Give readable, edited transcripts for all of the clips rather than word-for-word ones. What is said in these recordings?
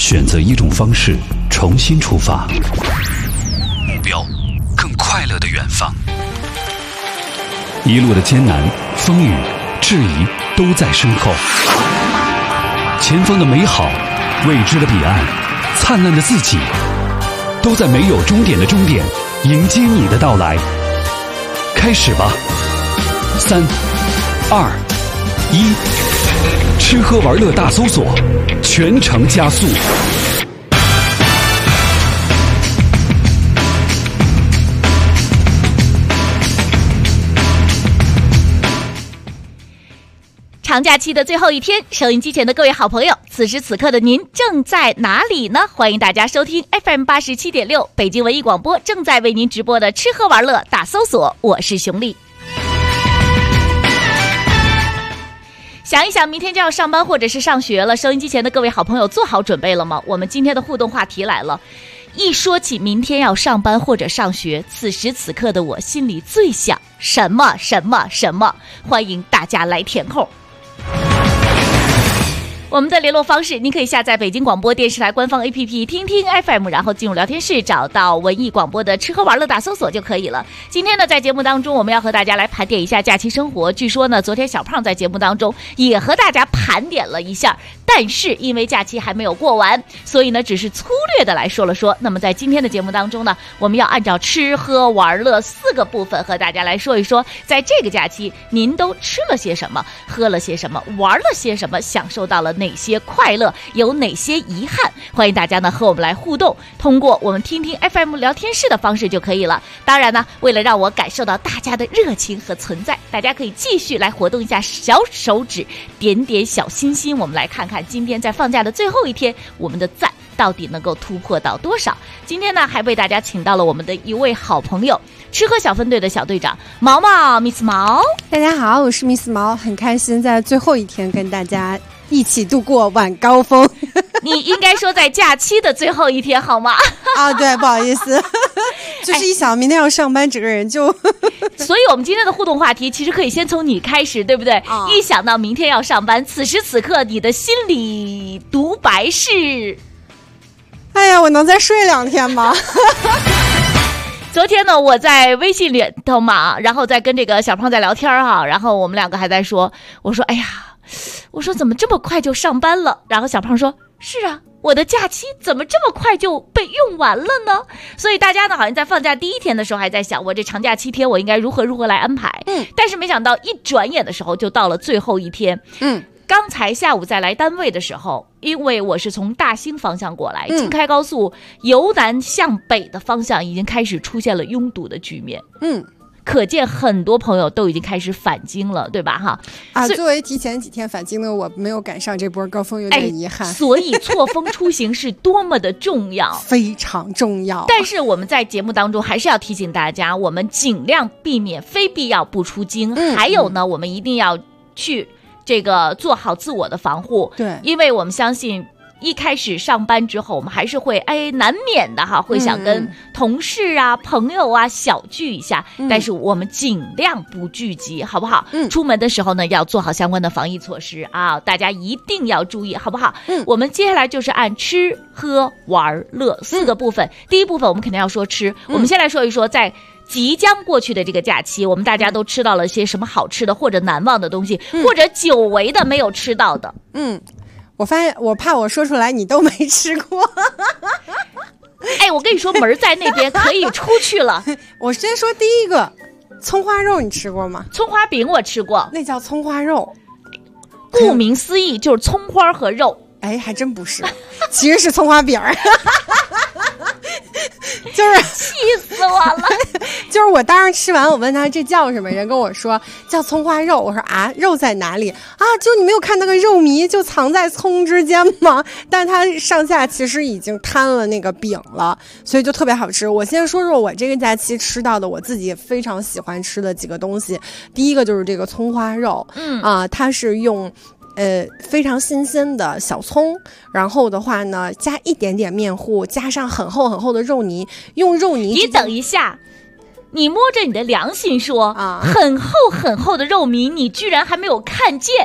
选择一种方式重新出发，目标更快乐的远方。一路的艰难、风雨、质疑都在身后，前方的美好、未知的彼岸、灿烂的自己，都在没有终点的终点迎接你的到来。开始吧，3、2、1，吃喝玩乐大搜索，全程加速。 长假期的最后一天，收音机前的各位好朋友，此时此刻的您正在哪里呢？欢迎大家收听 FM87.6 北京文艺广播正在为您直播的吃喝玩乐大搜索，我是熊丽。想一想，明天就要上班或者是上学了，收音机前的各位好朋友做好准备了吗？我们今天的互动话题来了。一说起明天要上班或者上学，此时此刻的我心里最想什么什么什么？欢迎大家来填空。我们的联络方式，您可以下载北京广播电视台官方 APP 听听 FM， 然后进入聊天室，找到文艺广播的吃喝玩乐大搜索就可以了。今天呢，在节目当中我们要和大家来盘点一下假期生活。据说呢，昨天小胖在节目当中也和大家盘点了一下，但是因为假期还没有过完，所以呢只是粗略的来说了说。那么在今天的节目当中呢，我们要按照吃喝玩乐4个部分和大家来说一说，在这个假期您都吃了些什么，喝了些什么，玩了些什么，享受到了哪些快乐，有哪些遗憾。欢迎大家呢和我们来互动，通过我们听听 FM 聊天室的方式就可以了。当然呢，为了让我感受到大家的热情和存在，大家可以继续来活动一下小手指，点点小心心。我们来看看今天在放假的最后一天，我们的赞到底能够突破到多少。今天呢，还为大家请到了我们的一位好朋友，吃喝小分队的小队长毛毛 Miss 毛。 大家好，我是 Miss 毛，很开心在最后一天跟大家一起度过晚高峰。 你应该说在假期的最后一天好吗？ 啊，对，不好意思，就是一想明天要上班，整个人就所以我们今天的互动话题其实可以先从你开始，对不对？一想到明天要上班，此时此刻你的心理独白是： 哎呀，我能再睡2天吗？ 昨天呢，我在微信里头嘛，然后在跟这个小胖在聊天哈，然后我们两个还在说，我说哎呀，我说怎么这么快就上班了？然后小胖说，是啊，我的假期怎么这么快就被用完了呢？所以大家呢好像在放假第一天的时候还在想，我这长假7天我应该如何来安排。但是没想到一转眼的时候就到了最后一天。刚才下午在来单位的时候，因为我是从大兴方向过来，京开高速由南向北的方向已经开始出现了拥堵的局面。可见很多朋友都已经开始返京了，对吧？哈啊，作为提前几天返京的我，没有赶上这波高峰，有点遗憾。 所以错峰出行是多么的重要， 非常重要。 但是我们在节目当中还是要提醒大家，我们尽量避免非必要不出京。还有呢，我们一定要去这个做好自我的防护。 对， 因为我们相信，一开始上班之后，我们还是会难免的哈，会想跟同事啊、朋友啊小聚一下，但是我们尽量不聚集，好不好？出门的时候呢，要做好相关的防疫措施啊，大家一定要注意，好不好？我们接下来就是按吃喝玩乐4个部分。第一部分我们肯定要说吃，我们先来说一说在即将过去的这个假期，我们大家都吃到了些什么好吃的或者难忘的东西，或者久违的没有吃到的。 我发现我怕我说出来你都没吃过。 我跟你说，门在那边，可以出去了。 我先说第一个，葱花肉你吃过吗？ 葱花饼我吃过， 那叫葱花肉， 顾名思义就是葱花和肉。 还真不是，其实是葱花饼儿。就是气死我了。 就是我当时吃完，我问他这叫什么，人跟我说叫葱花肉。我说啊，肉在哪里啊？就你没有看那个肉糜就藏在葱之间吗？但它上下其实已经摊了那个饼了，所以就特别好吃。我先说说我这个假期吃到的我自己非常喜欢吃的几个东西。第一个就是这个葱花肉，它是用非常新鲜的小葱，然后的话呢，加一点点面糊，加上很厚很厚的肉泥，用肉泥。 你等一下，你摸着你的良心说，很厚很厚的肉糜，你居然还没有看见？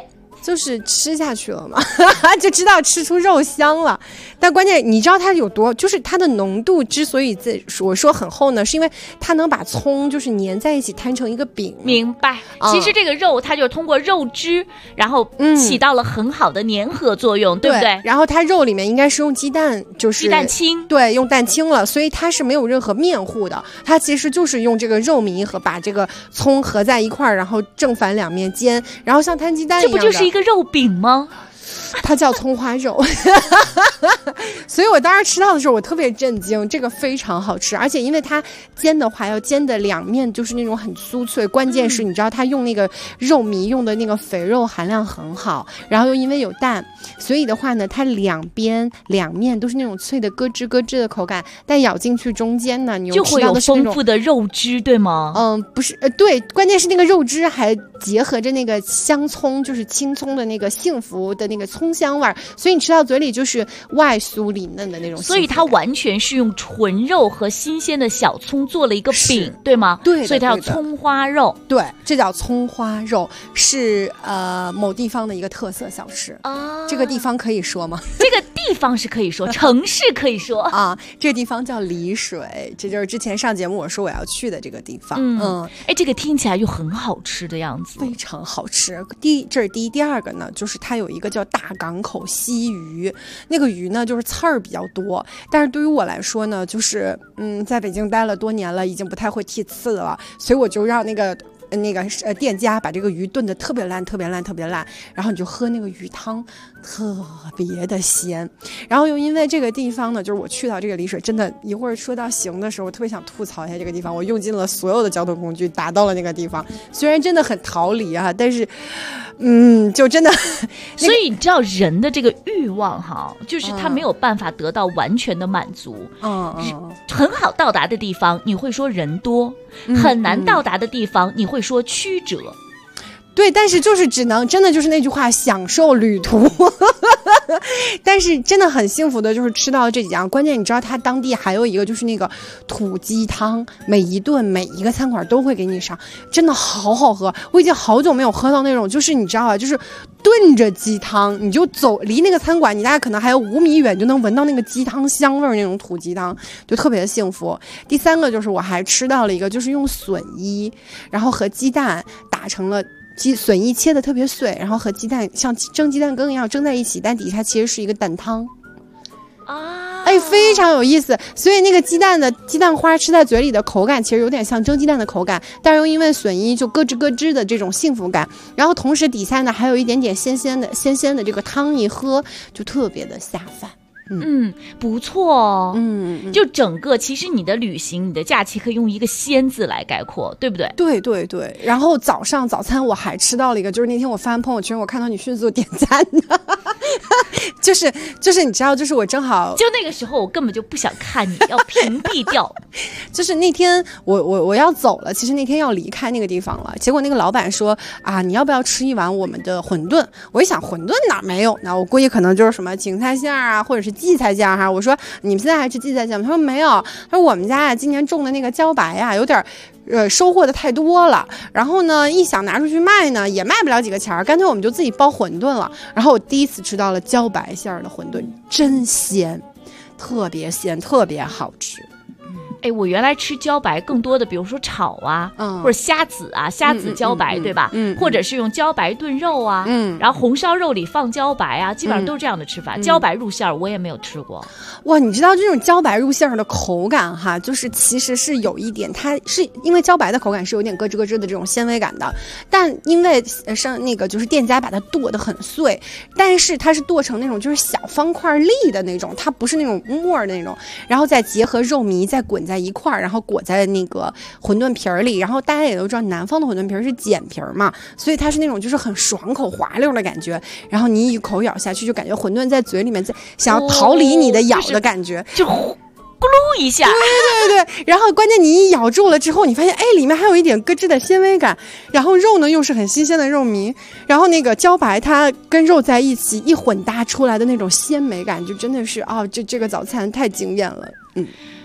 就是吃下去了嘛，就知道吃出肉香了。但关键你知道它有多，就是它的浓度之所以我说很厚呢，是因为它能把葱就是粘在一起摊成一个饼。 明白。其实这个肉它就通过肉汁，然后起到了很好的粘合作用，对不对？ 然后它肉里面应该是用鸡蛋，就是鸡蛋清， 对，用蛋清了，所以它是没有任何面糊的。它其实就是用这个肉糜和把这个葱合在一块儿，然后正反两面煎，然后像摊鸡蛋一样的。 这不就是一个肉饼吗？ 它叫葱花肉。所以我当时吃到的时候我特别震惊，这个非常好吃，而且因为它煎的话要煎的两面就是那种很酥脆，关键是你知道它用那个肉糜用的那个肥肉含量很好，然后又因为有蛋，所以的话呢它两面都是那种脆的咯吱咯吱的口感，但咬进去中间呢你又吃到的是那种就会有丰富的肉汁，对吗？ 不是，对，关键是那个肉汁还结合着那个香葱，就是青葱的那个幸福的那个葱香味儿，所以你吃到嘴里就是外酥里嫩的那种。 所以它完全是用纯肉和新鲜的小葱做了一个饼，对吗？ 对， 所以它叫葱花肉。 对，这叫葱花肉，是某地方的一个特色小吃啊。这个地方可以说吗？ 这个地方是可以说，城市可以说啊。这个地方叫丽水，这就是之前上节目我说我要去的这个地方。 哎，这个听起来就很好吃的样子， 非常好吃。这是第一，第二个呢，就是它有一个叫大港口西鱼，那个鱼呢就是刺儿比较多，但是对于我来说呢，就是在北京待了多年了，已经不太会剔刺了，所以我就让那个店家把这个鱼炖得特别烂，然后你就喝那个鱼汤，特别的鲜。然后又因为这个地方呢，就是我去到这个丽水，真的一会儿说到行的时候，我特别想吐槽一下这个地方，我用尽了所有的交通工具达到了那个地方，虽然真的很逃离啊，但是就真的所以你知道人的这个欲望哈，就是他没有办法得到完全的满足。很好到达的地方你会说人多，很难到达的地方你会说曲折。 对，但是就是只能真的就是那句话，享受旅途。但是真的很幸福的就是吃到这几样，关键你知道它当地还有一个就是那个土鸡汤，每一顿每一个餐馆都会给你上，真的好好喝。我已经好久没有喝到那种就是你知道吧，就是炖着鸡汤，你就走离那个餐馆你大概可能还有5米远就能闻到那个鸡汤香味，那种土鸡汤就特别的幸福。第三个就是我还吃到了一个就是用笋衣然后和鸡蛋打成了笋衣切的特别碎，然后和鸡蛋像蒸鸡蛋羹一样蒸在一起，但底下其实是一个蛋汤啊，非常有意思。所以那个鸡蛋花吃在嘴里的口感其实有点像蒸鸡蛋的口感，但是又因为笋衣就咯吱咯吱的这种幸福感，然后同时底下呢还有一点点鲜鲜的这个汤一喝就特别的下饭。 不错哦。就整个其实你的旅行你的假期可以用一个鲜字来概括，对不对？ 对。然后早餐我还吃到了一个，就是那天我发完朋友圈我看到你迅速点赞的就是你知道，就是我正好就那个时候我根本就不想看你，要屏蔽掉。 就是那天我要走了，其实那天要离开那个地方了，结果那个老板说啊，你要不要吃一碗我们的馄饨？我一想馄饨哪没有呢，我估计可能就是什么芹菜馅啊，或者是荠菜馅哈。我说你们现在还吃荠菜馅吗？他说没有，他说我们家今年种的那个茭白呀有点收获的太多了，然后呢一想拿出去卖呢也卖不了几个钱，干脆我们就自己包馄饨了。然后我第一次吃到了茭白馅的馄饨，真鲜，特别鲜，特别好吃。 我原来吃茭白更多的比如说炒啊，或者虾子茭白，对吧？或者是用茭白炖肉啊，然后红烧肉里放茭白啊，基本上都是这样的吃法。茭白入馅我也没有吃过。 哇，你知道这种茭白入馅的口感哈，就是其实是有一点，它是因为茭白的口感是有点咯吱咯吱的这种纤维感的，但因为上那个就是店家把它剁得很碎，但是它是剁成那种就是小方块粒的那种，它不是那种沫的那种，然后再结合肉糜再滚在一块儿，然后裹在那个馄饨皮儿里。然后大家也都知道南方的馄饨皮儿是碱皮儿嘛，所以它是那种就是很爽口滑溜的感觉，然后你一口咬下去就感觉馄饨在嘴里面在想要逃离你的咬的感觉， 就咕噜一下。 对，然后关键你一咬住了之后你发现里面还有一点咯吱的纤维感，然后肉呢又是很新鲜的肉糜，然后那个茭白它跟肉在一起一混搭出来的那种鲜美感，就真的是这个早餐太惊艳了。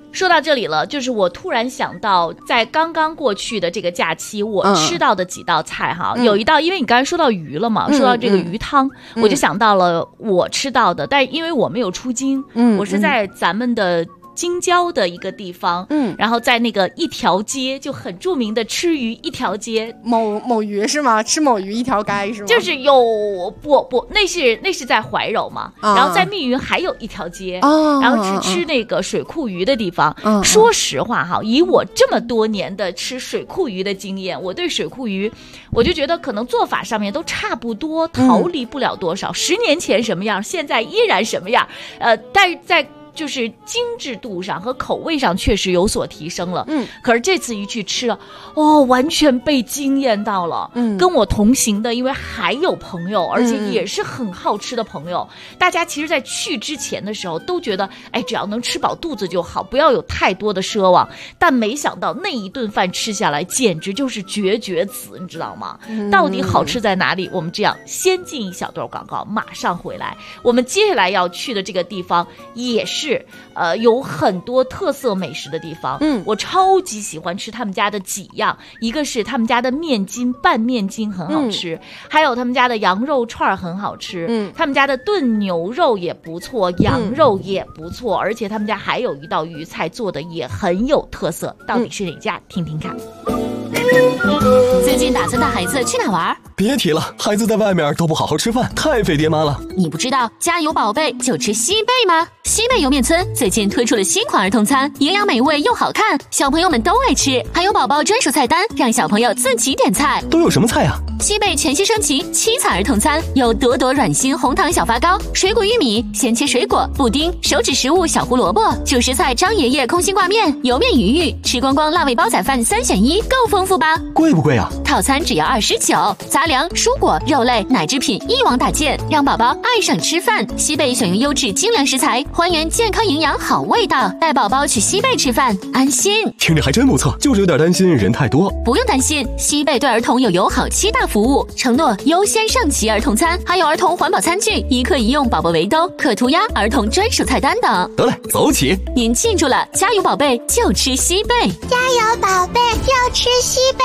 说到这里了，就是我突然想到，在刚刚过去的这个假期，我吃到的几道菜哈，有一道，因为你刚才说到鱼了嘛，说到这个鱼汤，我就想到了我吃到的，但因为我没有出京，我是在咱们的京郊的一个地方，然后在那个一条街就很著名的吃鱼一条街， 某鱼是吗？吃某鱼一条街是吗？ 就是有不，那是在怀柔嘛，然后在密云还有一条街，然后是吃那个水库鱼的地方。说实话哈，以我这么多年的吃水库鱼的经验，我对水库鱼，我就觉得可能做法上面都差不多，逃离不了多少。10年前什么样，现在依然什么样。但是在就是精致度上和口味上确实有所提升了，可是这次一去吃了，完全被惊艳到了，跟我同行的，因为还有朋友，而且也是很好吃的朋友，大家其实在去之前的时候都觉得，只要能吃饱肚子就好，不要有太多的奢望，但没想到那一顿饭吃下来，简直就是绝子，你知道吗？到底好吃在哪里？我们这样先进一小段广告，马上回来。我们接下来要去的这个地方也是有很多特色美食的地方，我超级喜欢吃他们家的几样，一个是他们家的面筋拌面筋很好吃，还有他们家的羊肉串很好吃，他们家的炖牛肉也不错，羊肉也不错，而且他们家还有一道鱼菜做的也很有特色，到底是哪家？听听看。 最近打算带孩子去哪玩？ 别提了，孩子在外面都不好好吃饭，太费爹妈了。 你不知道家有宝贝就吃西贝吗？西贝莜面村最近推出了新款儿童餐，营养美味又好看，小朋友们都爱吃，还有宝宝专属菜单，让小朋友自己点菜。 都有什么菜啊？ 西贝全新升级7彩儿童餐，有朵朵软心红糖小发糕、水果玉米、鲜切水果、布丁、手指食物小胡萝卜、主食菜张爷爷空心挂面、油面鱼玉、吃光光辣味煲仔饭3选1，够丰富吧？ 贵不贵啊？ 套餐只要29，杂粮、蔬果、肉类、奶制品一网打尽，让宝宝爱上吃饭。西贝选用优质精良食材，还原健康营养好味道，带宝宝去西贝吃饭安心。 听着还真不错，就是有点担心人太多。 不用担心，西贝对儿童有友好7大服务，承诺优先上齐儿童餐，还有儿童环保餐具、一客一用宝宝围兜、可涂鸦儿童专属菜单等。 得嘞，走起！ 您记住了，加油宝贝就吃西贝， 加油宝贝要吃西贝。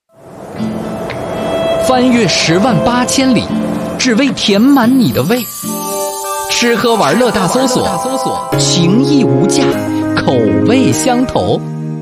翻越108000里，只为填满你的胃。吃喝玩乐大搜索，情义无价，口味相投。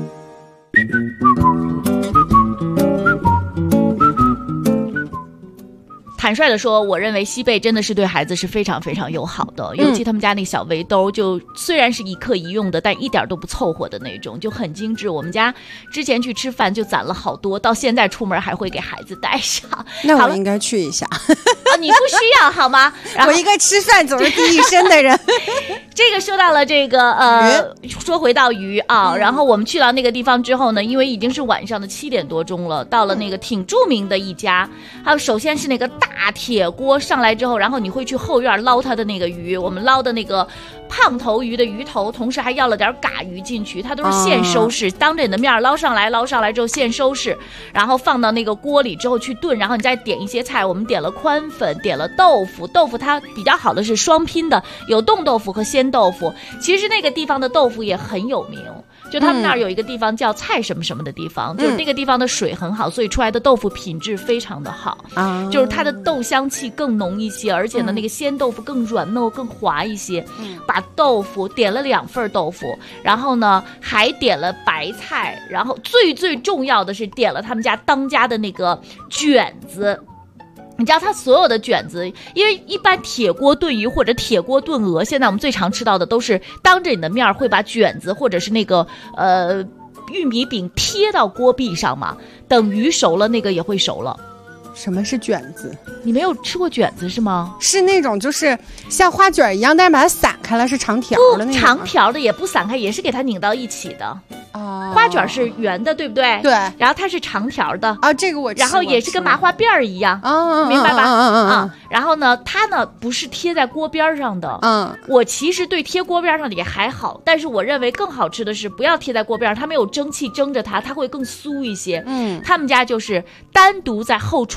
坦率的说，我认为西贝真的是对孩子是非常非常友好的，尤其他们家那小围兜，就虽然是一客一用的，但一点都不凑合的那种，就很精致。我们家之前去吃饭就攒了好多，到现在出门还会给孩子带上。 那我应该去一下你不需要好吗？ 我一个吃饭总是第一身的人。 这个说到了这个说回到鱼啊，然后我们去到那个地方之后呢，因为已经是晚上的7点多钟了，到了那个挺著名的一家，还有首先是那个大铁锅上来之后，然后你会去后院捞它的那个鱼，我们捞的那个胖头鱼的鱼头，同时还要了点嘎鱼进去，它都是现收拾，当着你的面捞上来之后现收拾，然后放到那个锅里之后去炖，然后你再点一些菜，我们点了宽粉，点了豆腐它比较好的是双拼的，有冻豆腐和鲜豆腐，其实那个地方的豆腐也很有名，就他们那儿有一个地方叫菜什么什么的地方，就是那个地方的水很好，所以出来的豆腐品质非常的好，就是它的豆香气更浓一些，而且呢那个鲜豆腐更软糯更滑一些，把豆腐点了2份豆腐，然后呢还点了白菜，然后最重要的是点了他们家当家的那个卷子。你知道它所有的卷子，因为一般铁锅炖鱼或者铁锅炖鹅，现在我们最常吃到的都是当着你的面会把卷子或者是那个玉米饼贴到锅壁上嘛，等鱼熟了那个也会熟了。 什么是卷子？ 你没有吃过卷子是吗？ 是那种就是像花卷一样，但是把它散开了，是长条的那种。 长条的也不散开，也是给它拧到一起的。花卷是圆的，对不对？ 对。 然后它是长条的啊，这个我吃过。 然后也是跟麻花辫一样，明白吧？然后呢，它呢不是贴在锅边上的。我其实对贴锅边上的也还好，但是我认为更好吃的是不要贴在锅边上，它没有蒸汽蒸着它会更酥一些。他们家就是单独在后厨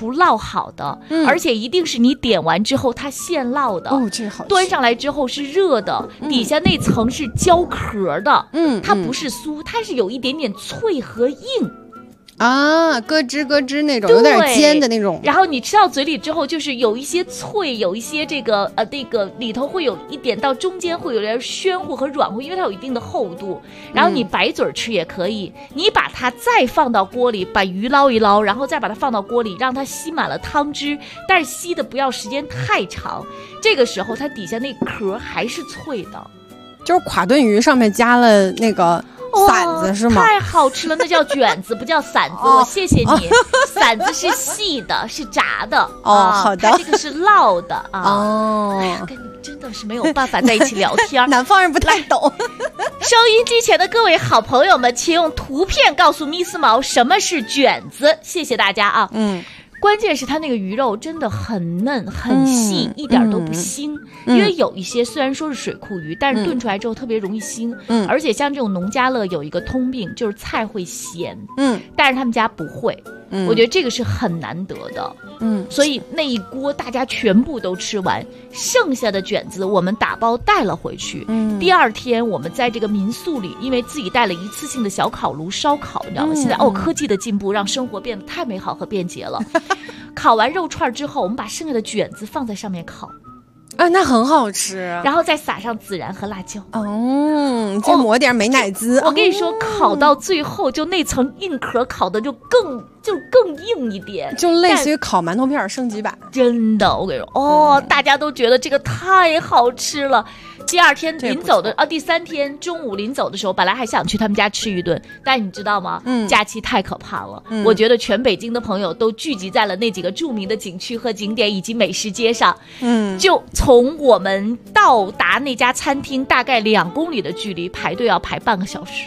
熟烙好的，而且一定是你点完之后它现烙的。 这好吃。 端上来之后是热的，底下那层是焦壳的，它不是酥，它是有一点点脆和硬。 咯吱咯吱那种，有点尖的那种。 然后你吃到嘴里之后，就是有一些脆，有一些这个那个里头会有一点到中间会有点暄乎和软乎，因为它有一定的厚度。然后你白嘴吃也可以，你把它再放到锅里，把鱼捞一捞，然后再把它放到锅里，让它吸满了汤汁，但是吸的不要时间太长。这个时候它底下那壳还是脆的， 就是垮炖鱼上面加了那个馓子是吗？ 太好吃了，那叫卷子，不叫馓子。我谢谢你，馓子是细的，是炸的。 好的， 它这个是烙的啊。哎呀，跟你真的是没有办法在一起聊天。 南方人不太懂。 收音机前的各位好朋友们，请用图片告诉Miss毛什么是卷子。谢谢大家啊。关键是它那个鱼肉真的很嫩很细，一点都不腥。因为有一些虽然说是水库鱼，但是炖出来之后特别容易腥。而且像这种农家乐有一个通病，就是菜会咸。但是他们家不会。我觉得这个是很难得的。所以那一锅大家全部都吃完，剩下的卷子我们打包带了回去。第二天我们在这个民宿里，因为自己带了一次性的小烤炉烧烤，你知道吗？现在科技的进步让生活变得太美好和便捷了。烤完肉串之后，我们把剩下的卷子放在上面烤。 那很好吃， 然后再撒上孜然和辣椒。 再抹点美乃滋。 我跟你说，烤到最后就那层硬壳烤的就更硬一点， 就类似于烤馒头片升级版。 真的，我跟你说，大家都觉得这个太好吃了。第二天临走的第三天中午临走的时候，本来还想去他们家吃一顿，但你知道吗？假期太可怕了。我觉得全北京的朋友都聚集在了那几个著名的景区和景点以及美食街上。就从我们到达那家餐厅大概2公里的距离，排队要排半个小时。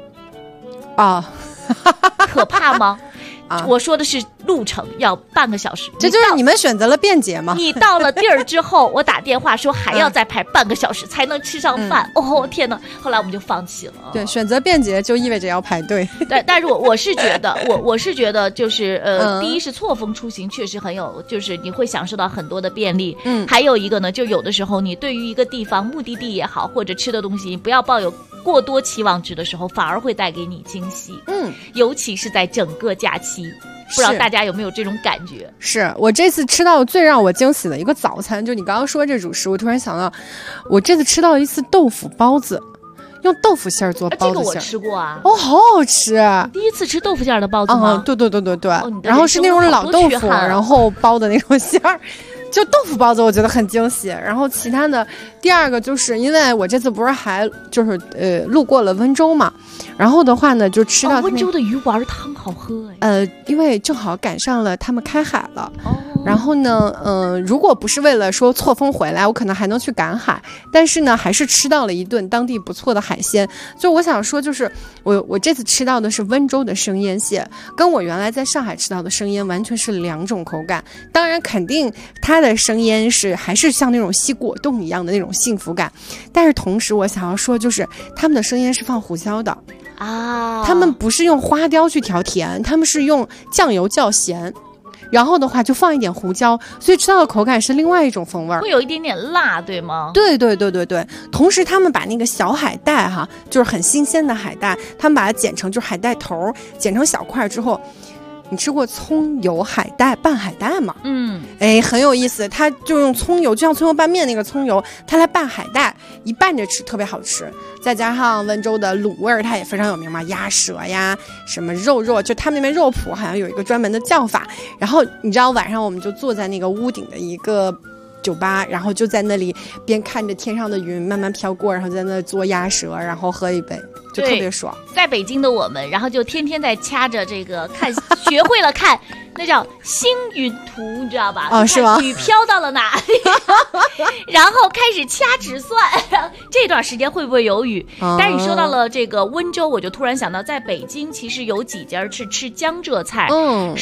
可怕吗？我说的是路程要半个小时， 这就是你们选择了便捷吗？ 你到了地儿之后，我打电话说还要再排半个小时才能吃上饭。天哪！后来我们就放弃了。 对，选择便捷就意味着要排队。 对，但是我是觉得，我是觉得就是第一是错峰出行确实很有，就是你会享受到很多的便利。还有一个呢，就有的时候你对于一个地方目的地也好，或者吃的东西，你不要抱有过多期望值的时候，反而会带给你惊喜。尤其是在整个假期。不知道大家有没有这种感觉？ 是我这次吃到最让我惊喜的一个早餐，就你刚刚说这主食，我突然想到，我这次吃到一次豆腐包子，用豆腐馅儿做包子馅儿。 这个我吃过啊。 好好吃！ 第一次吃豆腐馅儿的包子吗？ 对。然后是那种老豆腐，然后包的那种馅儿。就豆腐包子我觉得很惊喜，然后其他的第二个就是因为我这次不是还就是路过了温州嘛，然后的话呢就吃到温州的鱼丸汤好喝因为正好赶上了他们开海了。然后呢如果不是为了说错峰回来，我可能还能去赶海，但是呢还是吃到了一顿当地不错的海鲜。就我想说就是我这次吃到的是温州的生腌蟹，跟我原来在上海吃到的生腌完全是2种口感。当然肯定它的生腌还是像那种吸果冻一样的那种幸福感，但是同时我想要说就是他们的生腌是放胡椒的他们不是用花雕去调甜，他们是用酱油叫咸，然后的话就放一点胡椒，所以吃到的口感是另外一种风味， 会有一点点辣，对吗？ 对。同时他们把那个小海带就是很新鲜的海带，他们把它剪成就是海带头，剪成小块之后。你吃过葱油海带拌海带吗？很有意思，它就用葱油，就像葱油拌面那个葱油，它来拌海带，一拌着吃特别好吃。再加上温州的卤味儿，它也非常有名嘛，鸭舌呀，什么肉，就他们那边肉铺好像有一个专门的叫法。然后你知道晚上我们就坐在那个屋顶的一个酒吧，然后就在那里边看着天上的云慢慢飘过，然后在那做鸭舌，然后喝一杯，就特别爽。 在北京的我们，然后就天天在掐着这个看，学会了看那叫星云图，你知道吧？ 是吗？ 雨飘到了哪里？然后开始掐指算，这段时间会不会有雨？但是你说到了这个温州，我就突然想到，在北京其实有几家是吃江浙菜，是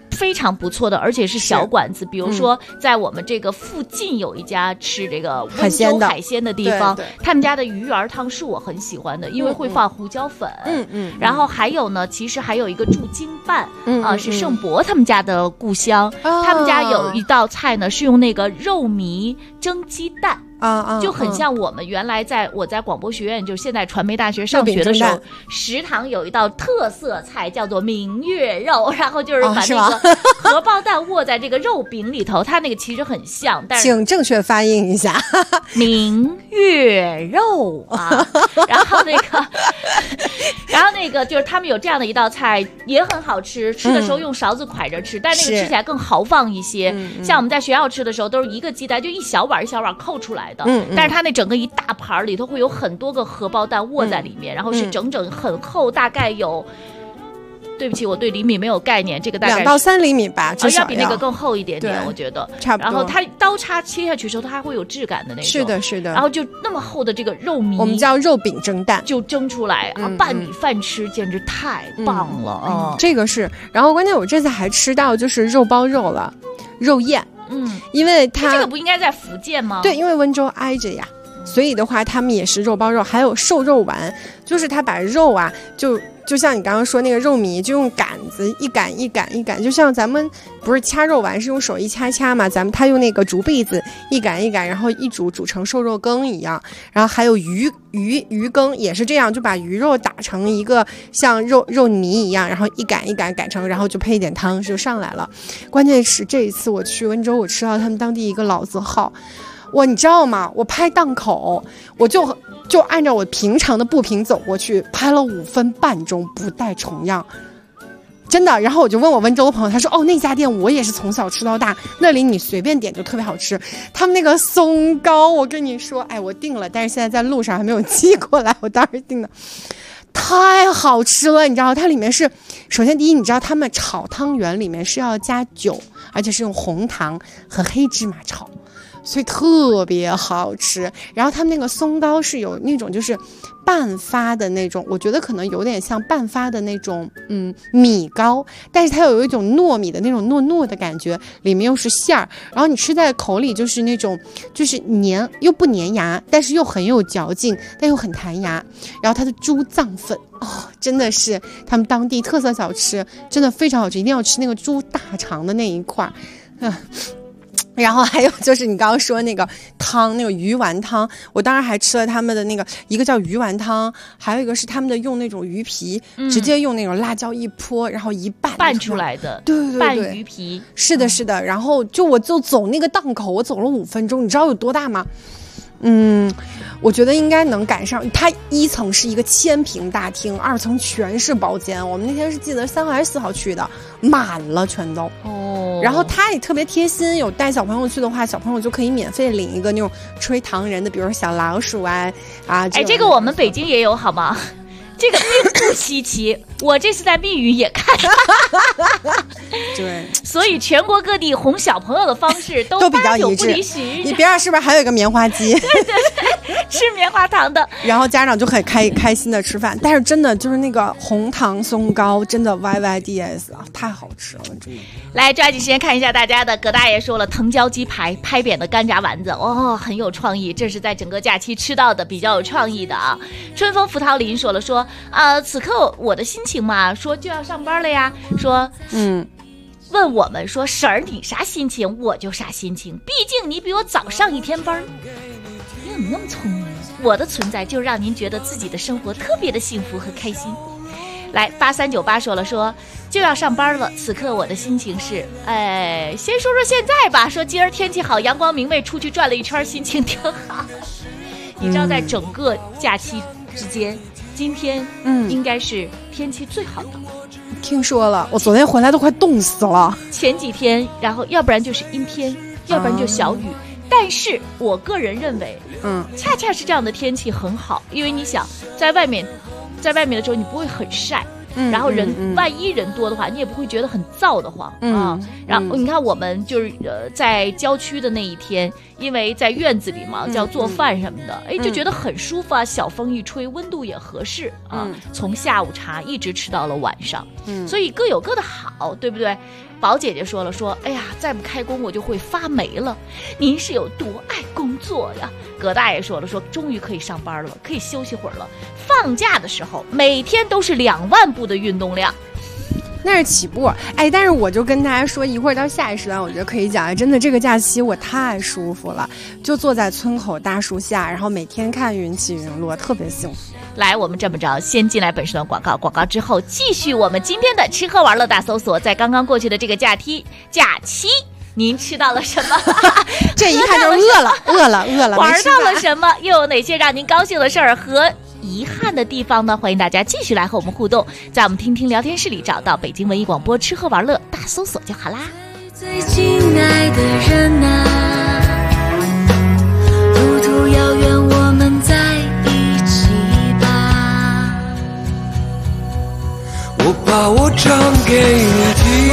非常不错的，而且是小馆子。比如说，在我们这个附近有一家吃这个温州海鲜的地方，他们家的鱼圆汤是我很喜欢的，因为会放胡椒粉。然后还有呢，其实还有一个驻京办，是盛博他们家的故乡，他们家有一道菜呢，是用那个肉糜蒸鸡蛋。就很像我们原来我在广播学院，就是现在传媒大学上学的时候，食堂有一道特色菜叫做明月肉，然后就是把那个荷包蛋握在这个肉饼里头，它那个其实很像，但是请正确发音一下， 明月肉啊，然后那个就是他们有这样的一道菜也很好吃，吃的时候用勺子蒯着吃，但那个吃起来更豪放一些。像我们在学校吃的时候，都是一个鸡蛋就一小碗一小碗扣出来。但是它那整个一大盘里头会有很多个荷包蛋握在里面，然后是整整很厚，大概有，对不起，我对厘米没有概念，这个大概 2到3厘米吧，至少要比那个更厚一点点，我觉得差不多。 然后它刀叉切下去的时候，它还会有质感的那种。 是的，是的。 然后就那么厚的这个肉糜， 我们叫肉饼蒸蛋， 就蒸出来拌米饭吃，简直太棒了。 这个是。然后关键我这次还吃到就是肉包肉了，肉燕。因为它这个不应该在福建吗？ 对，因为温州挨着呀，所以的话他们也是肉包肉，还有瘦肉丸，就是他把肉啊，就像你刚刚说那个肉糜，就用杆子一杆一杆一杆，就像咱们不是掐肉丸是用手一掐掐嘛，他用那个竹篦子一杆一杆，然后一煮成瘦肉羹一样。然后还有鱼羹也是这样，就把鱼肉打成一个像肉泥一样，然后一杆一杆擀成，然后就配一点汤就上来了。关键是这一次我去温州，我吃到他们当地一个老字号。你知道吗？我拍档口，我就按照我平常的步频走过去，拍了5分半钟，不带重样，真的。然后我就问我温州的朋友，他说：“哦，那家店我也是从小吃到大，那里你随便点就特别好吃。他们那个松糕，我跟你说，我订了，但是现在在路上还没有寄过来。我当时订的，太好吃了，你知道，它里面是，首先第一，你知道他们炒汤圆里面是要加酒，而且是用红糖和黑芝麻炒。”所以特别好吃，然后他们那个松糕是有那种就是半发的那种，我觉得可能有点像半发的那种米糕，但是它有一种糯米的那种糯糯的感觉，里面又是馅儿，然后你吃在口里就是那种就是黏又不粘牙，但是又很有嚼劲，但又很弹牙。然后它的猪脏粉真的是他们当地特色小吃，真的非常好吃，一定要吃那个猪大肠的那一块然后还有就是你刚刚说那个汤，那个鱼丸汤，我当然还吃了他们的那个一个叫鱼丸汤，还有一个是他们的用那种鱼皮，直接用那种辣椒一泼，然后一拌出来的， 对， 拌鱼皮， 是的，是的。然后我就走那个档口，我走了5分钟，你知道有多大吗？我觉得应该能赶上。它1层是一个千平大厅，2层全是包间。我们那天是记得3号还是4号去的，满了全都。然后他也特别贴心，有带小朋友去的话，小朋友就可以免费领一个那种吹糖人的，比如说小老鼠这个我们北京也有好吗？这个并不稀奇，我这次在密云也看对， 所以全国各地哄小朋友的方式都比较一致。你边上是不是还有一个棉花鸡？ 对，吃棉花糖的， 然后家长就很开心的吃饭。但是真的就是那个红糖松糕，真的 YYDS 太好吃了，真的。 来抓紧时间看一下大家的。葛大爷说了，藤椒鸡排、拍扁的干炸丸子，很有创意，这是在整个假期吃到的比较有创意的啊。春风福桃林说了此刻我的心情嘛，说就要上班了呀，说问我们说婶儿你啥心情，我就啥心情，毕竟你比我早上1天班。你怎么那么聪明？我的存在就让您觉得自己的生活特别的幸福和开心。来8398说了，说就要上班了，此刻我的心情是先说说现在吧，说今儿天气好，阳光明媚，出去转了一圈，心情挺好。你知道在整个假期之间，今天应该是天气最好的。 听说了，我昨天回来都快冻死了。 前几天，然后要不然就是阴天，要不然就小雨。但是我个人认为，恰恰是这样的天气很好，因为你想在外面的时候，你不会很晒。然后万一人多的话，你也不会觉得很燥的慌然后你看我们就是在郊区的那一天，因为在院子里嘛，叫做饭什么的，就觉得很舒服啊，小风一吹，温度也合适从下午茶一直吃到了晚上所以各有各的好，对不对？ 宝姐姐说了，哎呀，再不开工我就会发霉了。您是有多爱工作呀？葛大爷说了，终于可以上班了，可以休息会儿了。放假的时候每天都是2万步的运动量。 那是起步，但是我就跟大家说，一会儿到下一时段，我觉得可以讲，真的这个假期我太舒服了，就坐在村口大树下，然后每天看云起云落，特别幸福。 来，我们这么着，先进来本时段广告之后，继续我们今天的吃喝玩乐大搜索。在刚刚过去的这个假期，您吃到了什么？ 这一看就饿了， 玩到了什么？又有哪些让您高兴的事儿和遗憾的地方呢？欢迎大家继续来和我们互动，在我们听听聊天室里找到北京文艺广播吃喝玩乐大搜索就好啦。 最亲爱的人啊，路途遥远，我们在一起吧。 我把我唱给你听，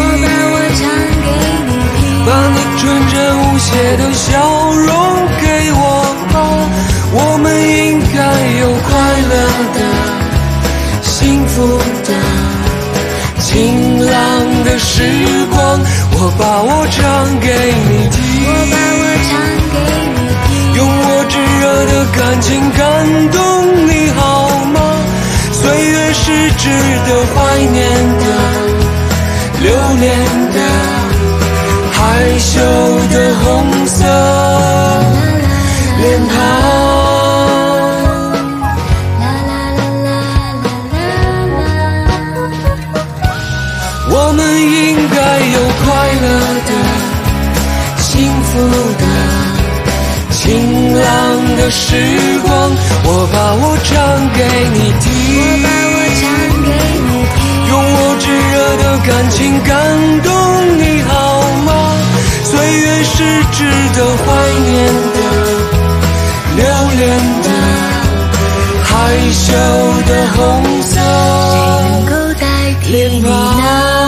把你纯真无邪的笑容给我吧。我们应该有快乐的、幸福的、晴朗的时光。我把我唱给你听，用我炙热的感情感动你好吗？岁月是值得怀念的、留恋的、害羞的红色脸庞。我们应该有快乐的、幸福的、晴朗的时光。我把我唱给你听，用我炙热的感情感动你好吗？岁月是值得怀念的、留恋的、害羞的红色脸庞。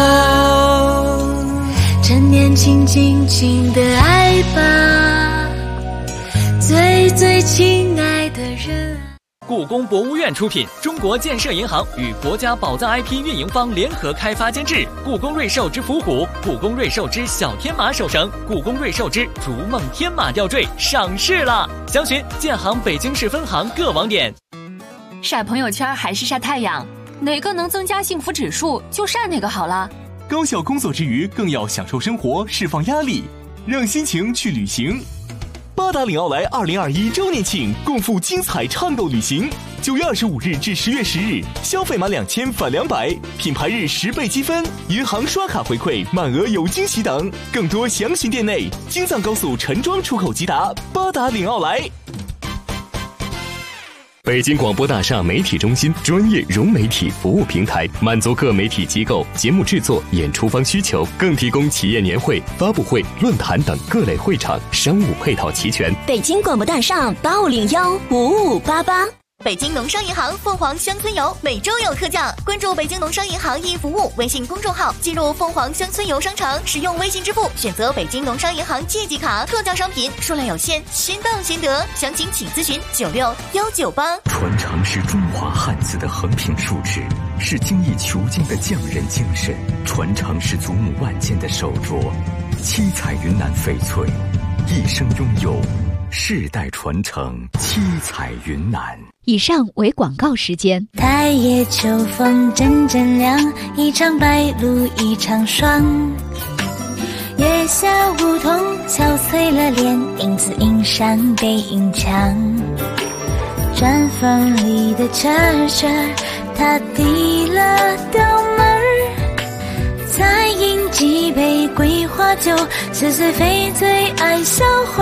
趁年轻尽情的爱吧，最亲爱的人。 故宫博物院出品，中国建设银行与国家宝藏 IP 运营方联合开发监制。故宫瑞兽之伏虎、故宫瑞兽之小天马手绳、故宫瑞兽之逐梦天马吊坠上市了，详询建行北京市分行各网点。 晒朋友圈还是晒太阳，哪个能增加幸福指数就晒哪个好了。 高效工作之余，更要享受生活，释放压力，让心情去旅行。八达岭奥莱2021周年庆，共赴精彩畅购旅行。9月25日至10月10日，消费满2000返200，品牌日10倍积分，银行刷卡回馈，满额有惊喜等。更多详询店内。京藏高速陈庄出口吉达，八达岭奥莱。 北京广播大厦媒体中心专业融媒体服务平台，满足各媒体机构节目制作、演出方需求，更提供企业年会、发布会、论坛等各类会场，商务配套齐全。 北京广播大厦850-5588。 北京农商银行凤凰乡村游每周有特价，关注北京农商银行易服务微信公众号，进入凤凰乡村游商城，使用微信支付，选择北京农商银行借记卡，特价商品数量有限，先到先得，详情请咨询96198。 传承是中华汉字的横平竖直，是精益求精的匠人精神，传承是祖母万间的手镯，七彩云南翡翠，一生拥有，世代传承，七彩云南。 以上为广告时间。 太夜秋风阵阵凉，一场白露一场霜。月下梧桐憔悴了脸，影子映上背影墙。砖缝里的车车，他递了刀门儿，再饮几杯桂花酒，似是非醉爱销魂。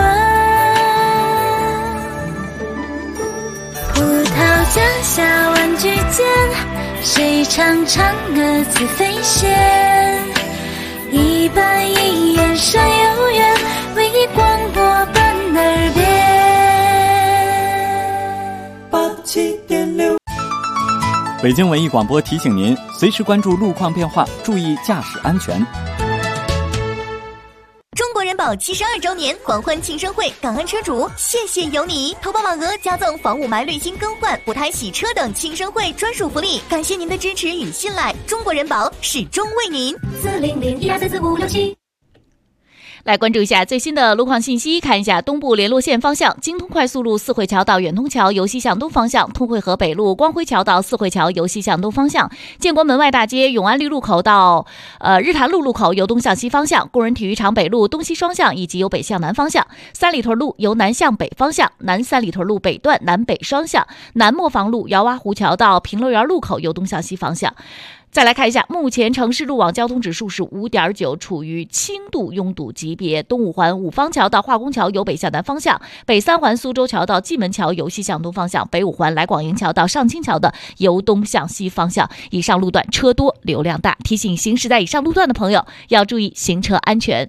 葡萄架下玩具间，谁唱嫦娥自飞仙？一板一眼闪悠远，为你广播伴耳边。87.6。 北京文艺广播提醒您，随时关注路况变化，注意驾驶安全。 中国人人保72周年狂欢庆生会，感恩车主，谢谢有你！投保满额加赠房雾霾滤芯更换、补胎洗车等庆生会专属福利，感谢您的支持与信赖，中国人保始终为您。 40012445667。 来关注一下最新的路况信息，看一下东部联络线方向，京通快速路四惠桥到远通桥由西向东方向，通惠河北路光辉桥到四惠桥由西向东方向，建国门外大街永安绿路口到日坛路路口由东向西方向，工人体育场北路东西双向以及由北向南方向，三里屯路由南向北方向，南三里屯路北段南北双向，南磨坊路姚洼湖桥到平乐园路口由东向西方向。再来看一下，目前城市路网交通指数是5.9，处于轻度拥堵级别。东五环五方桥到化工桥由北向南方向，北三环苏州桥到蓟门桥由西向东方向，北五环来广营桥到上清桥的由东向西方向。以上路段车多流量大，提醒行驶在以上路段的朋友要注意行车安全。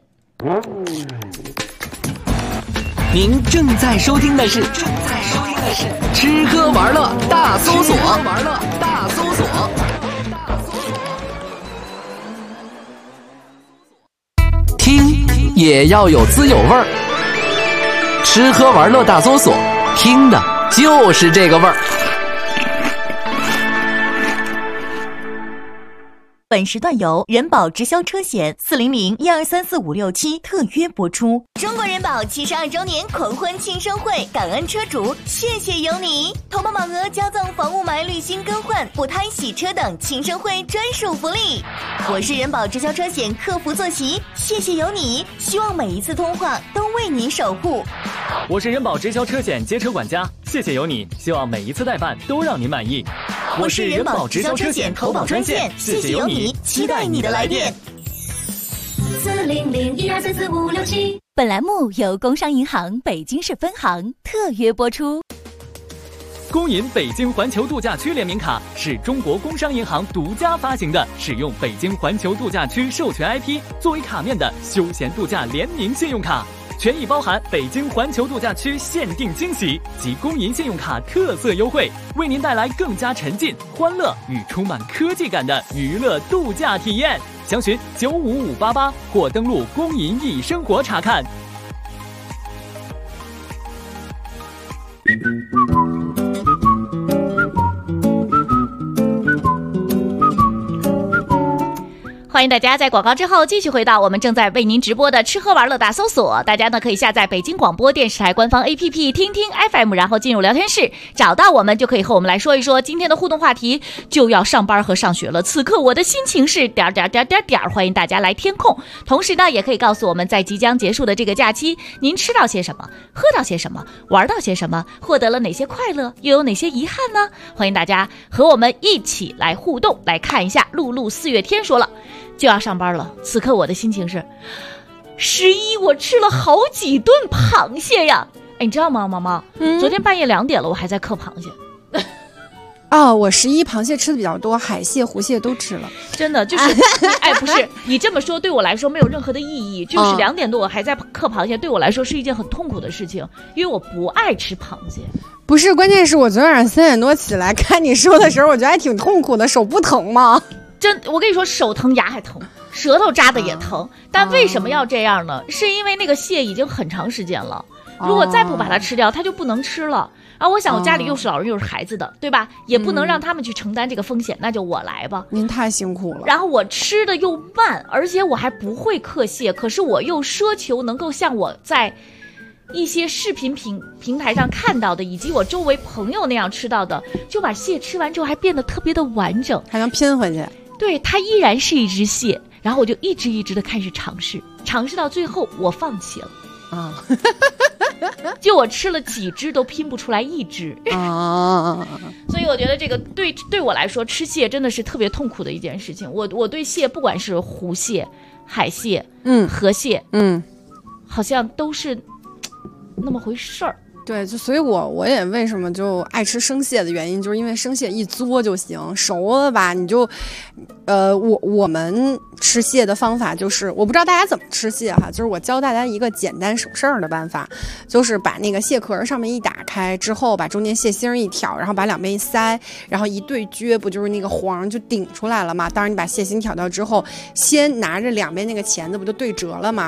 您正在收听的是吃喝玩乐大搜索。听也要有滋有味儿，吃喝玩乐大搜索，听的就是这个味儿。 本时段由人保直销车险40012345667特约播出。中国人保72周年狂欢庆生会，感恩车主，谢谢有你！投保满额加赠房雾霾滤芯更换、补胎洗车等庆生会专属福利。我是人保直销车险客服坐席，谢谢有你！希望每一次通话都为您守护。 我是人保直销车险街车管家，谢谢有你！希望每一次代办都让您满意。 我是人保直销车险投保专线，谢谢有你，期待你的来电。 40012345667。 本栏目由工商银行北京市分行特约播出。 工银北京环球度假区联名卡是中国工商银行独家发行的，使用北京环球度假区授权 IP 作为卡面的休闲度假联名信用卡，权益包含北京环球度假区限定惊喜及工银信用卡特色优惠，为您带来更加沉浸、欢乐与充满科技感的娱乐度假体验。详询95588或登录工银易生活查看。 欢迎大家在广告之后继续回到我们正在为您直播的吃喝玩乐大搜索。大家呢可以下载北京广播电视台官方 APP 听听 FM， 然后进入聊天室找到我们，就可以和我们来说一说今天的互动话题。就要上班和上学了，此刻我的心情是点，欢迎大家来填空。同时呢也可以告诉我们，在即将结束的这个假期，您吃到些什么，喝到些什么，玩到些什么，获得了哪些快乐，又有哪些遗憾呢？欢迎大家和我们一起来互动。来看一下露露4月天说了，就要上班了，此刻我的心情是11，我吃了好几顿螃蟹呀！哎，你知道吗，毛毛？昨天半夜2点了，我还在嗑螃蟹。 哦，我11螃蟹吃的比较多，海蟹、湖蟹都吃了。 真的就是，哎，不是你这么说对我来说没有任何的意义。就是2点多我还在嗑螃蟹，对我来说是一件很痛苦的事情，因为我不爱吃螃蟹。 不是，关键是我昨天晚上3点多起来看你说的时候，我觉得还挺痛苦的，手不疼吗？ 我跟你说，手疼牙还疼，舌头扎的也疼。但为什么要这样呢？是因为那个蟹已经很长时间了，如果再不把它吃掉，它就不能吃了。啊，我想我家里又是老人又是孩子的，对吧？也不能让他们去承担这个风险，那就我来吧。 您太辛苦了。 然后我吃的又慢，而且我还不会嗑蟹，可是我又奢求能够像我在一些视频平台上看到的，以及我周围朋友那样吃到的，就把蟹吃完之后还变得特别的完整， 还能拼回去。 对，它依然是一只蟹，然后我就一只的开始尝试到最后我放弃了啊。就我吃了几只都拼不出来一只啊，所以我觉得这个对我来说，吃蟹真的是特别痛苦的一件事情。我对蟹，不管是湖蟹、海蟹、河蟹，好像都是那么回事儿。 对，就所以我也为什么就爱吃生蟹的原因，就是因为生蟹一嘬就行，熟了吧你就，我们吃蟹的方法就是，我不知道大家怎么吃蟹哈，就是我教大家一个简单省事儿的办法，就是把那个蟹壳上面一打开之后，把中间蟹芯一挑，然后把两边一塞，然后一对撅，不就是那个黄就顶出来了吗？当然你把蟹芯挑掉之后，先拿着两边那个钳子不就对折了吗？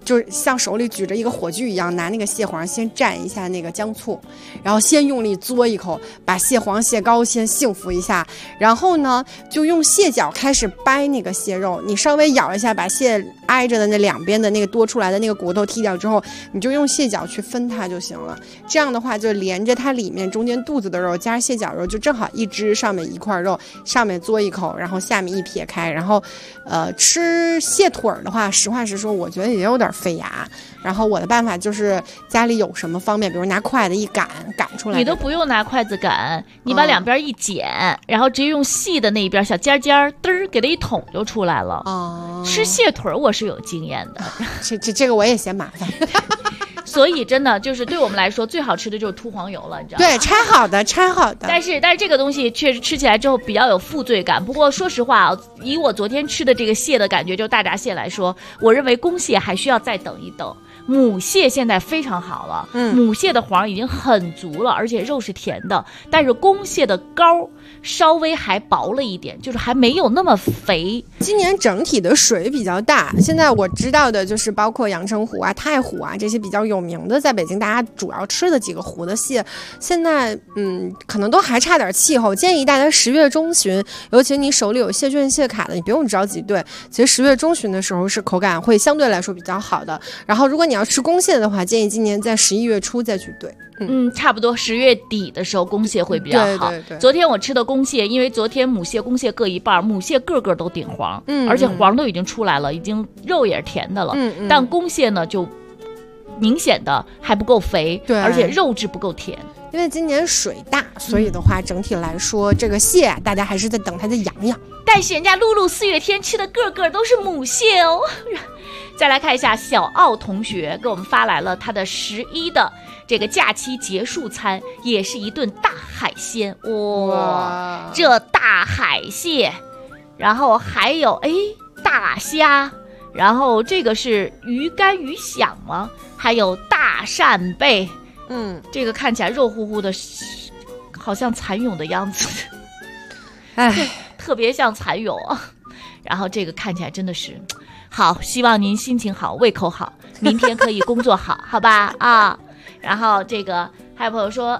就是像手里举着一个火炬一样，拿那个蟹黄先蘸一下那个姜醋，然后先用力嘬一口，把蟹黄蟹膏先幸福一下，然后呢就用蟹脚开始掰那个蟹肉，你稍微咬一下，把蟹挨着的那两边的那个多出来的那个骨头剔掉之后，你就用蟹脚去分它就行了。这样的话就连着它里面中间肚子的肉加蟹脚肉，就正好一只上面一块肉，上面嘬一口，然后下面一撇开。然后吃蟹腿的话，实话实说我觉得也有点费牙，然后我的办法就是家里有什么方便，比如拿筷子一擀出来。 你都不用拿筷子擀，你把两边一剪，然后直接用细的那一边小尖尖嘚儿给它一捅就出来了。吃蟹腿我是有经验的， 这个我也嫌麻烦。 所以真的就是对我们来说最好吃的就是秃黄油了，你知道吗？ 对，拆好的。 但是这个东西确实吃起来之后比较有负罪感。不过说实话啊，以我昨天吃的这个蟹的感觉，就大闸蟹来说，我认为公蟹还需要再等一等。母蟹现在非常好了，母蟹的黄已经很足了，而且肉是甜的，但是公蟹的膏稍微还薄了一点，就是还没有那么肥。 今年整体的水比较大，现在我知道的就是包括阳澄湖啊、太湖啊这些比较有名的，在北京大家主要吃的几个湖的蟹，现在可能都还差点气候。建议大家10月中旬，尤其你手里有蟹券蟹卡的，你不用着急兑。其实10月中旬的时候是口感会相对来说比较好的。然后如果你要吃公蟹的话，建议今年在11月初再去兑。 差不多10月底的时候公蟹会比较好。 对。 昨天我吃的公蟹，因为昨天母蟹公蟹各一半，母蟹个个都顶黄，而且黄都已经出来了，已经肉也是甜的了。但公蟹呢就明显的还不够肥， 对， 而且肉质不够甜。 因为今年水大，所以的话整体来说这个蟹啊，大家还是在等它再养养。 但是人家露露4月天吃的个个都是母蟹哦。再来看一下小奥同学给我们发来了他的11的这个假期结束餐，也是一顿大海鲜。哇，这大海蟹，然后还有大虾，然后这个是鱼干鱼响吗？还有大扇贝。这个看起来肉乎乎的，好像蚕蛹的样子。特别像蚕蛹啊。然后这个看起来真的是好，希望您心情好，胃口好，明天可以工作好，好吧啊。然后这个还有朋友说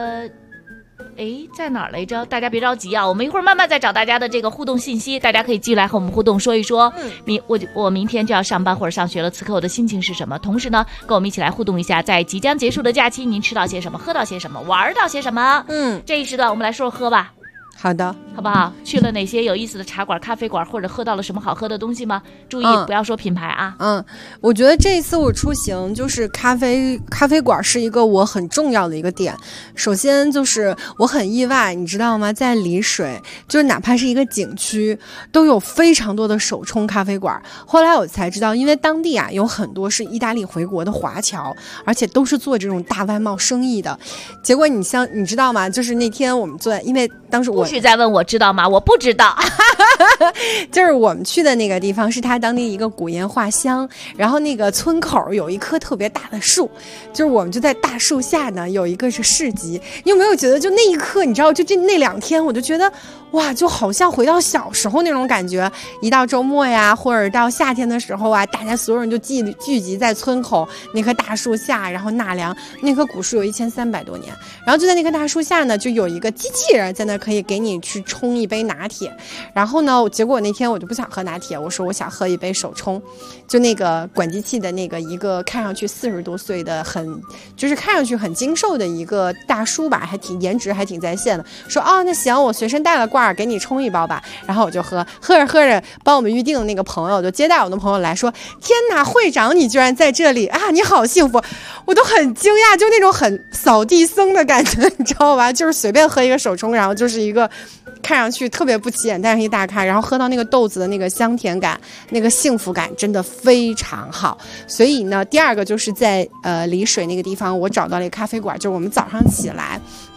在哪儿来着？大家别着急啊，我们一会儿慢慢再找大家的这个互动信息，大家可以继续来和我们互动，说一说我明天就要上班或者上学了，此刻我的心情是什么？同时呢，跟我们一起来互动一下，在即将结束的假期，您吃到些什么，喝到些什么，玩到些什么？这一时段我们来说说喝吧。 好的， 好不好？去了哪些有意思的茶馆、咖啡馆，或者喝到了什么好喝的东西吗？注意不要说品牌啊。 我觉得这一次我出行就是咖啡馆是一个我很重要的一个点。首先就是我很意外，你知道吗？在丽水，就是哪怕是一个景区，都有非常多的手冲咖啡馆。后来我才知道，因为当地啊有很多是意大利回国的华侨，而且都是做这种大外贸生意的。结果你知道吗？就是那天我们因为当时我不许再问我知道吗？我不知道。 就是我们去的那个地方是他当地一个古烟画乡，然后那个村口有一棵特别大的树，就是我们就在大树下呢有一个是市集。你有没有觉得就那一刻，你知道就那2天我就觉得哇，就好像回到小时候那种感觉。一到周末呀，或者到夏天的时候啊，大家所有人就聚集在村口那棵大树下，然后纳凉。那棵古树有1300多年，然后就在那棵大树下呢，就有一个机器人在那可以给你去冲一杯拿铁。然后呢，结果那天我就不想喝拿铁，我说我想喝一杯手冲，就那个管机器的那个一个看上去40多岁的就是看上去很精瘦的一个大叔吧，颜值还挺在线的，说那行，我随身带了罐给你冲一包吧。然后我就喝着，帮我们预定的那个朋友就接待我的朋友来说，天哪，会长你居然在这里啊，你好幸福。我都很惊讶，就那种很扫地僧的感觉，你知道吧？就是随便喝一个手冲，然后就是一个看上去特别不起眼，但是一大咖，然后喝到那个豆子的那个香甜感，那个幸福感真的非常好。所以呢，第二个就是在丽水那个地方，我找到了一个咖啡馆，就是我们早上起来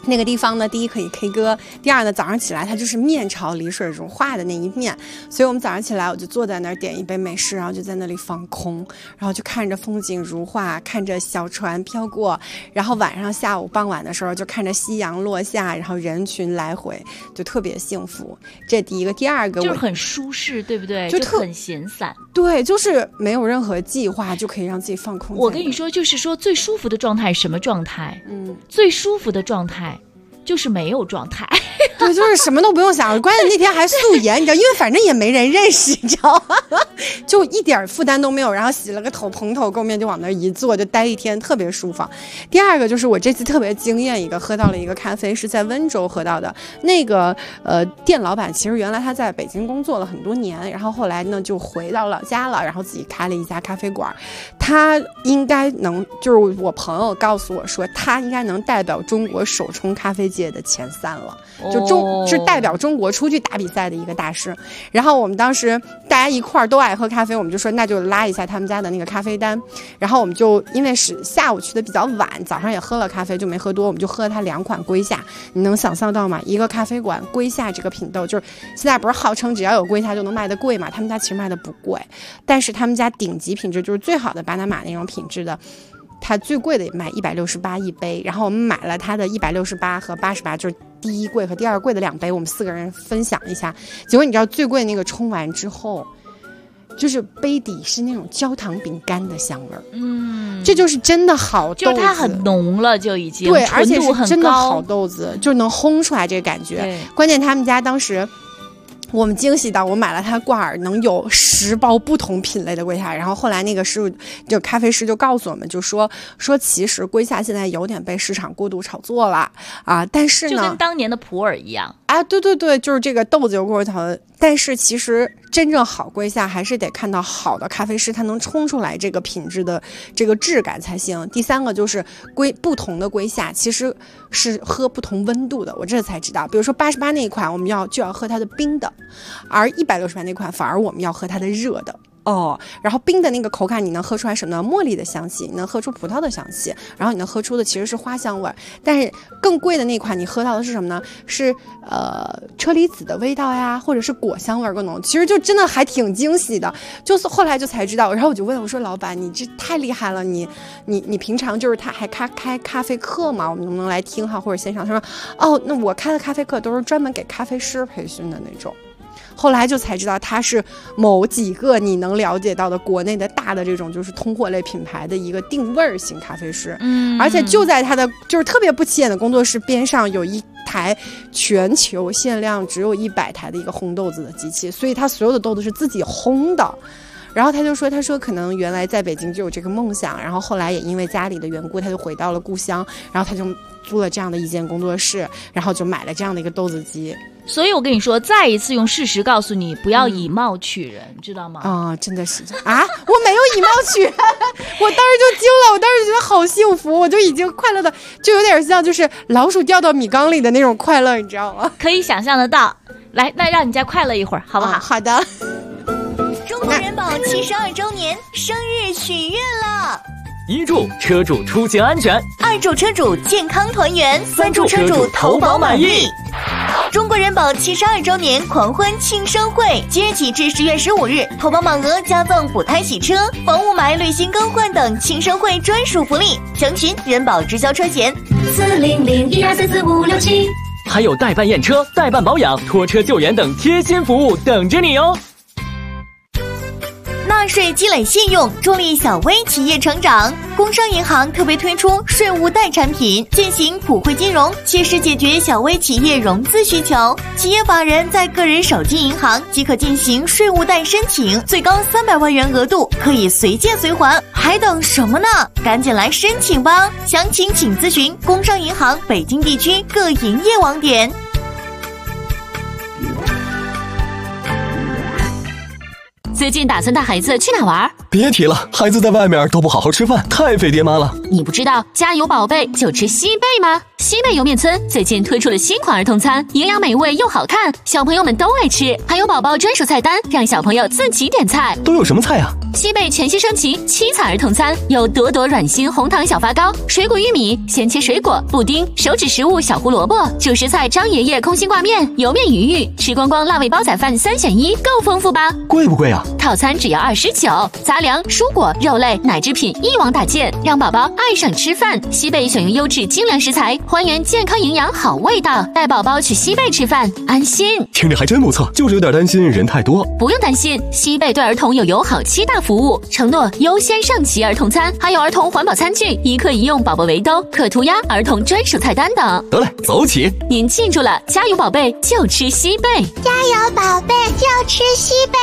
那个地方呢，第一可以 K 歌，第二呢，早上起来它就是面朝离水融化的那一面，所以我们早上起来我就坐在那儿点一杯美式，然后就在那里放空，然后就看着风景如画，看着小船飘过，然后晚上下午傍晚的时候就看着夕阳落下，然后人群来回，就特别幸福。这第一个，第二个就是很舒适，对不对？就很闲散。 对，就是没有任何计划就可以让自己放空。 我跟你说，就是说最舒服的状态是什么状态？最舒服的状态就是没有状态。 对，就是什么都不用想，关键那天还素颜，你知道，因为反正也没人认识，你知道吗？就一点负担都没有，然后洗了个头，蓬头垢面就往那一坐，就待一天，特别舒服。第二个就是我这次特别惊艳一个，喝到了一个咖啡，是在温州喝到的。那个店老板其实原来他在北京工作了很多年，然后后来呢就回到老家了，然后自己开了一家咖啡馆。他应该能，就是我朋友告诉我说，他应该能代表中国手冲咖啡界的前3了。是代表中国出去打比赛的一个大师。然后我们当时大家一块儿都爱喝咖啡，我们就说那就拉一下他们家的那个咖啡单。然后我们就因为是下午去的比较晚，早上也喝了咖啡就没喝多，我们就喝了他2款龟夏。你能想象到吗？一个咖啡馆龟夏这个品豆，就是现在不是号称只要有龟夏就能卖得贵嘛？他们家其实卖的不贵，但是他们家顶级品质就是最好的巴拿马那种品质的。它最贵的也卖168一杯，然后我们买了它的168和88，就是第一贵和第二贵的2杯，我们4个人分享一下。结果你知道最贵那个冲完之后，就是杯底是那种焦糖饼干的香味儿。这就是真的好豆子， 就是它很浓了，就已经对，而且是真的好豆子，就能烘出来这个感觉。关键他们家当时。我们惊喜到，我买了它罐儿，能有10包不同品类的龟夏。然后后来那个师傅，就咖啡师就告诉我们，就说其实龟夏现在有点被市场过度炒作了啊，但是呢， 就跟当年的普洱一样啊，对对对，就是这个豆子有过度炒作。但是其实真正好龟夏还是得看到好的咖啡师，他能冲出来这个品质的这个质感才行。第3个就是不同的龟夏其实是喝不同温度的，我这才知道。比如说88那一款我们就要喝它的冰的，而168那款反而我们要喝它的热的。然后冰的那个口感你能喝出来什么呢？茉莉的香气，你能喝出葡萄的香气，然后你能喝出的其实是花香味。但是更贵的那款你喝到的是什么呢？是车厘子的味道呀，或者是果香味更浓。其实就真的还挺惊喜的，就是后来就才知道。然后我就问我说，老板你这太厉害了，你平常就是他还开咖啡课吗？我们能不能来听哈，或者线上？他说那我开的咖啡课都是专门给咖啡师培训的那种。后来就才知道他是某几个你能了解到的国内的大的这种就是通货类品牌的一个定位型咖啡师，而且就在他的就是特别不起眼的工作室边上有一台全球限量只有100台的一个烘豆子的机器，所以他所有的豆子是自己烘的。然后他说可能原来在北京就有这个梦想，然后后来也因为家里的缘故他就回到了故乡，然后他就租了这样的一间工作室，然后就买了这样的一个豆子机。 所以我跟你说，再一次用事实告诉你，不要以貌取人，知道吗？ 真的是啊，我没有以貌取人，我当时就惊了，我当时觉得好幸福，我就已经快乐的，就有点像就是老鼠掉到米缸里的那种快乐，你知道吗？ 可以想象得到。来，那让你再快乐一会儿，好不好？ 好的。 中国人保72周年生日许愿了。 1祝车主出行安全 ，2祝车主健康团圆，3祝车主投保满意。中国人保72周年狂欢庆生会，即日起至10月15日，投保满额加赠补胎洗车、防雾霾、旅行更换等庆生会专属福利。详询人保直销车险 40012344567， 还有代办验车、代办保养、拖车救援等贴心服务等着你哦。 纳税积累信用，助力小微企业成长。工商银行特别推出税务贷产品，践行普惠金融，切实解决小微企业融资需求。企业法人在个人手机银行即可进行税务贷申请，最高300万元额度，可以随借随还。还等什么呢？赶紧来申请吧！详情请咨询工商银行北京地区各营业网点。 最近打算带孩子去哪玩？ 别提了，孩子在外面都不好好吃饭，太费爹妈了。 你不知道家有宝贝就吃西贝吗？西贝莜面村最近推出了新款儿童餐，营养美味又好看，小朋友们都爱吃，还有宝宝专属菜单，让小朋友自己点菜。 都有什么菜啊？ 西贝全新升级7彩儿童餐，有朵朵软心红糖小发糕、水果玉米、鲜切水果、布丁、手指食物小胡萝卜、主食菜张爷爷空心挂面、油面鱼玉，吃光光辣味煲仔饭3选1，够丰富吧？ 贵不贵啊？ 套餐只要29，杂粮、蔬果、肉类、奶制品一网打尽，让宝宝爱上吃饭。西贝选用优质精良食材，还原健康营养好味道，带宝宝去西贝吃饭，安心。 听着还真不错，就是有点担心人太多。 不用担心，西贝对儿童有友好7大服务，承诺优先上齐儿童餐，还有儿童环保餐具、一客一用宝宝围兜、可涂鸦儿童专属菜单等。 得嘞，走起！ 您记住了，加油宝贝就吃西贝， 加油宝贝就吃西贝。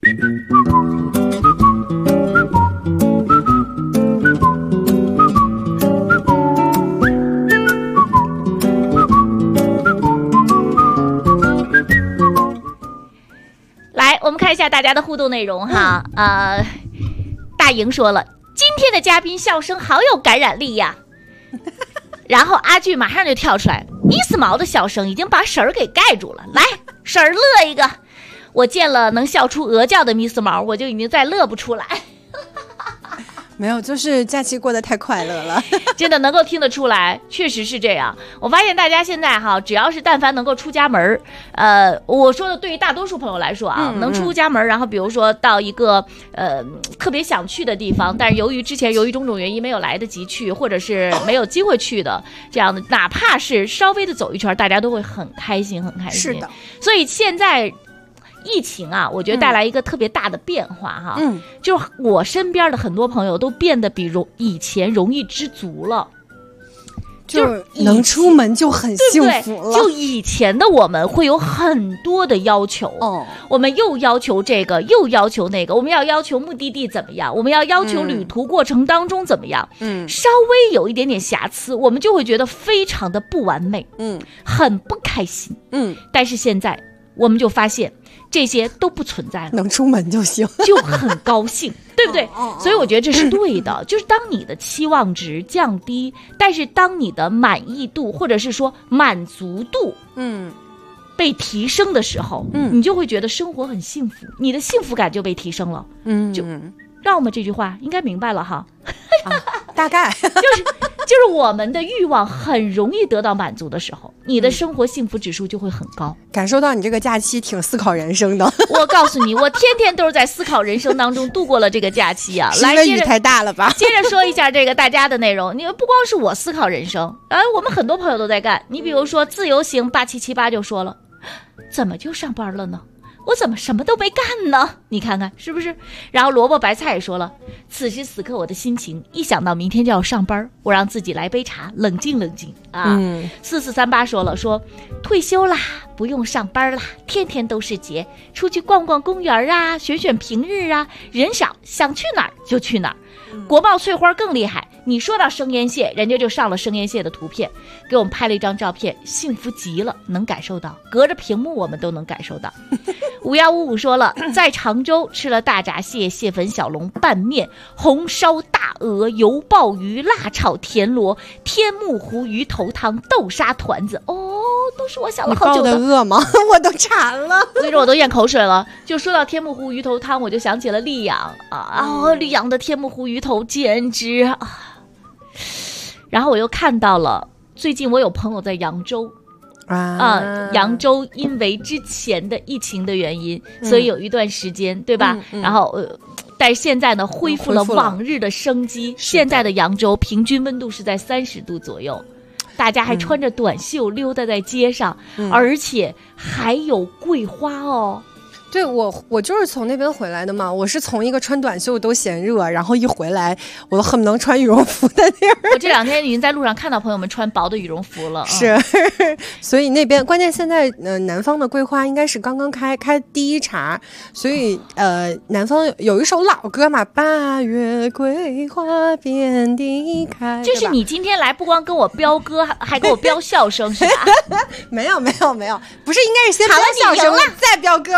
来，我们看一下大家的互动内容哈。大莹说了，今天的嘉宾笑声好有感染力呀。然后阿俊马上就跳出来， Miss 毛的笑声已经把婶儿给盖住了。来，婶儿乐一个。我见了能笑出鹅叫的 Miss 毛，我就已经再乐不出来。 没有，就是假期过得太快乐了。 真的能够听得出来，确实是这样。我发现大家现在哈，只要是但凡能够出家门，我说的对于大多数朋友来说啊，能出家门，然后比如说到一个特别想去的地方，但是由于种种原因没有来得及去，或者是没有机会去的这样的，哪怕是稍微的走一圈，大家都会很开心，很开心。是的，所以现在疫情啊，我觉得带来一个特别大的变化哈，就是我身边的很多朋友都变得比以前容易知足了， 就是能出门就很幸福了。 对，就以前的我们会有很多的要求，我们又要求这个，又要求那个，我们要求目的地怎么样，我们要求旅途过程当中怎么样，稍微有一点点瑕疵，我们就会觉得非常的不完美，很不开心，但是现在我们就发现这些都不存在了， 能出门就行， 就很高兴，对不对？所以我觉得这是对的，就是当你的期望值降低，但是当你的满意度或者是说满足度，被提升的时候，你就会觉得生活很幸福，你的幸福感就被提升了，就让我们这句话应该明白了哈， 大概就是我们的欲望很容易得到满足的时候，你的生活幸福指数就会很高。 感受到你这个假期挺思考人生的。 我告诉你，我天天都是在思考人生当中度过了这个假期啊。 来，雨太大了吧？ 接着说一下这个大家的内容。你不光是我思考人生，我们很多朋友都在干。你比如说自由行8778就说了，怎么就上班了呢？我怎么什么都没干呢？你看看是不是？然后萝卜白菜也说了，此时此刻我的心情，一想到明天就要上班，我让自己来杯茶，冷静冷静啊。4438说了，说退休啦，不用上班啦，天天都是节，出去逛逛公园啊，选平日啊，人少想去哪儿就去哪儿。国贸翠花更厉害，你说到生腌蟹，人家就上了生腌蟹的图片，给我们拍了一张照片，幸福极了，能感受到，隔着屏幕我们都能感受到。5155说了，在常州吃了大闸蟹、蟹粉小笼、拌面、红烧大鹅、油鲍鱼、辣炒田螺、天目湖鱼头汤、豆沙团子，都是我想了好久的。 你抱得饿吗？我都馋了， 所以说我都咽口水了。就说到天目湖鱼头汤，我就想起了溧阳溧阳的天目湖鱼头简直啊！然后我又看到了，最近我有朋友在扬州。扬州因为之前的疫情的原因，所以有一段时间，对吧？然后但是现在呢，恢复了往日的生机。现在的扬州平均温度是在30度左右，大家还穿着短袖溜达在街上，而且还有桂花哦。 对，我就是从那边回来的嘛，我是从一个穿短袖都嫌热，然后一回来我都恨不能穿羽绒服的地儿。 我这2天已经在路上看到朋友们穿薄的羽绒服了。 是，所以那边关键现在南方的桂花应该是刚刚开第一茬，所以南方有一首老歌嘛，8月桂花遍地开。 就是你今天来不光跟我飙歌，还给我飙笑声是吧？ 没有，不是应该是先飙笑声再飙歌吗？ 你赢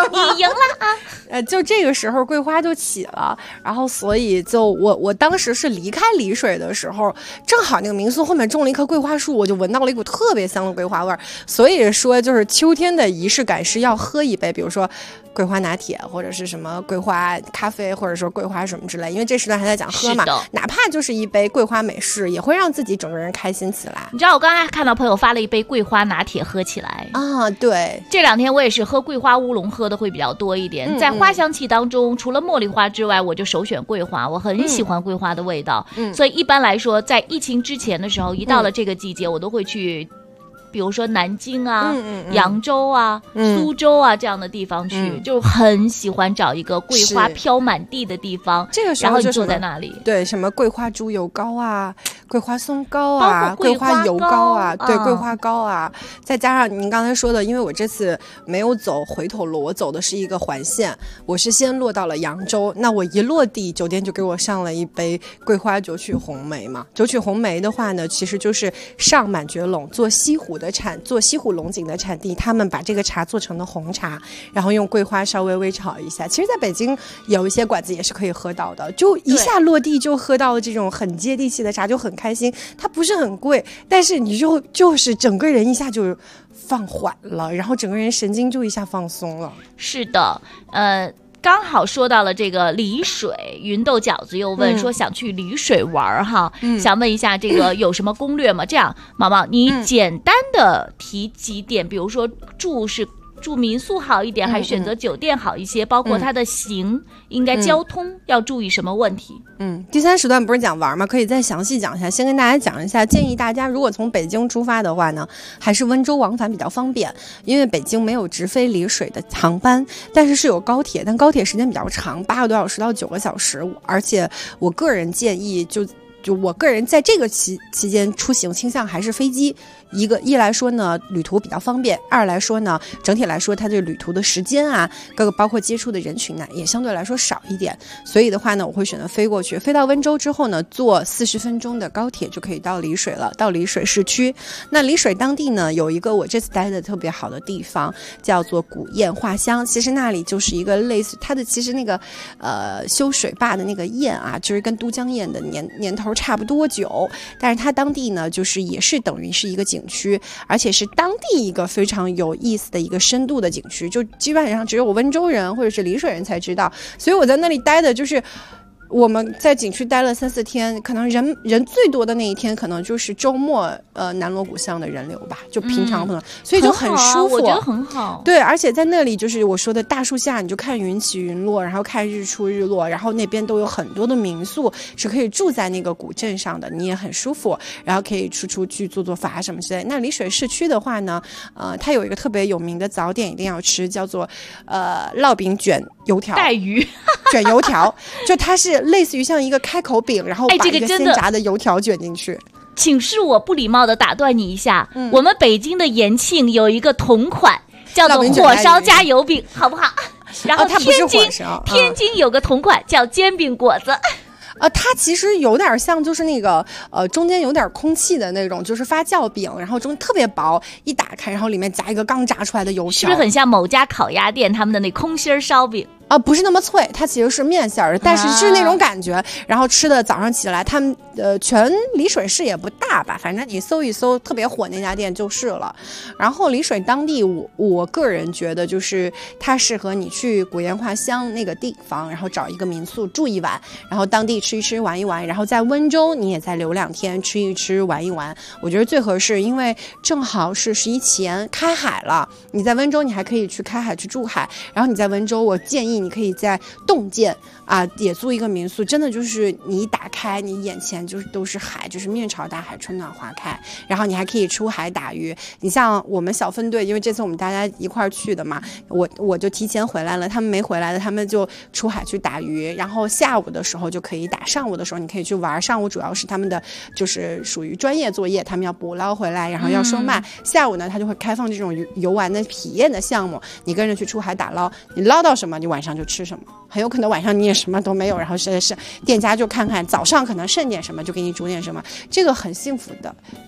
了啊。 就这个时候桂花就起了，然后所以就我当时是离开丽水的时候，正好那个民宿后面种了一棵桂花树，我就闻到了一股特别香的桂花味儿。所以说就是秋天的仪式感是要喝一杯，比如说桂花拿铁或者是什么桂花咖啡，或者说桂花什么之类，因为这时段还在讲喝嘛，哪怕就是一杯桂花美式也会让自己整个人开心起来。 你知道我刚才看到朋友发了一杯桂花拿铁喝起来啊，对， 这2天我也是喝桂花乌龙喝的会比较多一点，在花香气当中除了茉莉花之外，我就首选桂花，我很喜欢桂花的味道，所以一般来说在疫情之前的时候，一到了这个季节我都会去比如说南京啊、扬州啊、苏州啊这样的地方去，就很喜欢找一个桂花飘满地的地方， 这个时候然后你坐在那里， 对，什么桂花猪油膏啊、桂花松糕啊、桂花油膏啊，对，桂花糕啊，再加上您刚才说的，因为我这次没有走回头路，我走的是一个环线，我是先落到了扬州，那我一落地，酒店就给我上了一杯桂花九曲红梅嘛。九曲红梅的话呢，其实就是上满觉陇做西湖做西湖龙井的产地，他们把这个茶做成了红茶，然后用桂花稍微微炒一下。其实在北京有一些馆子也是可以喝到的，就一下落地就喝到了这种很接地气的茶，就很开心。它不是很贵，但是你就是整个人一下就放缓了，然后整个人神经就一下放松了。 是的，刚好说到了这个丽水，芸豆饺子又问说想去丽水玩哈，想问一下这个有什么攻略吗？这样，毛毛你简单的提几点，比如说住民宿好一点，还是选择酒店好一些？包括它的应该交通要注意什么问题？ 第3时段不是讲玩吗？可以再详细讲一下。先跟大家讲一下，建议大家如果从北京出发的话呢，还是温州往返比较方便，因为北京没有直飞丽水的航班，但是有高铁，但高铁时间比较长，8个多小时到9个小时，而且我个人建议就我个人在这个期间出行倾向还是飞机。一来说呢，旅途比较方便；二来说呢，整体来说它这旅途的时间啊，各个包括接触的人群呢，也相对来说少一点。所以的话呢，我会选择飞过去，飞到温州之后呢，坐40分钟的高铁就可以到丽水了，到丽水市区。那丽水当地呢，有一个我这次待的特别好的地方，叫做古堰画乡。其实那里就是一个类似它的，其实那个修水坝的那个堰啊，就是跟都江堰的年头差不多久，但是它当地呢，就是也是等于是一个景区，而且是当地一个非常有意思的一个深度的景区，就基本上只有温州人或者是丽水人才知道，所以我在那里待的就是我们在景区待了3、4天，可能人最多的那一天可能就是周末南锣鼓巷的人流吧，就平常可能，所以就很舒服， 我觉得很好。 对，而且在那里就是我说的大树下，你就看云起云落，然后看日出日落，然后那边都有很多的民宿是可以住在那个古镇上的，你也很舒服，然后可以出去做法什么之类。那丽水市区的话呢，它有一个特别有名的早点一定要吃，叫做烙饼卷油条， 带鱼卷油条，就它是类似于像一个开口饼，然后把一个鲜炸的油条卷进去。 请示我不礼貌的打断你一下，我们北京的延庆有一同款叫做火烧加油饼，好不好？然后天津有个同款叫煎饼果子。 它其实有点像就是那个中间有点空气的那种，就是发酵饼，然后中间特别薄，一打开然后里面夹一个刚炸出来的油条， 是不是很像某家烤鸭店他们的那空心烧饼？ 不是那么脆，它其实是面馅儿，但是是那种感觉。然后吃的早上起来，他们全丽水市也不大吧，反正你搜一搜，特别火那家店就是了。然后丽水当地，我个人觉得就是它适合你去古堰画乡那个地方，然后找一个民宿住一晚，然后当地吃一吃玩一玩，然后在温州你也再留2天吃一吃玩一玩，我觉得最合适，因为正好是11前开海了，你在温州你还可以去开海去住海，然后你在温州我建议你可以在洞见也租一个民宿，真的就是你一打开你眼前就是都是海，就是面朝大海，春暖花开，然后你还可以出海打鱼。你像我们小分队，因为这次我们大家一块儿去的嘛，我就提前回来了，他们没回来的他们就出海去打鱼，然后下午的时候就可以打，上午的时候你可以去玩，上午主要是他们的就是属于专业作业，他们要捕捞回来然后要收卖，下午呢他就会开放这种游玩的体验的项目，你跟着去出海打捞，你捞到什么你晚上就吃什么，很有可能晚上你也什么都没有，然后是店家就看看早上可能剩点什么就给你煮点什么，这个很幸福的。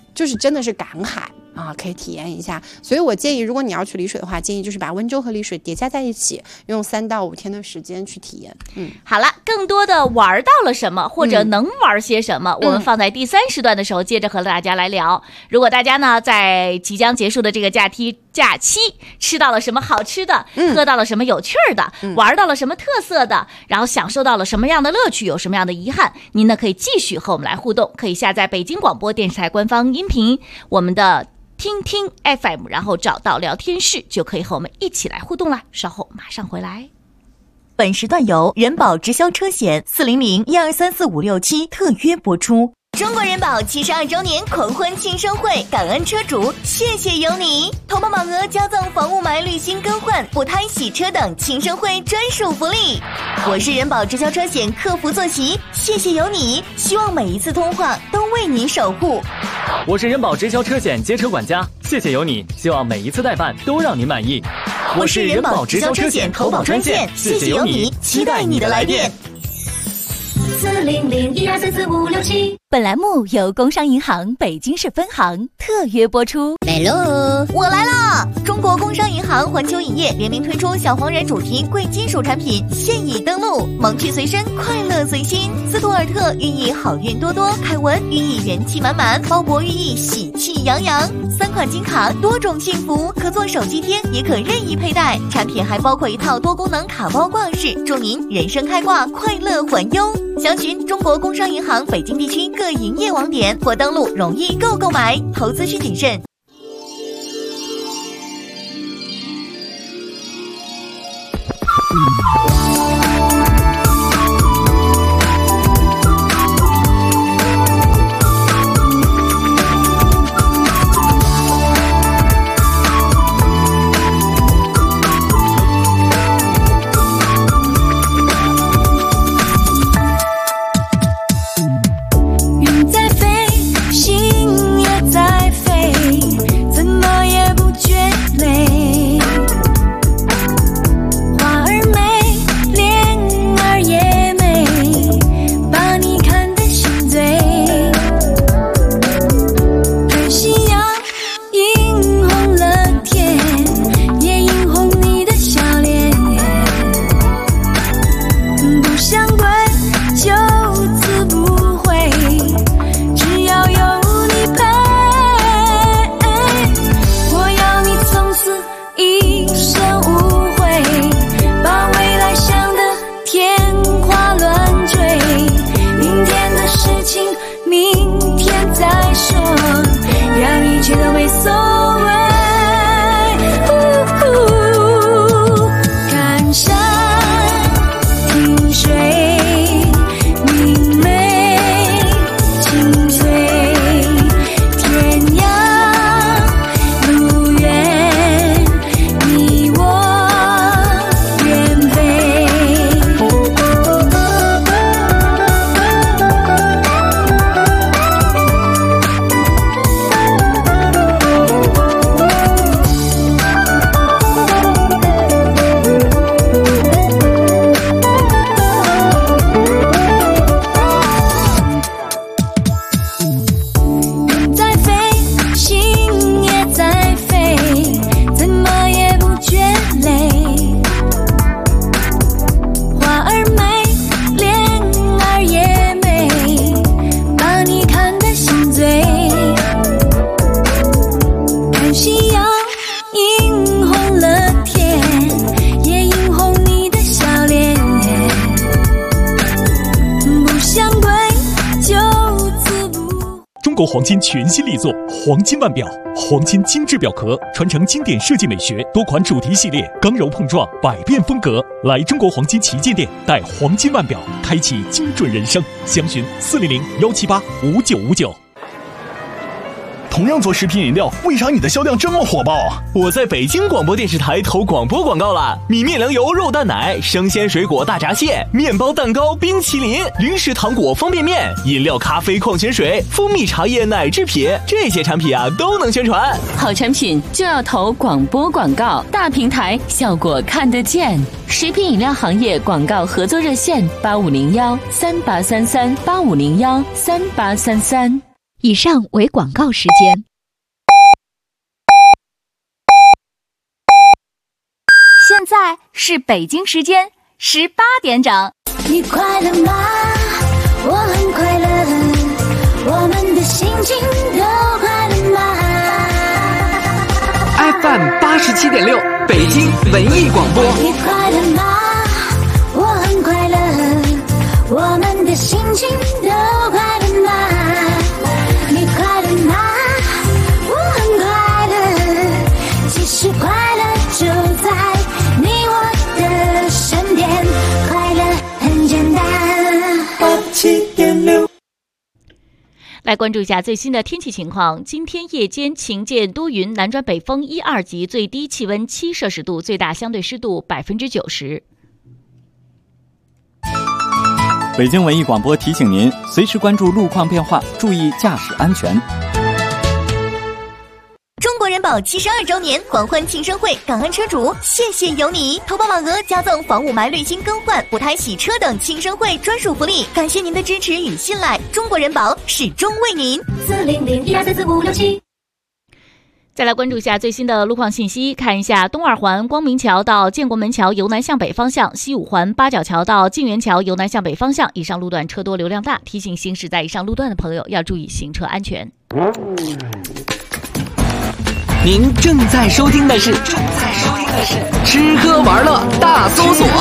就是真的是赶海啊，可以体验一下。所以我建议，如果你要去丽水的话，建议就是把温州和丽水叠加在一起，用3到5天的时间去体验。 好了，更多的玩到了什么，或者能玩些什么，我们放在第3时段的时候接着和大家来聊。如果大家呢在即将结束的这个假期吃到了什么好吃的，喝到了什么有趣的，玩到了什么特色的，然后享受到了什么样的乐趣，有什么样的遗憾，您呢可以继续和我们来互动，可以下载北京广播电视台官方音频，我们的听听 FM， 然后找到聊天室就可以和我们一起来互动了。稍后马上回来。 本时段由人保直销车险400-1234567特约播出。中国人保72周年狂欢庆生会，感恩车主，谢谢有你！投保满额加赠防雾霾、滤芯更换、补胎、洗车等庆生会专属福利。我是人保直销车险客服坐席，谢谢有你！希望每一次通话都为你守护。 我是人保直销车险街车管家，谢谢有你！希望每一次代办都让您满意。 我是人保直销车险投保专线，谢谢有你！期待你的来电。 400-1234567。本栏目由工商银行北京市分行特约播出。 来喽，我来啦！中国工商银行环球影业联名推出小黄人主题贵金属产品现已登陆，萌趣随身，快乐随心。斯图尔特寓意好运多多，凯文寓意元气满满，鲍勃寓意喜气洋洋。3款金卡，多种幸福，可做手机贴，也可任意佩戴。产品还包括一套多功能卡包挂饰，祝您人生开挂，快乐环优。详询中国工商银行北京地区各营业网点或登录容易购买，投资需谨慎。 国黄金全新力作黄金腕表，黄金精致表壳，传承经典设计美学，多款主题系列，刚柔碰撞，百变风格。来中国黄金旗舰店，带黄金腕表，开启精准人生。详询400-178-5959。 同样做食品饮料，为啥你的销量这么火爆啊？我在北京广播电视台投广播广告了，米面粮油肉蛋奶，生鲜水果大闸蟹，面包蛋糕冰淇淋，零食糖果方便面，饮料咖啡矿泉水，蜂蜜茶叶奶制品，这些产品啊都能宣传。 好产品就要投广播广告，大平台效果看得见。食品饮料行业广告合作热线：8501-3833，8501-3833。 以上为广告时间。 现在是北京时间18点整。 你快乐吗？我很快乐，我们的心情都快乐吗？ FM 87.6北京文艺广播。 你快乐吗？我很快乐，我们的心情都快乐吗？你快乐吗？我很快乐，其实快乐就在你我的身边，快乐很简单。87.6。 来关注一下最新的天气情况。今天夜间晴间多云，南转北风1、2级，最低气温7摄氏度，最大相对湿度90%。 北京文艺广播提醒您，随时关注路况变化，注意驾驶安全。 中国人保72周年狂欢庆生会，感恩车主，谢谢有你！投保满额加赠防雾霾、滤芯更换、补胎洗车等庆生会专属福利，感谢您的支持与信赖，中国人保始终为您。400-1234567。 再来关注一下最新的路况信息，看一下东二环光明桥到建国门桥由南向北方向，西五环八角桥到静园桥由南向北方向，以上路段车多流量大，提醒行驶在以上路段的朋友要注意行车安全。 您正在收听的是吃喝玩乐大搜索。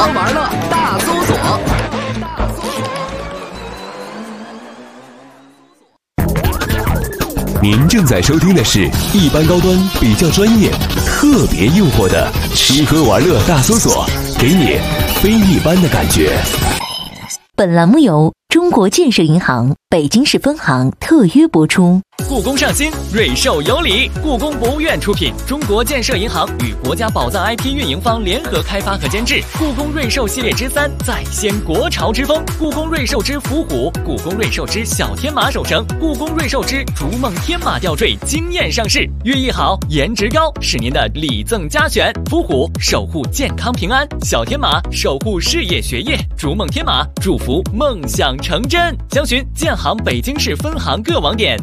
您正在收听的是一般高端、比较专业、特别诱惑的吃喝玩乐大搜索，给你非一般的感觉。 本栏目由中国建设银行北京市分行特约播出。 故宫上新，瑞兽有礼。故宫博物院出品，中国建设银行与国家宝藏 IP 运营方联合开发和监制。故宫瑞兽系列之3再掀国潮之风，故宫瑞兽之伏虎，故宫瑞兽之小天马手绳，故宫瑞兽之逐梦天马吊坠惊艳上市，寓意好，颜值高，是您的礼赠佳选。伏虎守护健康平安，小天马守护事业学业，逐梦天马祝福梦想成真。详询建行北京市分行各网点。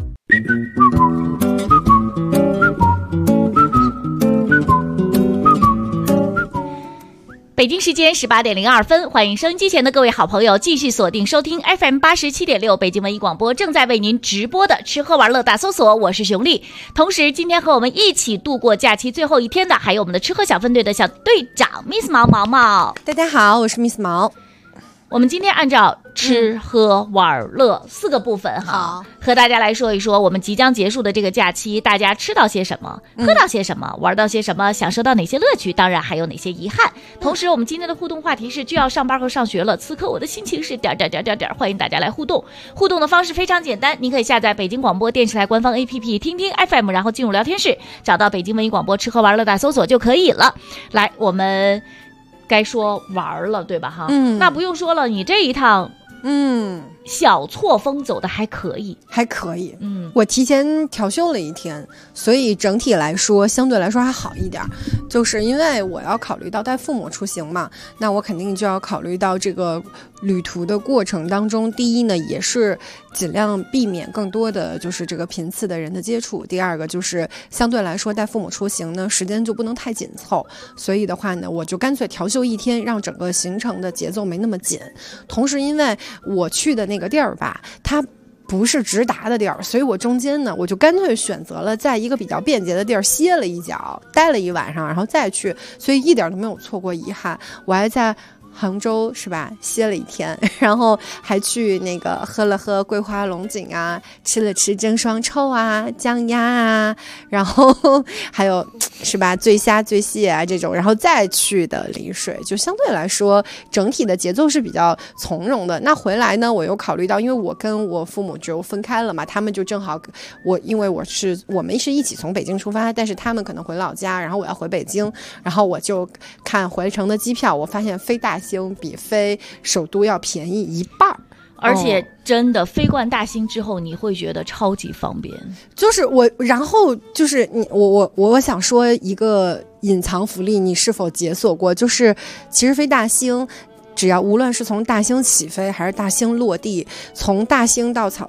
北京时间18点02分，欢迎收音机前的各位好朋友继续锁定收听 FM 87.6北京文艺广播正在为您直播的吃喝玩乐大搜索，我是熊丽。同时今天和我们一起度过假期最后一天的还有我们的吃喝小分队的小队长 Miss 毛毛毛。 大家好，我是 Miss 毛。 我们今天按照吃喝玩乐4个部分哈，和大家来说一说我们即将结束的这个假期，大家吃到些什么，喝到些什么，玩到些什么，享受到哪些乐趣，当然还有哪些遗憾。同时我们今天的互动话题是就要上班和上学了，此刻我的心情是点，欢迎大家来互动。互动的方式非常简单，您可以下载北京广播电视台官方 APP 听听 FM， 然后进入聊天室，找到北京文艺广播吃喝玩乐大搜索就可以了。来，我们该说玩了对吧哈？那不用说了，你这一趟小错峰走的还可以。 我提前调休了1天，所以整体来说相对来说还好一点。就是因为我要考虑到带父母出行嘛，那我肯定就要考虑到这个旅途的过程当中，第一呢也是尽量避免更多的就是这个频次的人的接触，第二个就是相对来说带父母出行呢时间就不能太紧凑，所以的话呢我就干脆调休1天，让整个行程的节奏没那么紧。同时因为我去的那个地儿吧，它不是直达的地儿，所以我中间呢我就干脆选择了在一个比较便捷的地儿歇了一脚，待了1晚上，然后再去，所以一点都没有错过遗憾。我还在杭州是吧歇了1天，然后还去那个喝了喝桂花龙井啊，吃了吃蒸双臭啊，酱鸭啊，然后还有是吧醉虾醉蟹啊这种，然后再去的丽水，就相对来说整体的节奏是比较从容的。那回来呢我又考虑到，因为我跟我父母就分开了嘛，他们就正好因为我们是一起从北京出发，但是他们可能回老家，然后我要回北京，然后我就看回程的机票，我发现飞大兴比飞首都要便宜1半， 而且真的飞惯大兴之后，你会觉得超级方便。 就是然后就是我想说一个隐藏福利，你是否解锁过？就是其实飞大兴，只要无论是从大兴起飞还是大兴落地，从大兴到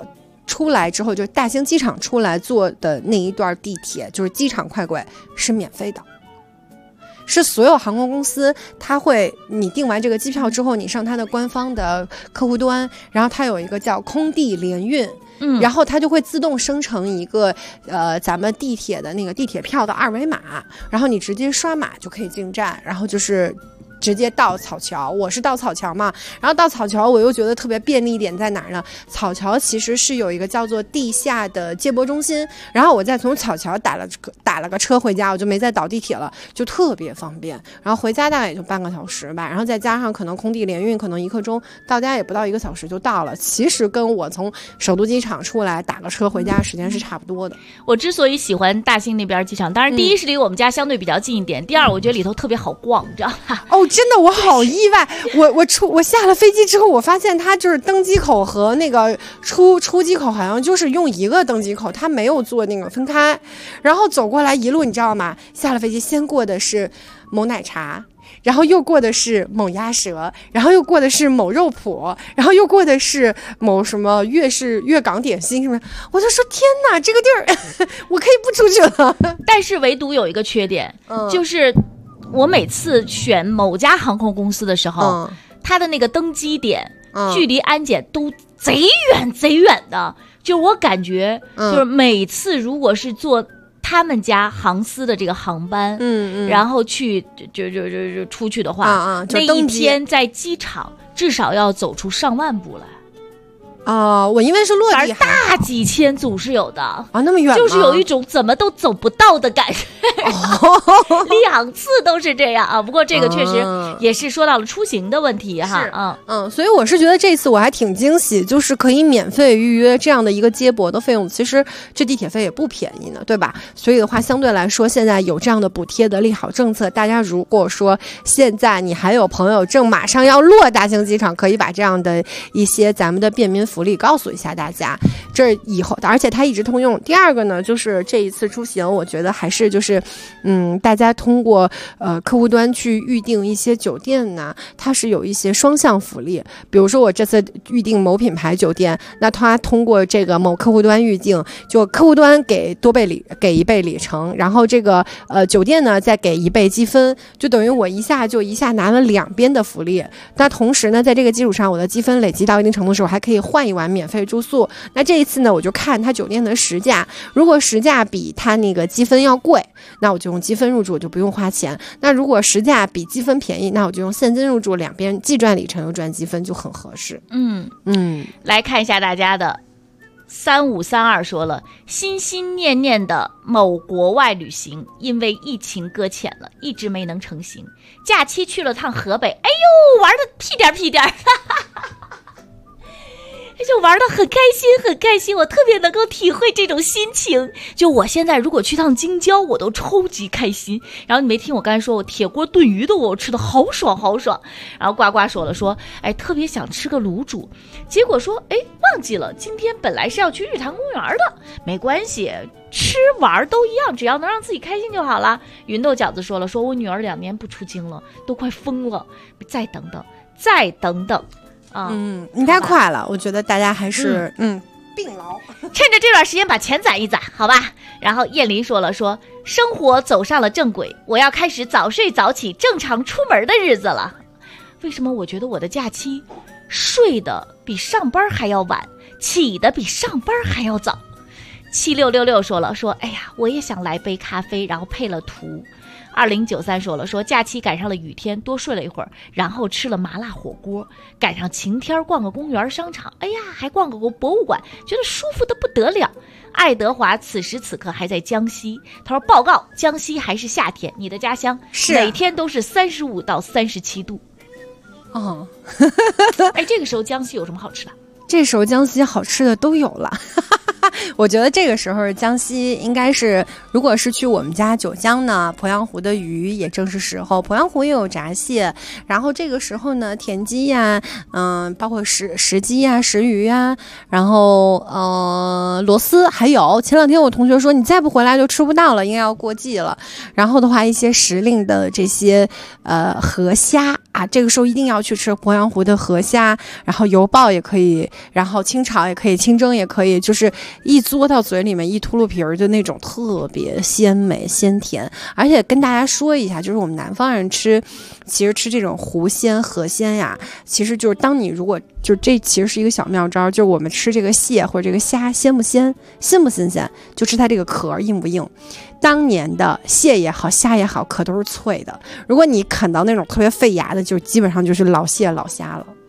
出来之后，就是大兴机场出来坐的那一段地铁，就是机场快轨是免费的。是所有航空公司，它会你订完这个机票之后，你上它的官方的客户端，然后它有一个叫空地联运，然后它就会自动生成一个咱们地铁的那个地铁票的二维码，然后你直接刷码就可以进站，然后就是直接到草桥。我是到草桥嘛，然后到草桥我又觉得特别便利一点在哪儿呢？草桥其实是有一个叫做地下的接驳中心，然后我再从草桥打了个车回家，我就没再倒地铁了，就特别方便。然后回家大概也就半个小时吧，然后再加上可能空地联运可能1刻钟，到家也不到1个小时就到了。其实跟我从首都机场出来打个车回家时间是差不多的。 我之所以喜欢大兴那边机场，当然第一是离我们家相对比较近一点，第二我觉得里头特别好逛，你知道吧？ 哦，真的我好意外，我下了飞机之后，我发现它就是登机口和那个出机口好像就是用一个登机口，它没有做那个分开。然后走过来一路，你知道吗？下了飞机先过的是某奶茶，然后又过的是某鸭舌，然后又过的是某肉脯，然后又过的是某什么粤港点心什么。我就说天哪，这个地儿我可以不出去了。 但是唯独有一个缺点，就是我每次选某家航空公司的时候，它的那个登机点距离安检都贼远的，就我感觉就是每次如果是坐他们家航司的这个航班，然后去就出去的话，那一天在机场至少要走出上万步来。 我因为是落地， 大几千总是有的啊， 那么远吗？ 就是有一种怎么都走不到的感觉。2次都是这样啊。不过这个确实也是说到了出行的问题哈， 所以我是觉得这次我还挺惊喜，就是可以免费预约这样的一个接驳的费用，其实这地铁费也不便宜呢，对吧？所以的话，相对来说，现在有这样的补贴的利好政策，大家如果说现在你还有朋友正马上要落大兴机场，可以把这样的一些咱们的便民福利告诉一下大家，这以后而且它一直通用。第二个呢，就是这一次出行，我觉得还是就是大家通过客户端去预定一些酒店呢，它是有一些双向福利。比如说我这次预定某品牌酒店，那它通过这个某客户端预定，就客户端给1倍里程，然后这个酒店呢再给1倍积分，就等于我一下拿了2边的福利。那同时呢，在这个基础上，我的积分累积到一定程度的时候，还可以换1晚免费住宿。那这一次呢，我就看它酒店的实价，如果实价比它那个积分要贵，那我就用积分入住，我就不用花钱。那如果实价比积分便宜，那我就用现金入住，2边既赚里程又赚积分，就很合适。 来看一下大家的3532说了，心心念念的某国外旅行因为疫情搁浅了，一直没能成行。假期去了趟河北，哎呦，玩的屁颠儿就玩得很开心，我特别能够体会这种心情。就我现在如果去趟京郊，我都超级开心。然后你没听我刚才说我铁锅炖鱼的我吃的好爽。然后呱呱说了特别想吃个卤煮，结果说忘记了，今天本来是要去日坛公园的。没关系，吃玩都一样，只要能让自己开心就好了。芸豆饺子说了，说我女儿2年不出京了，都快疯了，再等等。 应该快了，我觉得大家还是病劳， 趁着这段时间把钱攒一攒，好吧。然后燕林说了，说生活走上了正轨，我要开始早睡早起，正常出门的日子了。为什么我觉得我的假期睡得比上班还要晚，起得比上班还要早？7666说了，说我也想来杯咖啡，然后配了图。2093说了，说假期赶上了雨天，多睡了一会儿，然后吃了麻辣火锅，赶上晴天逛个公园商场，还逛个博物馆，觉得舒服的不得了。爱德华此时此刻还在江西，他说报告，江西还是夏天，你的家乡是每天都是35到37度。这个时候江西有什么好吃的？ 这时候江西好吃的都有了。我觉得这个时候江西应该是，如果是去我们家九江呢，鄱阳湖的鱼也正是时候，鄱阳湖也有闸蟹，然后这个时候呢，田鸡呀，包括石鸡呀、石鱼呀，然后螺丝，还有前2天我同学说你再不回来就吃不到了，应该要过季了。然后的话，一些时令的这些河虾啊，这个时候一定要去吃鄱阳湖的河虾，然后油爆也可以，然后清炒也可以，清蒸也可以，就是一嘬到嘴里面一秃噜皮儿的那种，特别鲜美鲜甜。而且跟大家说一下，就是我们南方人其实吃这种湖鲜河鲜呀，其实就是当你如果就这其实是一个小妙招，就是我们吃这个蟹或者这个虾鲜不鲜，新不新鲜，就吃它这个壳硬不硬。当年的蟹也好虾也好，壳都是脆的，如果你啃到那种特别费牙的，就基本上就是老蟹老虾了。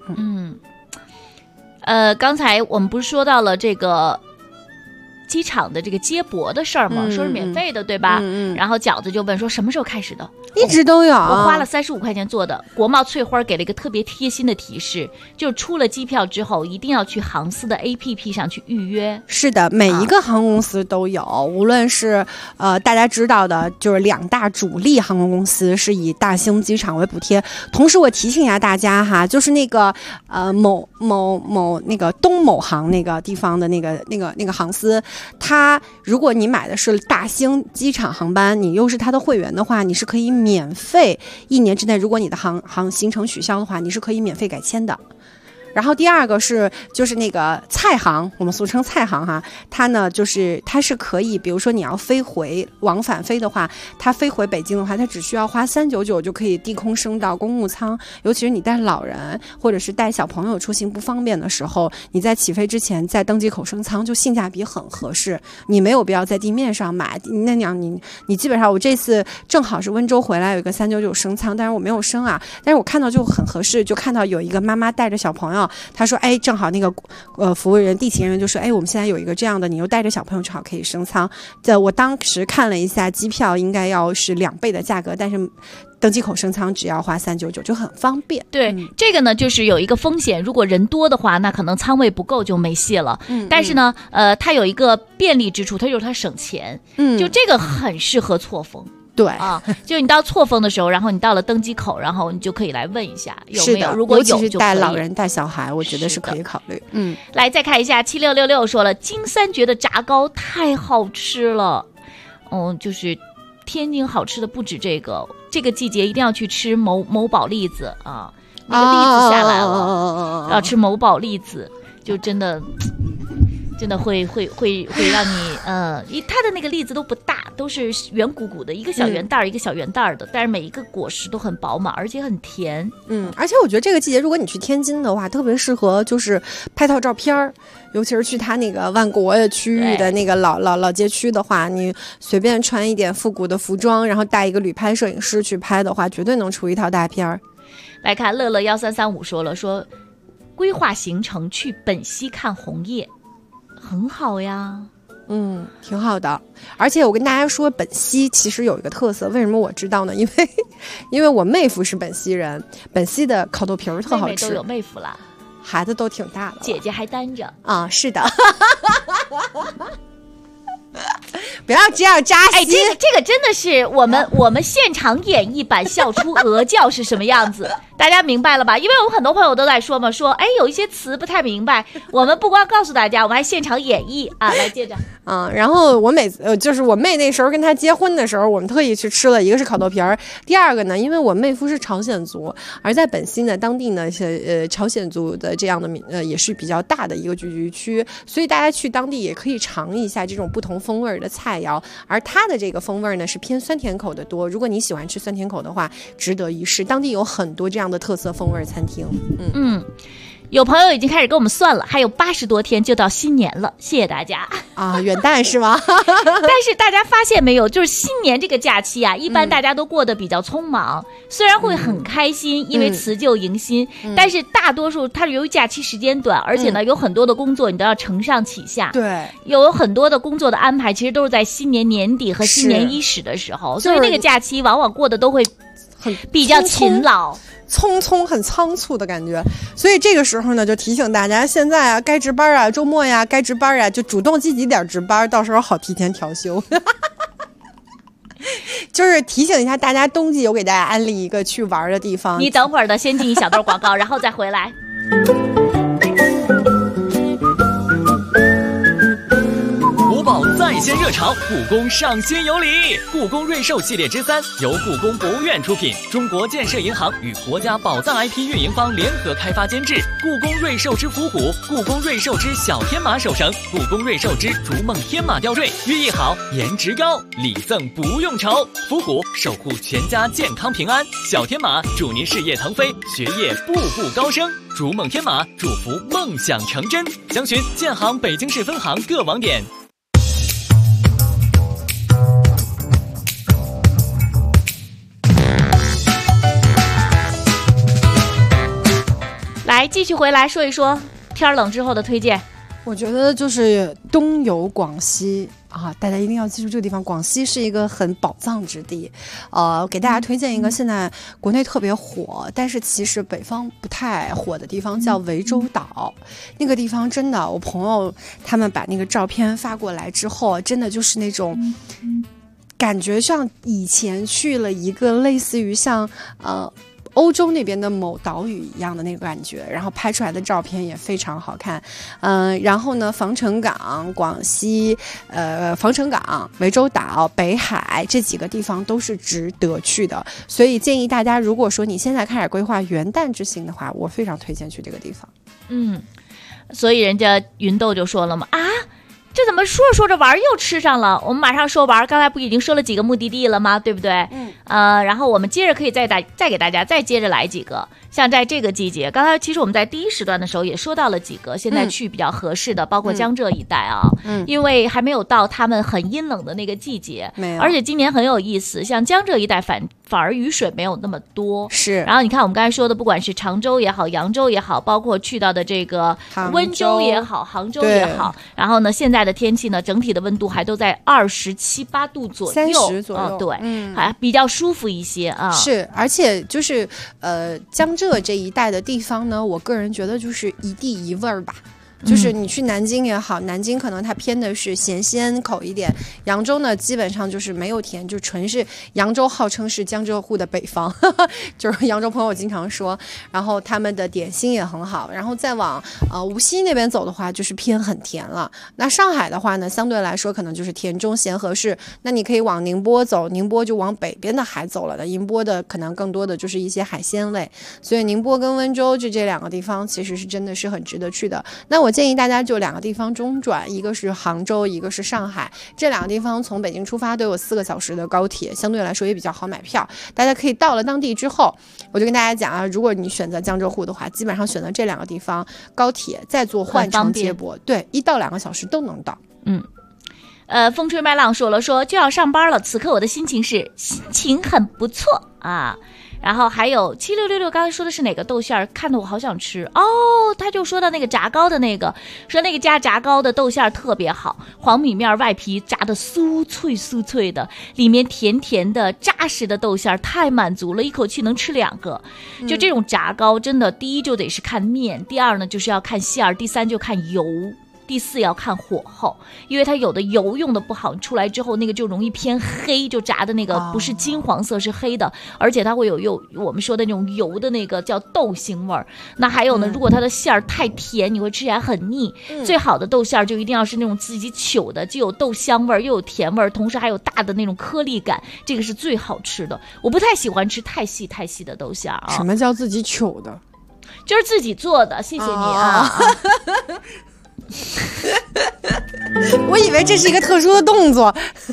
刚才我们不是说到了这个机场的这个接驳的事儿吗？说是免费的，对吧？然后饺子就问说什么时候开始的？ 一直都有。 我花了35块钱做的。国贸翠花给了一个特别贴心的提示，就是出了机票之后，一定要去航司的 APP 上去预约。 是的，每一个航空公司都有，无论是大家知道的，就是2大主力航空公司是以大兴机场为补贴。同时，我提醒一下大家哈，就是那个某那个东某航那个地方的那个航司。它如果你买的是大兴机场航班，你又是它的会员的话，你是可以免费1年之内，如果你的航行程取消的话，你是可以免费改签的。然后第二个就是那个菜航，我们俗称菜航哈，它呢就是它是可以，比如说你要飞回往返飞的话，它飞回北京的话，它只需要花399就可以低空升到公务舱。尤其是你带老人或者是带小朋友出行不方便的时候，你在起飞之前在登机口升舱就性价比很合适，你没有必要在地面上买。那样你基本上，我这次正好是温州回来有一个399升舱，但是我没有升啊，但是我看到就很合适，就看到有一个妈妈带着小朋友。他说哎，正好那个服务人地勤人员就说，哎，我们现在有一个这样的，你又带着小朋友正好可以升舱。我当时看了一下机票应该要是2倍的价格，但是登机口升舱只要花399，就很方便。 对，这个呢就是有一个风险，如果人多的话，那可能舱位不够就没戏了。但是呢它有一个便利之处，它就是它省钱。就这个很适合错峰。 对啊，就你到错峰的时候，然后你到了登机口，然后你就可以来问一下有没有，如果有就可以， 尤其是带老人带小孩，我觉得是可以考虑。 来再看一下7666说了，金三绝的炸糕太好吃了。就是天津好吃的不止这个季节一定要去吃某宝栗子啊，那个栗子下来了，要吃某宝栗子，就真的会让你它的那个栗子都不大，都是圆鼓鼓的，一个小圆袋一个小圆袋的，但是每一个果实都很饱满，而且很甜。 而且我觉得这个季节如果你去天津的话，特别适合就是拍套照片，尤其是去它那个万国的区域的那个老街区的话，你随便穿一点复古的服装，然后带一个旅拍摄影师去拍的话，绝对能出一套大片。 来看乐乐1335说规划行程去本溪看红叶。很好呀， 挺好的。而且我跟大家说，本溪其实有一个特色，为什么我知道呢？因为我妹夫是本溪人，本溪的烤豆皮儿特好吃。 妹妹都有妹夫了， 孩子都挺大的， 姐姐还单着啊。是的。不要这样扎心。 哎，这个真的是我们现场演绎版笑出鹅叫是什么样子，大家明白了吧？因为我们很多朋友都在说嘛，说哎有一些词不太明白，我们不光告诉大家，我们还现场演绎啊。来接着然后我就是我妹那时候跟她结婚的时候，我们特意去吃了一个是烤豆皮儿，第二个呢，因为我妹夫是朝鲜族，而在本溪呢当地呢朝鲜族的这样的也是比较大的一个聚居区，所以大家去当地也可以尝一下这种不同风味的菜肴，而它的这个风味呢是偏酸甜口的多，如果你喜欢吃酸甜口的话，值得一试。当地有很多这样的特色风味餐厅。 有朋友已经开始给我们算了，还有80多天就到新年了，谢谢大家啊！元旦是吗？ 但是大家发现没有，就是新年这个假期啊，一般大家都过得比较匆忙，虽然会很开心，因为辞旧迎新，但是大多数它由于假期时间短，而且呢有很多的工作你都要承上启下， 对， 有很多的工作的安排，其实都是在新年年底和新年伊始的时候，所以那个假期往往过得都会比较勤劳。 匆很仓促的感觉，所以这个时候呢，就提醒大家，现在啊，该值班啊，周末呀，该值班啊，就主动积极点值班，到时候好提前调休。就是提醒一下大家，冬季有给大家安利一个去玩的地方。 你等会儿的，先进一小段广告，然后再回来。 国宝再再现热潮，故宫上新有礼。故宫瑞兽系列之3由故宫博物院出品，中国建设银行与国家宝藏 IP 运营方联合开发监制。故宫瑞兽之伏虎，故宫瑞兽之小天马手绳，故宫瑞兽之逐梦天马吊坠，寓意好，颜值高，礼赠不用愁。伏虎守护全家健康平安，小天马祝您事业腾飞，学业步步高升。逐梦天马祝福梦想成真，详询建行北京市分行各网点。 来，继续回来说一说天冷之后的推荐。 我觉得就是东游广西啊，大家一定要记住这个地方。广西是一个很宝藏之地，给大家推荐一个现在国内特别火，但是其实北方不太火的地方，叫涠洲岛。那个地方真的，我朋友他们把那个照片发过来之后，真的就是那种感觉像以前去了一个类似于像欧洲那边的某岛屿一样的那个感觉，然后拍出来的照片也非常好看。然后呢，防城港、广西防城港、涠洲岛、北海这几个地方都是值得去的，所以建议大家，如果说你现在开始规划元旦之行的话，我非常推荐去这个地方。 所以人家云豆就说了嘛，这怎么说着说着玩又吃上了？我们马上说玩，刚才不已经说了几个目的地了吗？对不对？然后我们接着可以再给大家再接着来几个，像在这个季节，刚才其实我们在第一时段的时候也说到了几个，现在去比较合适的，包括江浙一带啊，因为还没有到他们很阴冷的那个季节，而且今年很有意思，像江浙一带反而雨水没有那么多， 是。 然后你看我们刚才说的，不管是常州也好，扬州也好，包括去到的这个温州也好，杭州也好，然后呢，现在的天气呢，整体的温度还都在27、8度左右 ，30左右， 对，还比较舒服一些啊。 是，而且就是江浙这一带的地方呢，我个人觉得就是一地一味儿吧。就是你去南京也好，南京可能它偏的是咸鲜口一点，扬州呢基本上就是没有甜，就纯是扬州号称是江浙沪的北方，就是扬州朋友经常说，然后他们的点心也很好，然后再往无锡那边走的话就是偏很甜了。那上海的话呢，相对来说可能就是甜中咸合适，那你可以往宁波走，宁波就往北边的海走了的，宁波的可能更多的就是一些海鲜类，所以宁波跟温州这两个地方其实是真的是很值得去的。那我建议大家就2个地方中转，一个是杭州，一个是上海，这2个地方从北京出发都有4个小时的高铁，相对来说也比较好买票。大家可以到了当地之后，我就跟大家讲啊，如果你选择江浙沪的话，基本上选择这2个地方，高铁再坐换乘接驳，对，1到2个小时都能到。 风吹麦浪说就要上班了，此刻我的心情很不错啊。然后还有7666，刚才说的是哪个豆馅儿？看得我好想吃哦。他就说到那个炸糕的那个，说那个家炸糕的豆馅儿特别好，黄米面外皮炸的酥脆的，里面甜甜的扎实的豆馅儿太满足了，一口气能吃2个。就这种炸糕真的，第一就得是看面，第二呢就是要看馅儿，第三就看油，第4要看火候，因为它有的油用的不好，出来之后那个就容易偏黑，就炸的那个不是金黄色是黑的，而且它会有我们说的那种油的那个叫豆腥味儿。那还有呢，如果它的馅儿太甜，你会吃起来很腻。最好的豆馅儿就一定要是那种自己糗的，既有豆香味儿又有甜味儿，同时还有大的那种颗粒感，这个是最好吃的。我不太喜欢吃太细的豆馅儿啊。 什么叫自己糗的？ 就是自己做的。谢谢你啊。 我以为这是一个特殊的动作。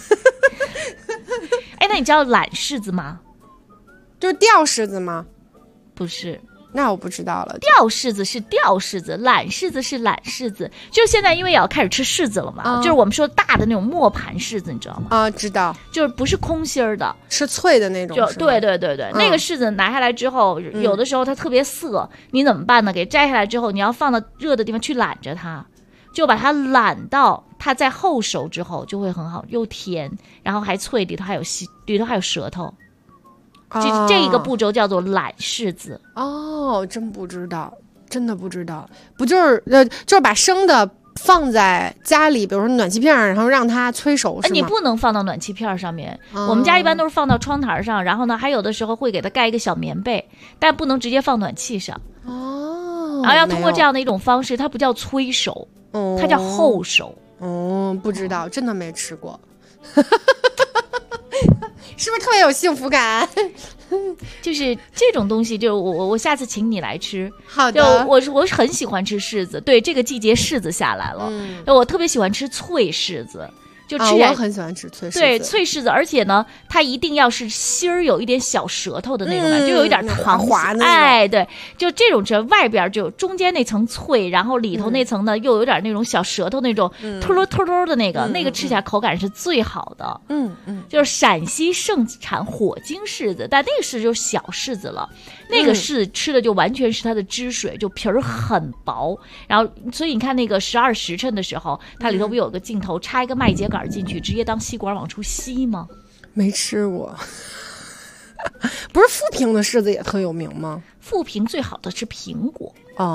那你知道懒柿子吗？ 就是吊柿子吗？ 不是， 那我不知道了。 吊柿子是吊柿子，懒柿子是懒柿子。就现在因为也要开始吃柿子了嘛，就是我们说大的那种磨盘柿子，你知道吗？ 知道， 就是不是空心儿的， 是脆的那种。 就对，那个柿子拿下来之后，有的时候它特别涩，你怎么办呢？给摘下来之后，你要放到热的地方去揽着它。就把它揽到它在后熟之后就会很好，又甜，然后还脆，里头还有舌头。这一个步骤叫做揽柿子。 真不知道，真的不知道。不就是把生的放在家里，比如说暖气片，然后让它催熟是吗？ 你不能放到暖气片上面，我们家一般都是放到窗台上，然后呢还有的时候会给它盖一个小棉被，但不能直接放暖气上。然后要通过这样的一种方式，它不叫催熟，它叫后熟。 不知道，真的没吃过。是不是特别有幸福感？ 就是这种东西，就我下次请你来吃。 好的， 就我很喜欢吃柿子，对，这个季节柿子下来了，我特别喜欢吃脆柿子。就吃我很喜欢吃脆柿子， 对脆柿子，而且呢，它一定要是芯儿有一点小舌头的那种，就有一点糖滑的。 哎，对，就这种吃，外边就中间那层脆，然后里头那层呢又有点那种小舌头那种突噜突噜的那个，那个吃起来口感是最好的。就是陕西盛产火晶柿子，但那个柿子就是小柿子了，那个柿子吃的就完全是它的汁水，就皮儿很薄，然后所以你看那个12时辰的时候，它里头不有个镜头插一个麦秸秆进去，直接当吸管往出吸吗？ 没吃过。不是富平的柿子也特有名吗？ 富平最好的是苹果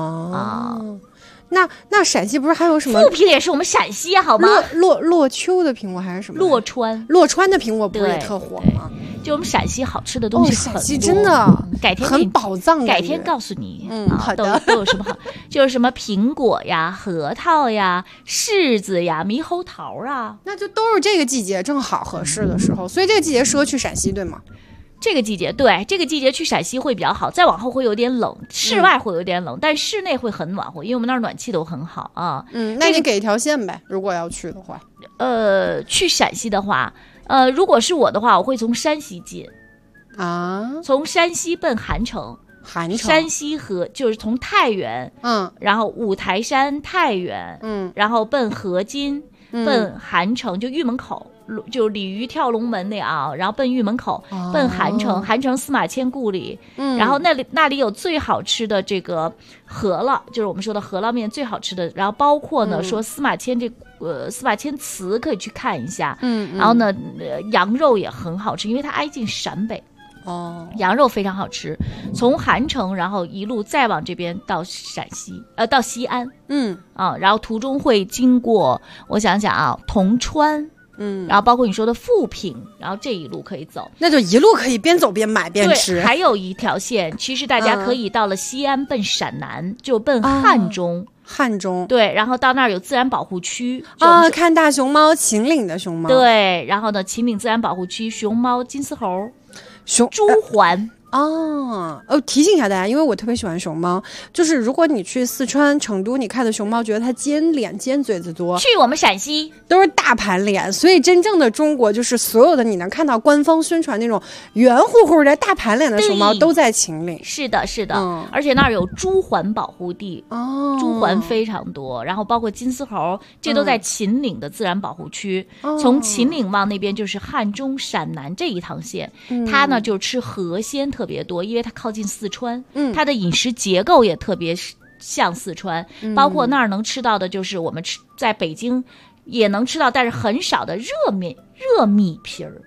那陕西不是还有什么？ 富平也是我们陕西好吗？ 洛秋的苹果还是什么？ 洛川的苹果不是也特火吗？ 就我们陕西好吃的东西很多， 陕西真的改天很宝藏， 改天告诉你。 好的， 都有什么好？就是什么苹果呀、核桃呀、柿子呀、猕猴桃啊， 那就都是这个季节正好合适的时候，所以这个季节适合去陕西，对吗？ 这个季节对，这个季节去陕西会比较好，再往后会有点冷，室外会有点冷，但室内会很暖和，因为我们那儿暖气都很好啊。 那你给一条线呗，如果要去的话。 去陕西的话，如果是我的话，我会从山西进啊， 从山西奔韩城。山西和就是从太原，然后五台山、太原，然后奔河津，奔韩城，就玉门口。就鲤鱼跳龙门那啊，然后奔玉门口，奔韩城，韩城司马迁故里，然后那里有最好吃的这个饸饹，就是我们说的饸饹面最好吃的，然后包括呢说司马迁司马迁祠可以去看一下，然后呢羊肉也很好吃，因为它挨近陕北。羊肉非常好吃，从韩城然后一路再往这边到陕西，到西安，然后途中会经过，我想想啊，铜川。然后包括你说的富平，然后这一路可以走， 那就一路可以边走边买边吃。 还有一条线，其实大家可以到了西安奔陕南，就奔汉中。对，然后到那儿有自然保护区看大熊猫，秦岭的熊猫。 对，然后呢，秦岭自然保护区，熊猫、金丝猴、朱鹮。 提醒一下大家，因为我特别喜欢熊猫，就是如果你去四川成都，你看的熊猫觉得它尖脸尖嘴子多， 去我们陕西都是大盘脸，所以真正的中国就是所有的你能看到官方宣传那种圆乎乎的大盘脸的熊猫都在秦岭。 是的而且那儿有朱鹮保护地，朱鹮非常多，然后包括金丝猴，这都在秦岭的自然保护区。从秦岭往那边就是汉中陕南这一趟线，它呢就吃河鲜特别多，因为它靠近四川，它的饮食结构也特别像四川，包括那儿能吃到的就是我们在北京也能吃到，但是很少的热米皮儿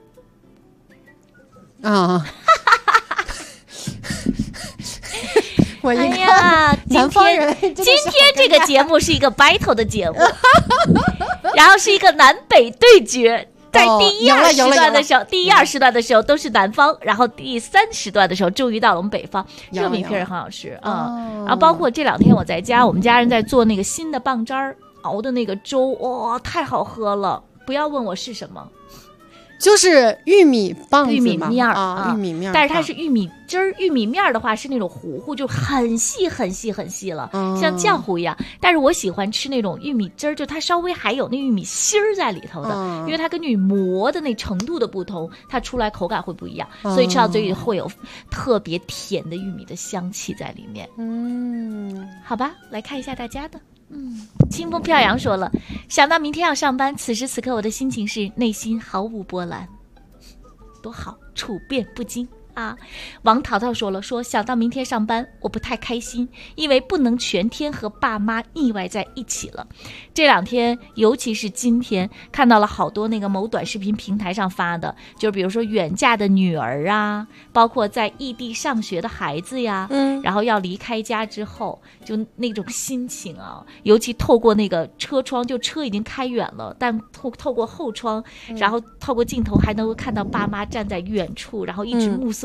我一看， 南方人， 今天这个节目是一个 battle 的节目，然后是一个南北对决。在第一二时段的时候，第一二时段的时候都是南方，然后第三时段的时候终于到了我们北方。热米皮也很好吃然后包括这2天我在家，我们家人在做那个新的棒渣熬的那个粥，太好喝了！不要问我是什么， 就是玉米棒子嘛， 玉米面玉米面， 但是它是玉米汁儿。玉米面的话是那种糊糊，就很细很细很细了，像浆糊一样。但是我喜欢吃那种玉米汁儿，就它稍微还有那玉米芯儿在里头的，因为它根据磨的那程度的不同，它出来口感会不一样，所以吃到嘴里会有特别甜的玉米的香气在里面。好吧，来看一下大家的。清风飘扬说了，想到明天要上班，此时此刻我的心情是内心毫无波澜，多好，处变不惊啊！王淘淘说了，想到明天上班，我不太开心，因为不能全天和爸妈腻歪在一起了。这2天，尤其是今天，看到了好多那个某短视频平台上发的，就比如说远嫁的女儿啊，包括在异地上学的孩子呀，然后要离开家之后，就那种心情啊，尤其透过那个车窗，就车已经开远了，但透过后窗，然后透过镜头还能够看到爸妈站在远处，然后一直目送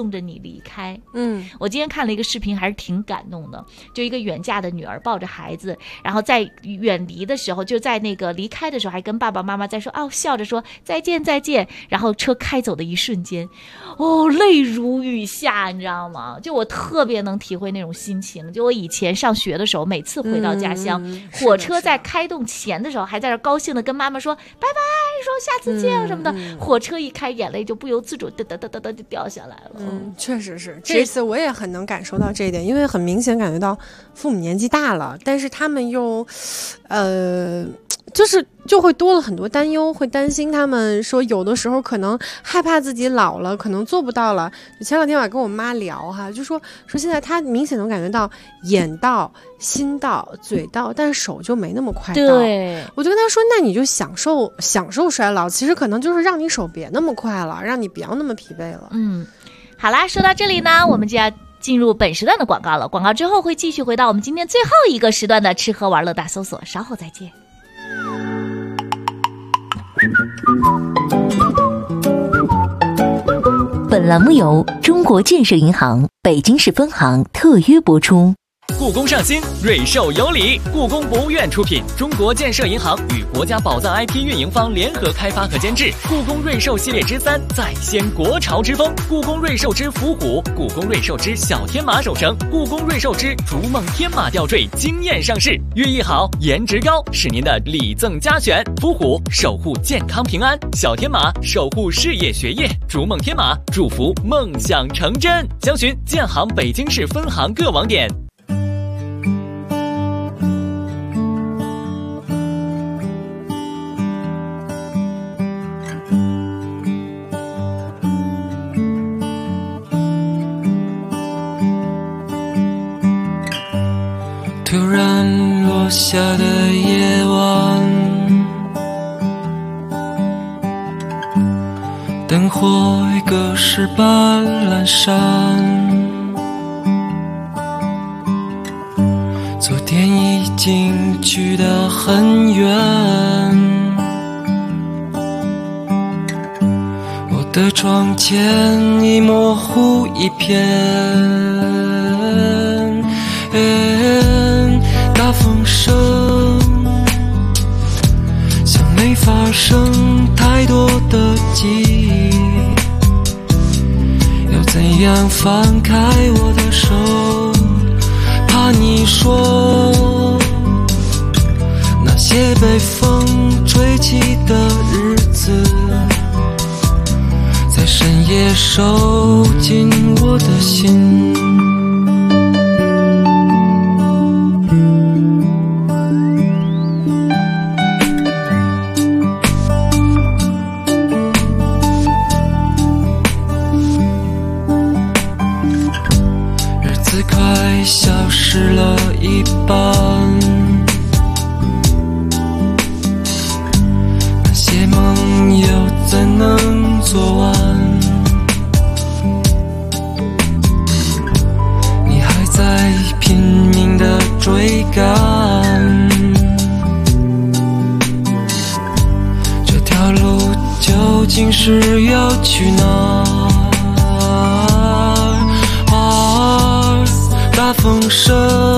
送着你离开。我今天看了一个视频，还是挺感动的，就一个远嫁的女儿抱着孩子，然后在远离的时候，就在那个离开的时候还跟爸爸妈妈在说笑着说再见再见，然后车开走的一瞬间，泪如雨下，你知道吗？就我特别能体会那种心情。就我以前上学的时候，每次回到家乡，火车在开动前的时候还在这高兴的跟妈妈说拜拜，说下次见什么的，火车一开，眼泪就不由自主哒哒哒哒哒就掉下来了。 确实是，这次我也很能感受到这一点，因为很明显感觉到父母年纪大了，但是他们又就会多了很多担忧，会担心他们说有的时候可能害怕自己老了，可能做不到了。就前两天我跟我妈聊哈，就说现在她明显能感觉到眼到、心到、嘴到，但是手就没那么快到。对，我就跟她说，那你就享受衰老，其实可能就是让你手别那么快了，让你不要那么疲惫了。 好啦，说到这里呢，我们就要进入本时段的广告了。广告之后会继续回到我们今天最后一个时段的吃喝玩乐大搜索，稍后再见。 本栏目由中国建设银行北京市分行特约播出。 故宫上新，瑞兽有礼。故宫博物院出品，中国建设银行与国家宝藏 IP 运营方联合开发和监制。故宫瑞兽系列之3，再掀国潮之风。故宫瑞兽之伏虎，故宫瑞兽之小天马手绳，故宫瑞兽之逐梦天马吊坠惊艳上市。寓意好，颜值高，是您的礼赠佳选。伏虎守护健康平安，小天马守护事业学业，逐梦天马祝福梦想成真。详询建行北京市分行各网点。 突然落下的夜晚，灯火已隔世般阑珊，昨天已经去得很远，我的窗前已模糊一片，大风声像没发生太多的记忆，要怎样放开我的手，怕你说那些被风吹起的日子，在深夜收进我的心。消失了一半，那些梦又怎能做完？你还在拼命地追赶，这条路究竟是要去哪？大风声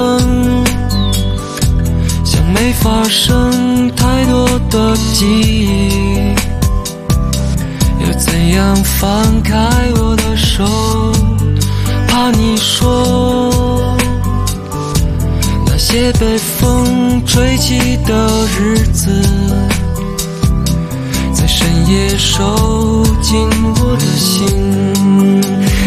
像没发生太多的记忆，又怎样放开我的手，怕你说那些被风吹起的日子，在深夜收进我的心。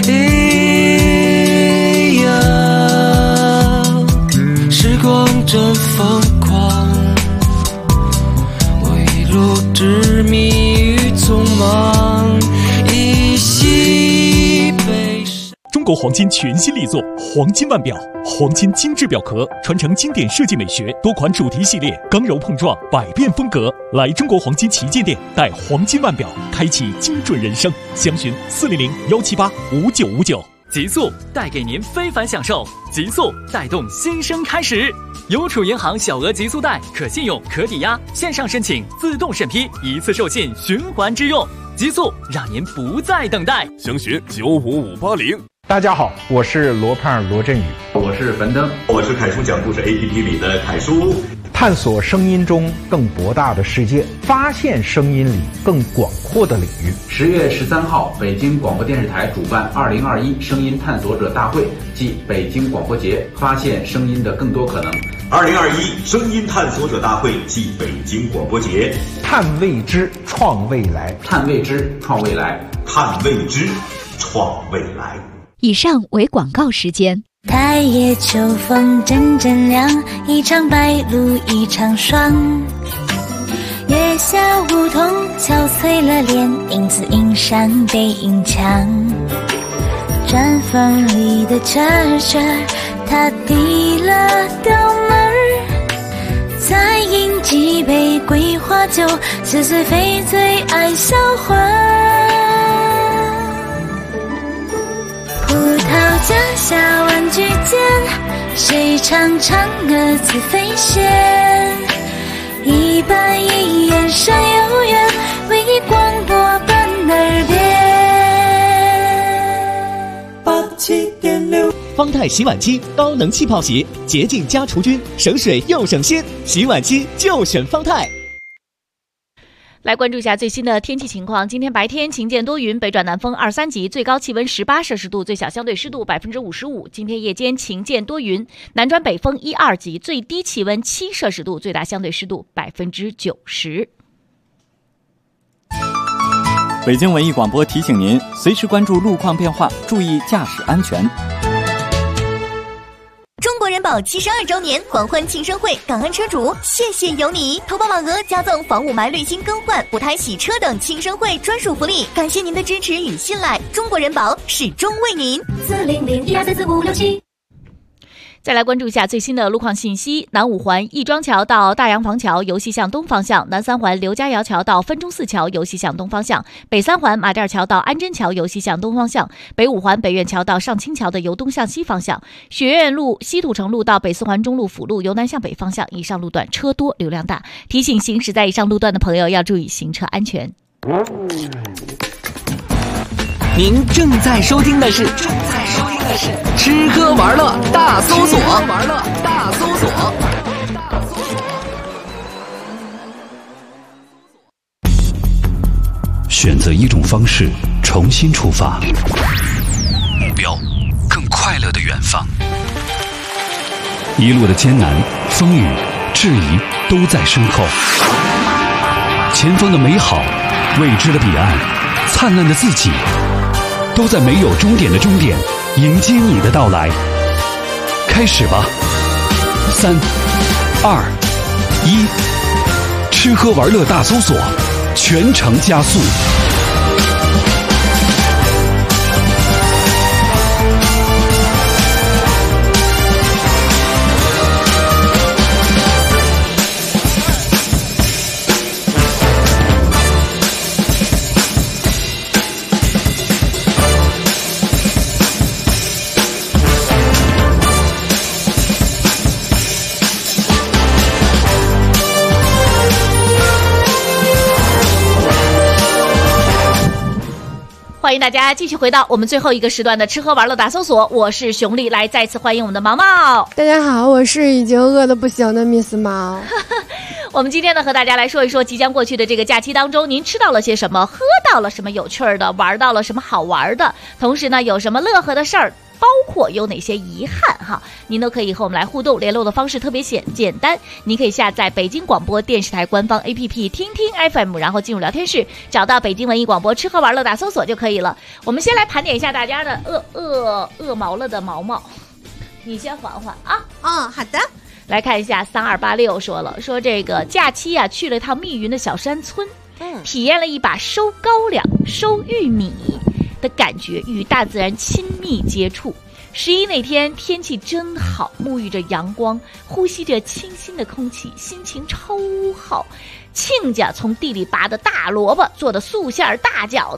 时光真疯狂，我一路执迷于匆忙，依稀悲伤。 中国黄金全新力作黄金腕表，黄金精致表壳，传承经典设计美学，多款主题系列，刚柔碰撞，百变风格。来中国黄金旗舰店，带黄金腕表，开启精准人生。详询400-178-5959。 极速带给您非凡享受，极速带动新生开始。邮储银行小额极速贷，可信用、可抵押，线上申请，自动审批，一次授信，循环支用。极速让您不再等待。 详询95580。 大家好，我是罗胖罗振宇， 我是樊登， 我是凯叔讲故事 APP 里的凯叔。 探索声音中更博大的世界，发现声音里更广阔的领域。 10月13号，北京广播电视台主办2021声音探索者大会暨北京广播节，发现声音的更多可能。 2021声音探索者大会暨北京广播节， 探未知，创未来， 探未知，创未来， 探未知，创未来。 以上为广告时间。 太夜秋风阵阵凉，一场白露一场霜。月下梧桐憔悴了脸，影子映上背影墙。砖缝里的圈圈，他递了刀门儿。再饮几杯桂花酒，似是非醉爱销魂。葡萄架下玩具间，谁唱嫦娥自飞仙？一板一眼山有缘，为你广播伴耳边。 87.6方太洗碗机高能气泡洗，洁净加除菌，省水又省心，洗碗机就选方太。 来关注一下最新的天气情况。今天白天晴间多云，北转南风2、3级，最高气温18摄氏度，最小相对湿度55%。今天夜间晴间多云，南转北风1、2级，最低气温7摄氏度，最大相对湿度90%。 北京文艺广播提醒您，随时关注路况变化，注意驾驶安全。 中国人保72周年狂欢庆生会，感恩车主，谢谢有你！投保满额加赠防雾霾滤芯更换、补胎洗车等庆生会专属福利，感谢您的支持与信赖，中国人保始终为您。40012344567。 再来关注一下最新的路况信息。南五环亦庄桥到大洋房桥由西向东方向，南三环刘家窑桥到分钟寺桥由西向东方向，北三环马甸桥到安贞桥由西向东方向，北五环北苑桥到上清桥的由东向西方向，学院路西土城路到北四环中路辅路由南向北方向，以上路段车多流量大，提醒行驶在以上路段的朋友要注意行车安全。 您正在收听的是吃喝玩乐大搜索。 选择一种方式，重新出发，目标更快乐的远方。一路的艰难、风雨、质疑都在身后，前方的美好、未知的彼岸、灿烂的自己，都在没有终点的终点迎接你的到来。开始吧，3、2、1，吃喝玩乐大搜索，全程加速。 欢迎大家继续回到我们最后一个时段的吃喝玩乐大搜索，我是熊丽，来再次欢迎我们的毛毛。 大家好，我是已经饿得不行的 Miss 猫。 我们今天呢和大家来说一说即将过去的这个假期当中，您吃到了些什么，喝到了什么有趣的，玩到了什么好玩的，同时呢有什么乐呵的事儿，包括有哪些遗憾哈，您都可以和我们来互动。联络的方式特别简单，您可以下载北京广播电视台官方 APP 听听 FM， 然后进入聊天室，找到北京文艺广播吃喝玩乐大搜索就可以了。我们先来盘点一下大家的饿毛了的毛毛，你先缓缓啊。 好的。 来看一下3286说这个假期啊去了趟密云的小山村，体验了一把收高粱、收玉米的感觉，与大自然亲密接触。11那天天气真好，沐浴着阳光，呼吸着清新的空气，心情超好。亲家从地里拔的大萝卜做的素馅大饺子，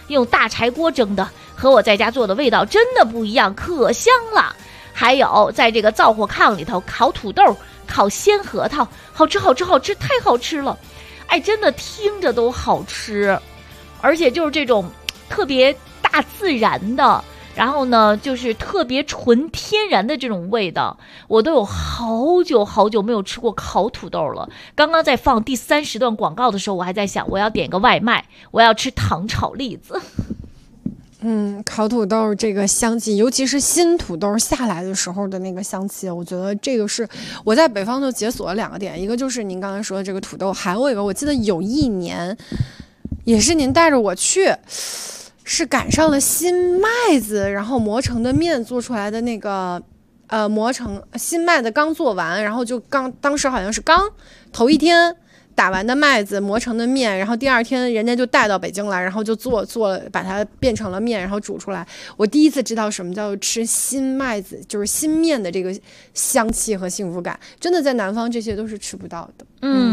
用大柴锅蒸的，和我在家做的味道真的不一样，可香了。还有在这个灶火炕里头烤土豆、烤鲜核桃，好吃好吃好吃，太好吃了。哎，真的听着都好吃，而且就是这种特别大自然的，然后呢就是特别纯天然的这种味道，我都有好久好久没有吃过烤土豆了。刚刚在放第3时段广告的时候，我还在想我要点个外卖，我要吃糖炒栗子。 烤土豆这个香气，尤其是新土豆下来的时候的那个香气，我觉得这个是我在北方就解锁了2个点，一个就是您刚才说的这个土豆，还有一个我记得有一年也是您带着我去，是赶上了新麦子然后磨成的面做出来的那个磨成新麦子刚做完，然后就当时好像是刚头一天打完的麦子磨成的面，然后第2天人家就带到北京来，然后就做了，把它变成了面，然后煮出来。我第一次知道什么叫吃新麦子，就是新面的这个香气和幸福感，真的在南方这些都是吃不到的。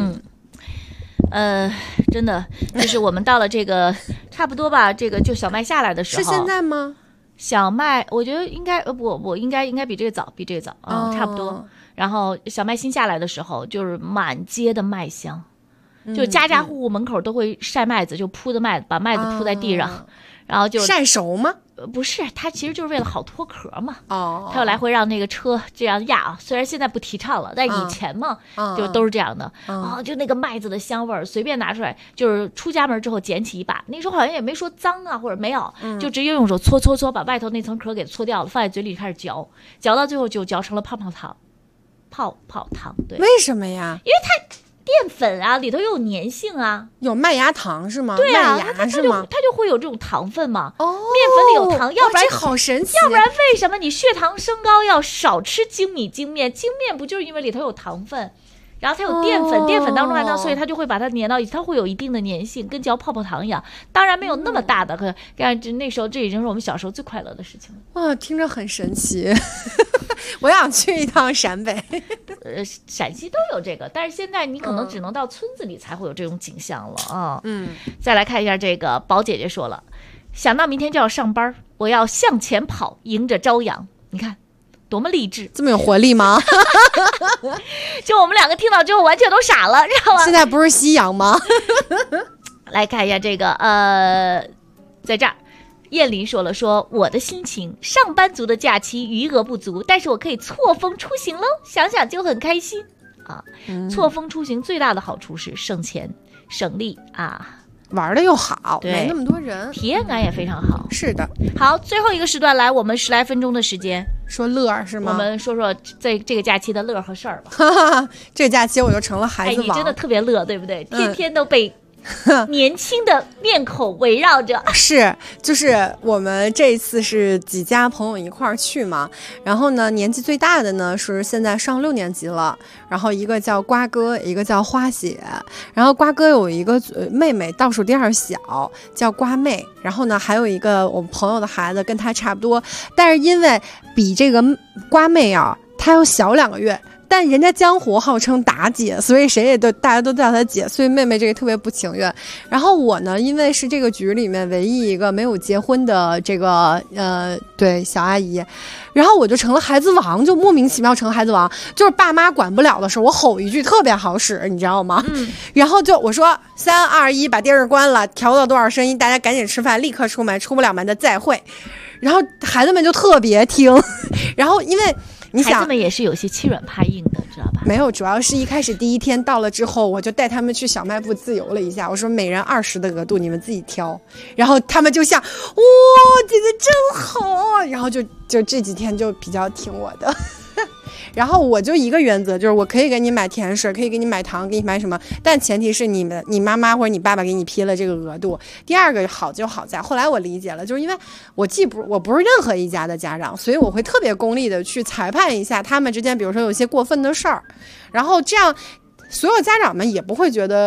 真的就是我们到了这个差不多吧，这个就小麦下来的时候。 是现在吗？ 小麦我觉得应该不应该比这个早差不多。然后小麦新下来的时候，就是满街的麦香。就家家户户门口都会晒麦子，就铺的麦子，把麦子铺在地上，然后就晒熟吗？ 不是，它其实就是为了好脱壳嘛。它要来回让那个车这样压啊。虽然现在不提倡了，但以前嘛，就都是这样的就那个麦子的香味儿，随便拿出来，就是出家门之后捡起一把，那时候好像也没说脏啊，或者没有，就直接用手搓，把外头那层壳给搓掉了，放在嘴里开始嚼到最后就嚼成了泡泡糖。对， 为什么呀？ 因为它淀粉啊，里头又有粘性啊， 有麦芽糖是吗？ 对啊， 麦芽是吗？ 它就会有这种糖分嘛。面粉里有糖，要不然这好神奇。 要不然为什么你血糖升高要少吃精米精面？精面不就是因为里头有糖分，然后它有淀粉，淀粉当中还糖，所以它就会把它粘到一起，它会有一定的粘性，跟嚼泡泡糖一样。当然没有那么大的，但那时候这已经是我们小时候最快乐的事情了。 哇，听着很神奇。我想去一趟陕北。 陕西都有这个，但是现在你可能只能到村子里才会有这种景象了啊。再来看一下这个宝姐姐说了，想到明天就要上班，我要向前跑，迎着朝阳。你看多么励志， 这么有活力吗？ 就我们2个听到之后完全都傻了，知道吗？ 现在不是夕阳吗？ 来看一下这个在这儿燕林说了，说我的心情，上班族的假期余额不足，但是我可以错峰出行喽，想想就很开心啊。错峰出行最大的好处是省钱省力啊， 玩的又好，没那么多人， 体验感也非常好。 是的。 好，最后一个时段来，我们10来分钟的时间说乐是吗？ 我们说说这个假期的乐和事儿吧。 这个假期我就成了孩子王。 你真的特别乐，对不对？天天都被年轻的面孔围绕着。 是，就是我们这一次是几家朋友一块儿去嘛，然后呢年纪最大的呢是现在上6年级了，然后一个叫瓜哥，一个叫花姐，然后瓜哥有一个妹妹倒数第2小叫瓜妹，然后呢还有一个我们朋友的孩子跟他差不多，但是因为比这个瓜妹啊她要小2个月，但人家江湖号称大姐，所以大家都叫她姐，所以妹妹这个特别不情愿。然后我呢，因为是这个局里面唯一一个没有结婚的这个对小阿姨，然后我就成了孩子王，就莫名其妙成了孩子王。就是爸妈管不了的时候，我吼一句特别好使，你知道吗？然后就我说3、2、1，把电视关了，调到多少声音，大家赶紧吃饭，立刻出门，出不了门的再会。然后孩子们就特别听，然后因为你想， 孩子们也是有些欺软怕硬的，知道吧？ 没有，主要是一开始第1天到了之后，我就带他们去小卖部自由了一下，我说每人20的额度，你们自己挑。然后他们就像，哇，姐姐真好，然后就这几天就比较听我的。然后我就一个原则，就是我可以给你买甜食，可以给你买糖，给你买什么，但前提是你妈妈或者你爸爸给你批了这个额度。第2个好就好在，后来我理解了，就是因为我不是任何一家的家长，所以我会特别功利的去裁判一下他们之间，比如说有一些过分的事儿，然后这样所有家长们也不会觉得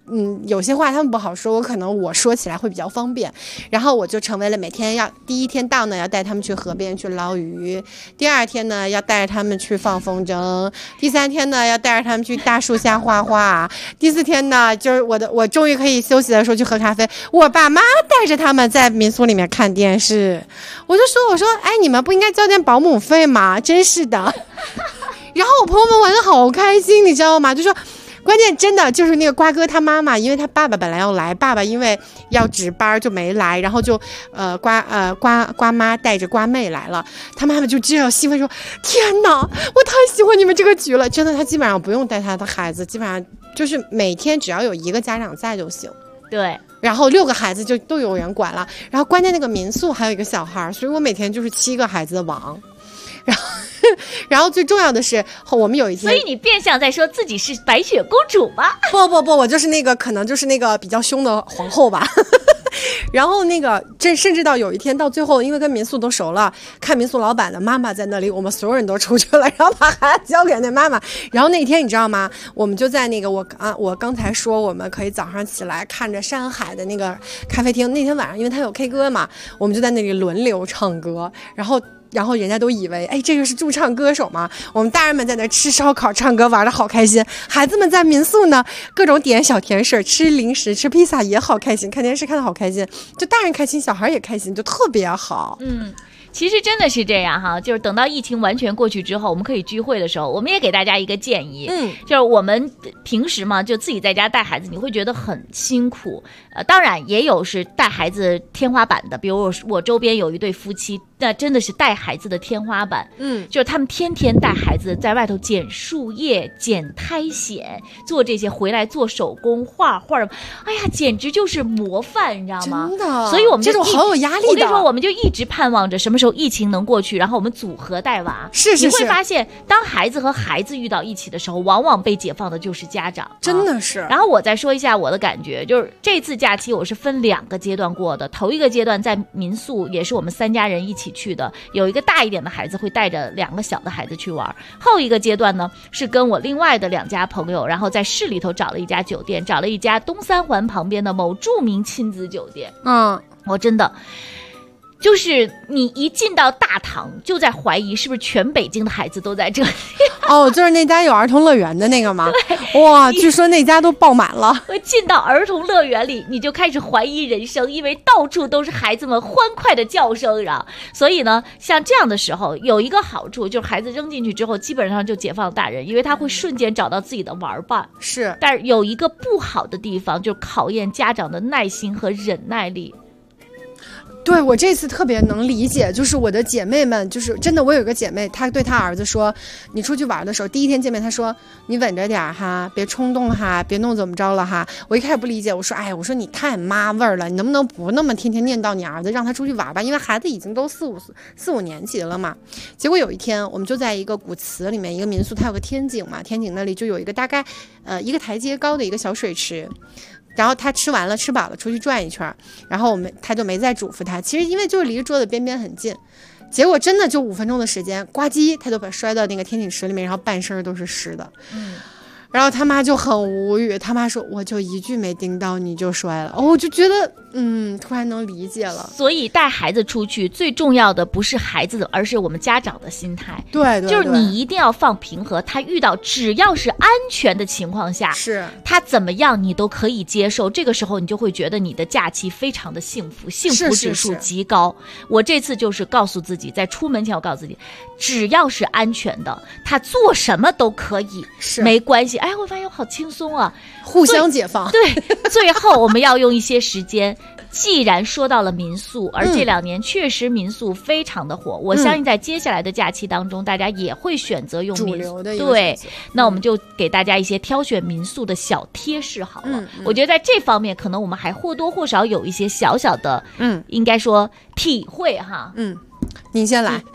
有些话他们不好说，可能我说起来会比较方便。然后我就成为了每天第一天到呢，要带他们去河边去捞鱼；第二天呢，要带着他们去放风筝；第三天呢，要带着他们去大树下画画；第四天呢，就是我终于可以休息的时候去喝咖啡。我爸妈带着他们在民宿里面看电视，我说，哎，你们不应该交点保姆费吗？真是的。然后我朋友们玩得好开心，你知道吗？就说。关键真的就是那个瓜哥他妈妈，因为他爸爸本来要来，爸爸因为要值班就没来，然后就瓜妈带着瓜妹来了，他妈妈就这样兴奋说：“天哪，我太喜欢你们这个局了！”真的，他基本上不用带他的孩子，基本上就是每天只要有一个家长在就行。 对。 然后6个孩子就都有人管了，然后关键那个民宿还有一个小孩，所以我每天就是7个孩子的王。然后最重要的是，我们有一天， 所以你变相在说自己是白雪公主吧？ 不，我就是那个可能就是那个比较凶的皇后吧。然后那个甚至到有一天到最后，因为跟民宿都熟了，看民宿老板的妈妈在那里，我们所有人都出去了，然后把孩子交给那妈妈。然后那天你知道吗？我们就在那个我刚才说我们可以早上起来看着山海的那个咖啡厅，那天晚上因为他有 K 歌嘛，我们就在那里轮流唱歌，然后人家都以为，哎，这个是驻唱歌手嘛。我们大人们在那吃烧烤、唱歌，玩得好开心。孩子们在民宿呢，各种点小甜食、吃零食、吃披萨也好开心，看电视看得好开心。就大人开心，小孩也开心，就特别好。 其实真的是这样哈，就是等到疫情完全过去之后，我们可以聚会的时候，我们也给大家一个建议，就是我们平时嘛，就自己在家带孩子，你会觉得很辛苦。当然也有是带孩子天花板的，比如我周边有一对夫妻，那真的是带孩子的天花板，就是他们天天带孩子在外头捡树叶、捡苔藓，做这些回来做手工画，哎呀，简直就是模范，你知道吗？ 真的， 所以我们就这种好有压力的。 我跟你说，我们就一直盼望着什么时候疫情能过去，然后我们组合带娃。 是， 你会发现，当孩子和孩子遇到一起的时候，往往被解放的就是家长， 真的是。 然后我再说一下我的感觉，就是这次假期我是分2个阶段过的。头一个阶段在民宿，也是我们3家人一起去的，有一个大一点的孩子会带着2个小的孩子去玩。后一个阶段呢，是跟我另外的2家朋友，然后在市里头找了一家酒店，找了一家东三环旁边的某著名亲子酒店。我真的就是你一进到大堂，就在怀疑是不是全北京的孩子都在这里。 就是那家有儿童乐园的那个吗？哇，据说那家都爆满了。 我进到儿童乐园里，你就开始怀疑人生，因为到处都是孩子们欢快的叫声啊。所以呢，像这样的时候，有一个好处就是孩子扔进去之后，基本上就解放大人，因为他会瞬间找到自己的玩伴。 是， 但是有一个不好的地方，就是考验家长的耐心和忍耐力。 对，我这次特别能理解，就是我的姐妹们，就是真的，我有一个姐妹，她对她儿子说，你出去玩的时候，第一天见面，她说你稳着点哈，别冲动哈，别弄怎么着了哈。我一开始不理解，我说我说你太妈味儿了，你能不能不那么天天念叨你儿子，让他出去玩吧，因为孩子已经都4、5年级了嘛。结果有一天，我们就在一个古祠里面，一个民宿，它有个天井嘛，天井那里就有一个大概一个台阶高的一个小水池。然后他吃完了吃饱了出去转一圈，然后他就没再嘱咐他，其实因为就是离桌子边边很近，结果真的就5分钟的时间，呱唧他就把摔到那个天井池里面，然后半身都是湿的。然后他妈就很无语，他妈说我就一句没盯到你就摔了。我就觉得突然能理解了。 所以带孩子出去最重要的不是孩子的，而是我们家长的心态。 对， 就是你一定要放平和，他遇到只要是安全的情况下， 是他怎么样你都可以接受，这个时候你就会觉得你的假期非常的幸福，幸福指数极高。我这次就是告诉自己，在出门前我告诉自己，只要是安全的，他做什么都可以，没关系。我发现我好轻松啊， 互相解放。 对，最后我们要用一些时间。既然说到了民宿，而这2年确实民宿非常的火，我相信在接下来的假期当中，大家也会选择用民宿。对，那我们就给大家一些挑选民宿的小贴士好了。我觉得在这方面，可能我们还或多或少有一些小小的，应该说体会哈。 您先来。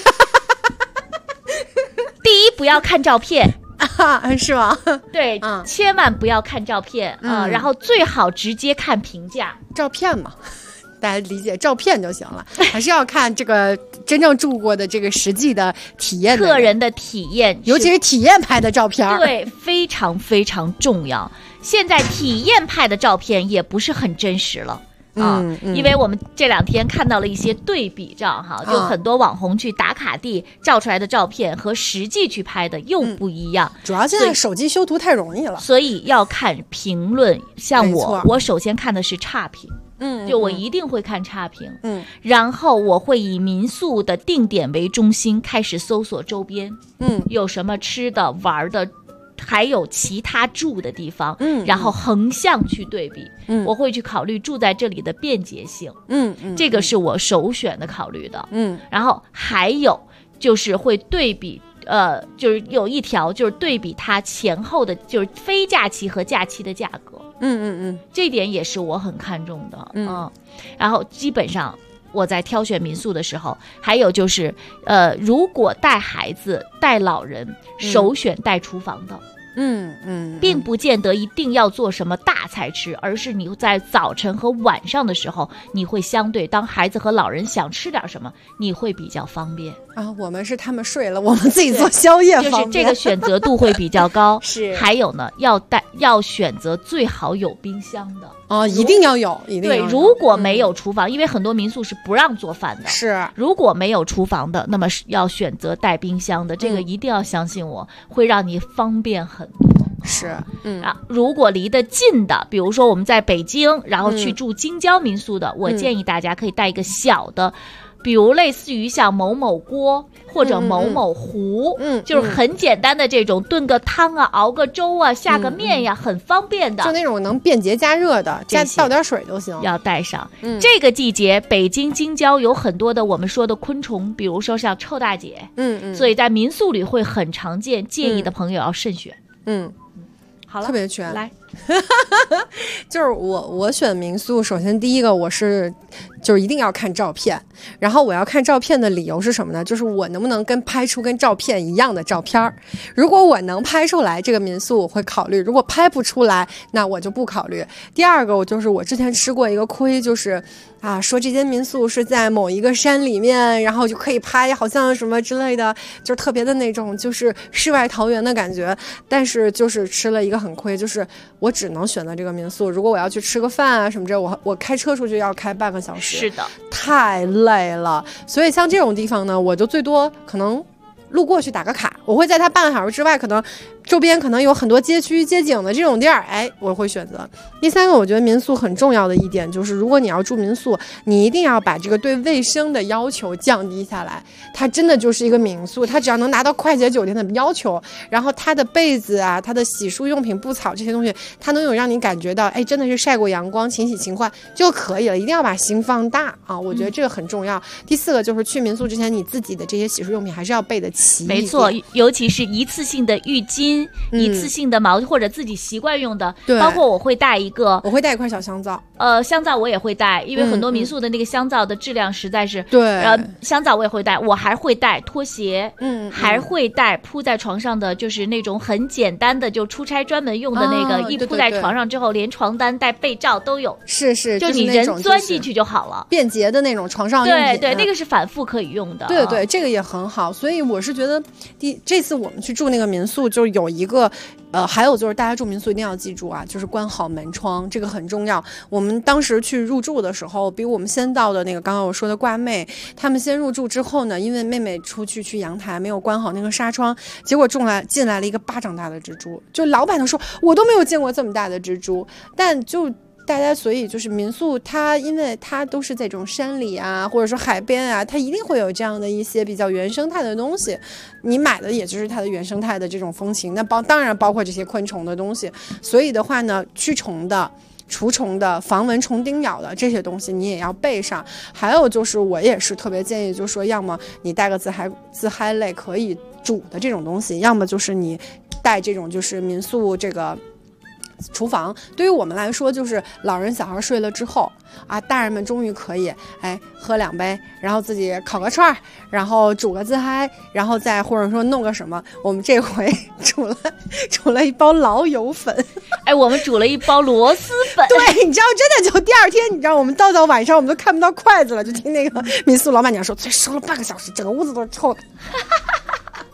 第一，不要看照片。 是吗？ 对，千万不要看照片然后最好直接看评价。 照片嘛，大家理解照片就行了，还是要看这个真正住过的这个实际的体验的个人的体验， 尤其是体验拍的照片。 对，非常非常重要。 现在体验派的照片也不是很真实了。因为我们这2天看到了一些对比照哈，就很多网红去打卡地照出来的照片和实际去拍的又不一样。 主要现在手机修图太容易了， 所以要看评论。像我首先看的是差评。就我一定会看差评，然后我会以民宿的定点为中心开始搜索周边，有什么吃的玩的，还有其他住的地方，然后横向去对比，我会去考虑住在这里的便捷性，这个是我首选的考虑的，然后还有就是会对比。就是有一条就是对比它前后的，就是非假期和假期的价格，这点也是我很看重的，然后基本上我在挑选民宿的时候，还有就是如果带孩子带老人，首选带厨房的。并不见得一定要做什么大菜吃，而是你在早晨和晚上的时候，你会相对当孩子和老人想吃点什么，你会比较方便啊。我们是他们睡了，我们自己做宵夜方便， 就是这个选择度会比较高。 是， 还有呢，要选择最好有冰箱的哦，一定要有，一定要有。 对，如果没有厨房，因为很多民宿是不让做饭的， 是。 如果没有厨房的，那么要选择带冰箱的，这个一定要相信我，会让你方便很多。 是， 如果离得近的，比如说我们在北京，然后去住京郊民宿的，我建议大家可以带一个小的，比如类似于像某某锅或者某某壶，就是很简单的这种，炖个汤啊，熬个粥啊，下个面呀，很方便的， 就那种能便捷加热的，倒点水都行， 要带上。这个季节北京京郊有很多的我们说的昆虫，比如说像臭大姐，所以在民宿里会很常见，建议的朋友要慎选。好了， 特别全来。 就是我选民宿，首先第一个就是一定要看照片，然后我要看照片的理由是什么呢？就是我能不能拍出跟照片一样的照片，如果我能拍出来，这个民宿我会考虑，如果拍不出来，那我就不考虑。第二个就是我之前吃过一个亏，就是说这间民宿是在某一个山里面，然后就可以拍好像什么之类的，就是特别的那种就是世外桃源的感觉，但是就是吃了一个很亏，就是我只能选择这个民宿，如果我要去吃个饭啊什么之类，我开车出去要开半个小时， 是的， 太累了。所以像这种地方呢，我就最多可能路过去打个卡，我会在它半个小时之外，可能周边可能有很多街区街景的这种地儿，我会选择。第三个，我觉得民宿很重要的一点就是，如果你要住民宿，你一定要把这个对卫生的要求降低下来。它真的就是一个民宿，它只要能达到快捷酒店的要求，然后它的被子啊，它的洗漱用品、布草这些东西，它能有让你感觉到，真的是晒过阳光、勤洗勤换就可以了。一定要把心放大啊，我觉得这个很重要。第四个就是去民宿之前，你自己的这些洗漱用品还是要备得齐。 没错，尤其是一次性的浴巾、一次性的毛巾或者自己习惯用的，包括我会带一块小香皂， 香皂我也会带，因为很多民宿的那个香皂的质量实在是对， 香皂我也会带，我还会带拖鞋，还会带铺在床上的，就是那种很简单的，就出差专门用的那个，一铺在床上之后，连床单带被罩都有， 是， 就你人钻进去就好了， 便捷的那种床上用品， 对，那个是反复可以用的， 对，这个也很好，所以我是觉得这次我们去住那个民宿，就有一个。还有就是大家住民宿一定要记住啊，就是关好门窗，这个很重要。我们当时去入住的时候，比我们先到的那个刚刚我说的挂妹，他们先入住之后呢，因为妹妹出去阳台没有关好那个纱窗，结果进来了一个巴掌大的蜘蛛，就老板都说我都没有见过这么大的蜘蛛，但就大家所以就是民宿它因为它都是在这种山里啊或者说海边啊，它一定会有这样的一些比较原生态的东西，你买的也就是它的原生态的这种风情，那当然包括这些昆虫的东西，所以的话呢，驱虫的除虫的、防蚊虫叮咬的这些东西你也要备上。还有就是我也是特别建议，就是说要么你带个自嗨类可以煮的这种东西，要么就是你带这种就是民宿这个厨房。对于我们来说，就是老人小孩睡了之后啊，大人们终于可以喝2杯，然后自己烤个串，然后煮个自嗨，然后再或者说弄个什么。我们这回煮了一包老友粉， 我们煮了一包螺蛳粉。 对，你知道真的就第二天，你知道我们到晚上我们都看不到筷子了，就听那个民宿老板娘说，才收了半个小时，整个屋子都是臭的。但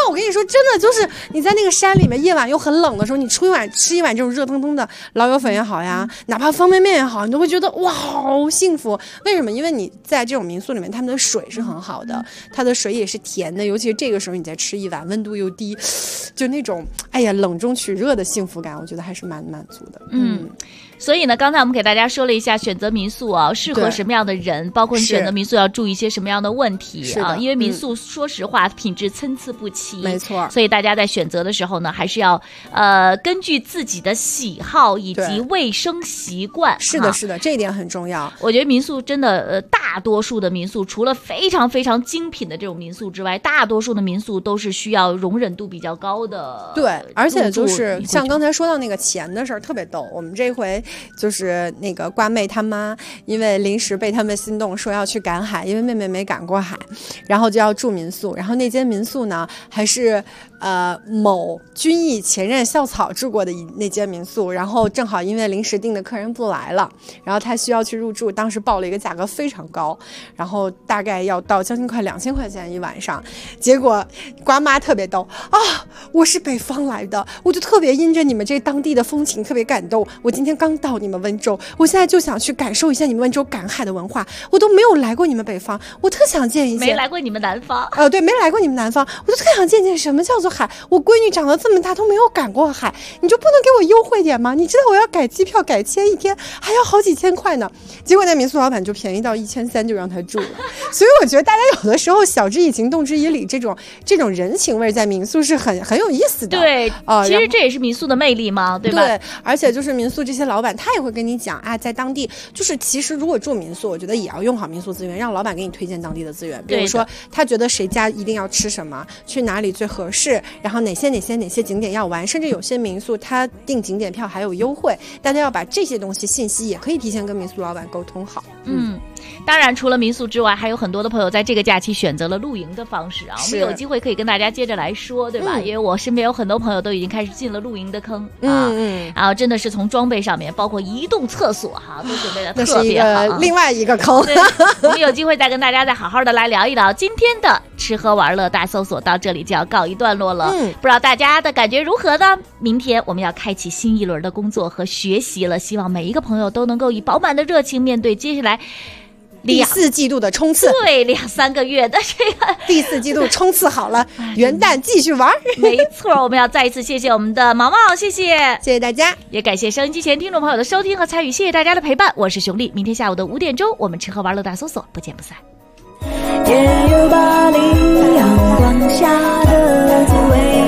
我跟你说，真的就是你在那个山里面，夜晚又很冷的时候，你吃一碗这种热腾腾的老友粉也好呀，哪怕方便面也好，你都会觉得哇，好幸福。为什么？因为你在这种民宿里面，他们的水是很好的，它的水也是甜的，尤其是这个时候你再吃一碗，温度又低，就那种哎呀冷中取热的幸福感，我觉得还是蛮满足的。 所以呢，刚才我们给大家说了一下选择民宿啊，适合什么样的人，包括你选择民宿要注意一些什么样的问题啊。因为民宿说实话品质参差不齐， 没错。 所以大家在选择的时候呢，还是要根据自己的喜好以及卫生习惯。 是的，是的，这一点很重要。 我觉得民宿真的大多数的民宿，除了非常非常精品的这种民宿之外，大多数的民宿都是需要容忍度比较高的。 对，而且就是像刚才说到那个钱的事儿，特别逗。我们这回就是那个瓜妹他妈，因为临时被他们心动，说要去赶海，因为妹妹没赶过海，然后就要住民宿。然后那间民宿呢，还是某军艺前任校草住过的那间民宿。然后正好因为临时订的客人不来了，然后他需要去入住，当时报了一个价格非常高，然后大概要到将近快2000块钱一晚上。结果瓜妈特别逗啊，我是北方来的，我就特别因着你们这当地的风情特别感动，我今天刚到你们温州，我现在就想去感受一下你们温州赶海的文化，我都没有来过你们北方，我特想见一见。 没来过你们南方。 对，没来过你们南方，我就特想见见什么叫做海。我闺女长得这么大都没有赶过海，你就不能给我优惠点吗？你知道我要改机票改签一天还要好几千块呢。结果那民宿老板就便宜到1300就让他住了。所以我觉得大家有的时候晓之以情动之以理，这种人情味在民宿是很有意思的。 对，其实这也是民宿的魅力嘛，对吧？ 对，而且就是民宿这些老板他也会跟你讲啊，在当地就是其实如果住民宿，我觉得也要用好民宿资源，让老板给你推荐当地的资源。比如说他觉得谁家一定要吃什么，去哪里最合适，然后哪些景点要玩，甚至有些民宿他订景点票还有优惠，大家要把这些东西信息也可以提前跟民宿老板沟通好。 当然除了民宿之外，还有很多的朋友在这个假期选择了露营的方式啊，我们有机会可以跟大家接着来说，对吧？因为我身边有很多朋友都已经开始进了露营的坑然后真的是从装备上面，包括移动厕所都准备的特别好， 那是另外一个坑。 我们有机会再跟大家再好好的来聊一聊。今天的吃喝玩乐大搜索到这里就要告一段落了，不知道大家的感觉如何呢？明天我们要开启新一轮的工作和学习了，希望每一个朋友都能够以饱满的热情面对接下来第4季度的冲刺。 对，2-3个月的这个第4季度冲刺好了，元旦继续玩。 没错，我们要再一次谢谢我们的毛毛，谢谢大家， 也感谢收音机前听众朋友的收听和参与，谢谢大家的陪伴，我是熊丽，明天下午的5点钟，我们吃喝玩乐大搜索不见不散。 也有巴黎阳光下的滋味，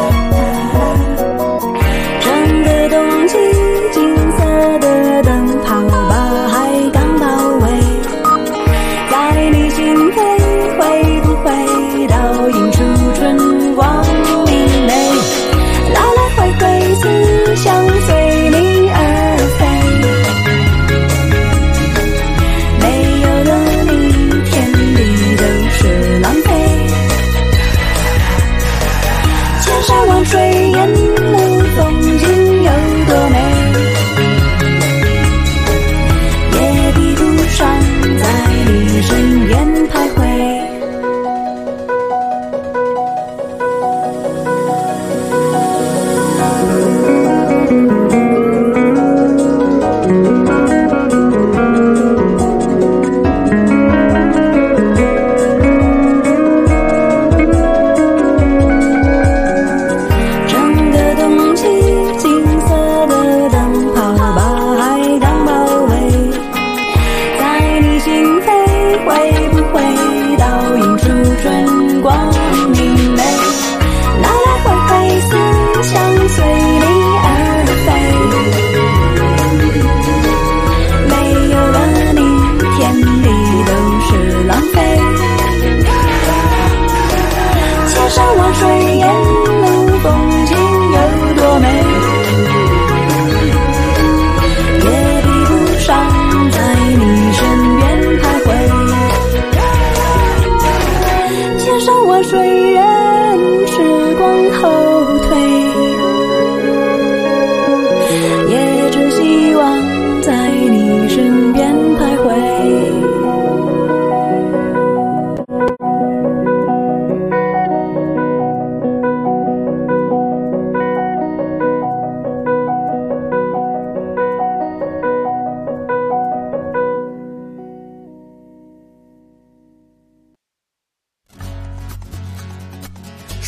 整个冬季金色的灯泡把海港包围，在你心扉会不会倒映出春光明媚，来来回回思想随你而飞，没有了你天地都是浪费，千山万水沿路风景有多美，也比不上在你身边徘徊。水任时光后退，也只希望在你身边徘徊。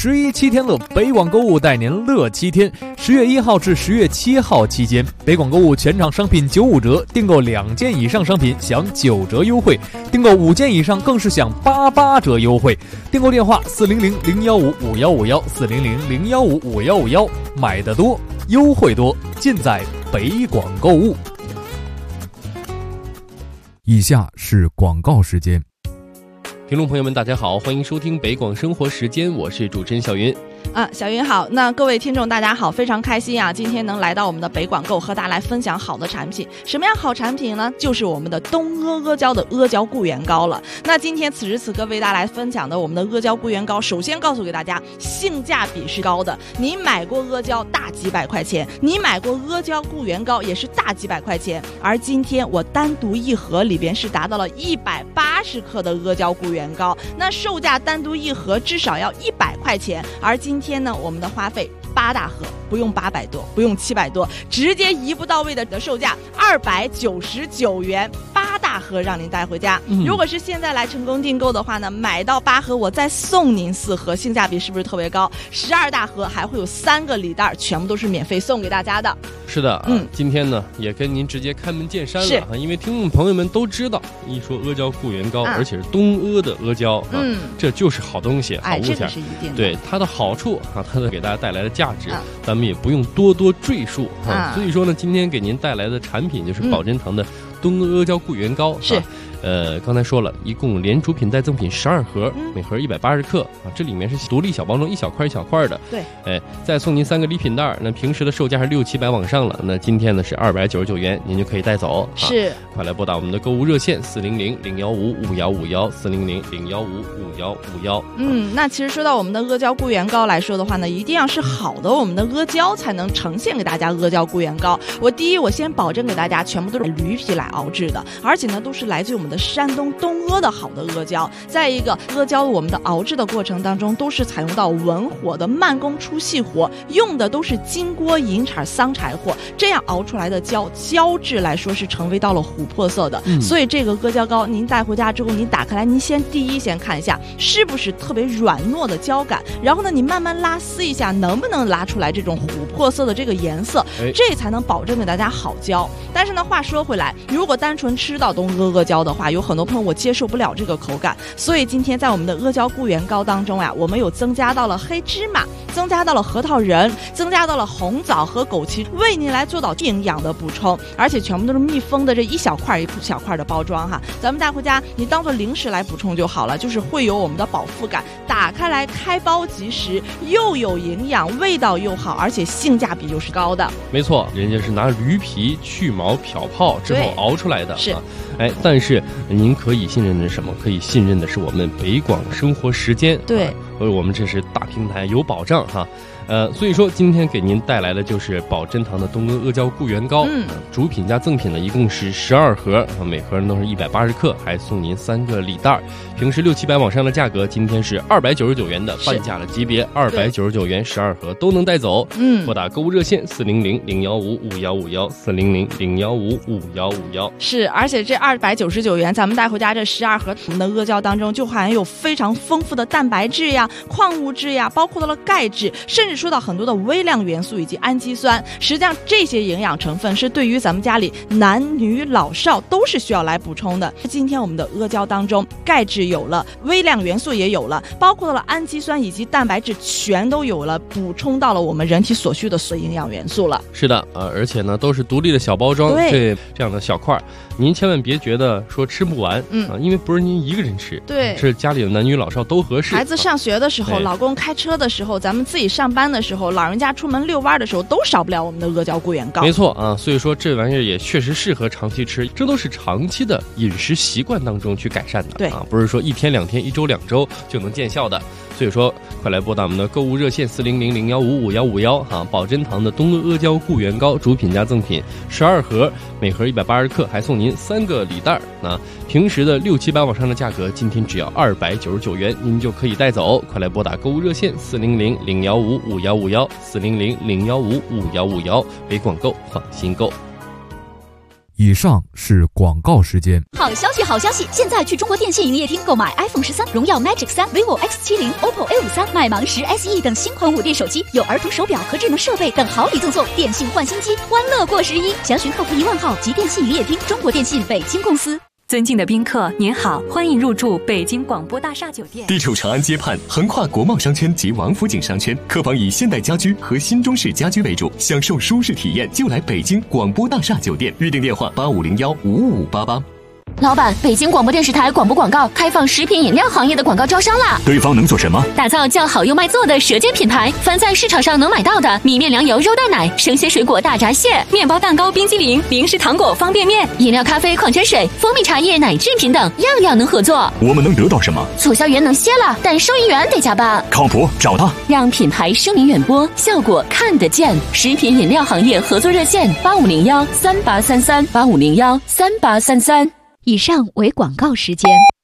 117天乐，北广购物带您乐7天。10月1号至10月7号期间，北广购物全场商品95折，订购2件以上商品享9折优惠，订购5件以上更是享88折优惠。订购电话400-015-5151，400-015-5151，买得多，优惠多，尽在北广购物。以下是广告时间。 听众朋友们大家好，欢迎收听北广生活时间，我是主持人小云。 小云好，那各位听众大家好，非常开心啊，今天能来到我们的北广购和大家来分享好的产品。什么样好产品呢？就是我们的东阿胶的阿胶固元膏了。那今天此时此刻为大家来分享的我们的阿胶固元膏，首先告诉给大家性价比是高的。你买过阿胶大几百块钱，你买过阿胶固元膏也是大几百块钱，而今天我单独一盒里边是达到了180克的阿胶固元膏，那售价单独一盒至少要100块钱，而今天呢我们的花费8大盒，不用800多，不用700多，直接一步到位的售价299元，8大盒让您带回家。如果是现在来成功订购的话呢，买到8盒我再送您4盒，性价比是不是特别高？12大盒还会有3个礼袋，全部都是免费送给大家的。 是的，今天呢也跟您直接开门见山了，因为听众朋友们都知道，一说阿胶固元膏，而且是东阿的阿胶，这就是好东西，好物件， 这个是一定的。 对它的好处啊，它的给大家带来的价值，咱们也不用多赘述所以说呢，今天给您带来的产品就是宝珍堂的东阿胶固元膏。是。刚才说了，一共连主品带赠品12盒，每盒180克啊，这里面是独立小包装，一小块一小块的。对，再送您3个礼品袋，那平时的售价是600-700往上了，那今天呢是299元，您就可以带走。是，快来拨打我们的购物热线400-015-5151，400-015-5151。 那其实说到我们的阿胶固元膏来说的话呢，一定要是好的我们的阿胶才能呈现给大家阿胶固元膏。我先保证给大家全部都是驴皮来熬制的，而且呢都是来自于我们的山东东阿的好的阿胶。再一个，阿胶我们的熬制的过程当中都是采用到文火的慢工出细活，用的都是金锅银铲桑柴火，这样熬出来的胶质来说是成为到了琥珀色的。所以这个阿胶膏您带回家之后，您打开来，您先看一下是不是特别软糯的胶感，然后呢你慢慢拉丝一下，能不能拉出来这种琥珀色的这个颜色，这才能保证给大家好胶。但是呢话说回来，如果单纯吃到东阿胶的话，有很多朋友我接受不了这个口感，所以今天在我们的阿胶固元膏当中我们有增加到了黑芝麻，增加到了核桃仁，增加到了红枣和枸杞，为您来做到营养的补充，而且全部都是密封的这一小块一小块的包装哈，咱们带回家你当做零食来补充就好了，就是会有我们的饱腹感，打开来开包即食，又有营养，味道又好，而且性价比又是高的。 没错，人家是拿驴皮去毛漂泡之后熬出来的。是。但是您可以信任的是什么？可以信任的是我们北广生活时间。对，我们这是大平台，有保障哈。所以说今天给您带来的就是宝珍堂的东阿阿胶固元膏，主品加赠品呢一共是12盒，每盒都是180克，还送您3个礼袋。平时600-700往上的价格，今天是299元的半价的级别，299元12盒都能带走。拨打购物热线400-015-5151，400-015-5151。是， 而且这299元咱们带回家这12盒我们的阿胶当中就含有非常丰富的蛋白质呀、矿物质呀，包括到了钙质，甚至说到很多的微量元素以及氨基酸，实际上这些营养成分是对于咱们家里男女老少都是需要来补充的。今天我们的阿胶当中，钙质有了，微量元素也有了，包括到了氨基酸以及蛋白质全都有了，补充到了我们人体所需的所有营养元素了。 是的，而且呢都是独立的小包装，这样的小块，您千万别觉得说吃不完，因为不是您一个人吃，对，是家里的男女老少都合适。 孩子上学的时候，老公开车的时候，咱们自己上班的时候，老人家出门遛弯的时候，都少不了我们的阿胶固元膏。 没错啊，所以说这玩意儿也确实适合长期吃，这都是长期的饮食习惯当中去改善的。对啊，不是说1天2天、1周2周就能见效的。所以说，快来拨打我们的购物热线400-015-5151哈，宝珍堂的东阿胶固元膏主品加赠品12盒，每盒180克，还送您3个礼袋。那平时的600-700往上的价格，今天只要299元，您就可以带走。快来拨打购物热线400-015-5151，400-015-5151，北广购放心购。 以上是广告时间。 好消息，好消息！现在去中国电信营业厅购买 iPhone 13、荣耀 Magic 3、vivo X70、OPPO A53、麦芒10 SE 等新款5电手机，有儿童手表和智能设备等好礼赠送。电信换新机，欢乐过11。详询客服1万号及电信营业厅。中国电信北京公司。 尊敬的宾客，您好，欢迎入住北京广播大厦酒店。 地处长安街畔，横跨国贸商圈及王府井商圈，客房以现代家居和新中式家居为主，享受舒适体验就来北京广播大厦酒店。预订电话8501-55588。 老板，北京广播电视台广播广告开放食品饮料行业的广告招商啦！ 对方能做什么？ 打造叫好又卖座的舌尖品牌，凡在市场上能买到的米面粮油肉蛋奶、生鲜水果大闸蟹、面包蛋糕、冰激凌、零食糖果、方便面、饮料咖啡、矿泉水、蜂蜜茶叶、奶制品等，样样能合作。 我们能得到什么？ 促销员能歇了，但收银员得加班。 靠谱，找他， 让品牌声名远播，效果看得见。食品饮料行业合作热线8501-3833，8501-3833。 以上为广告时间。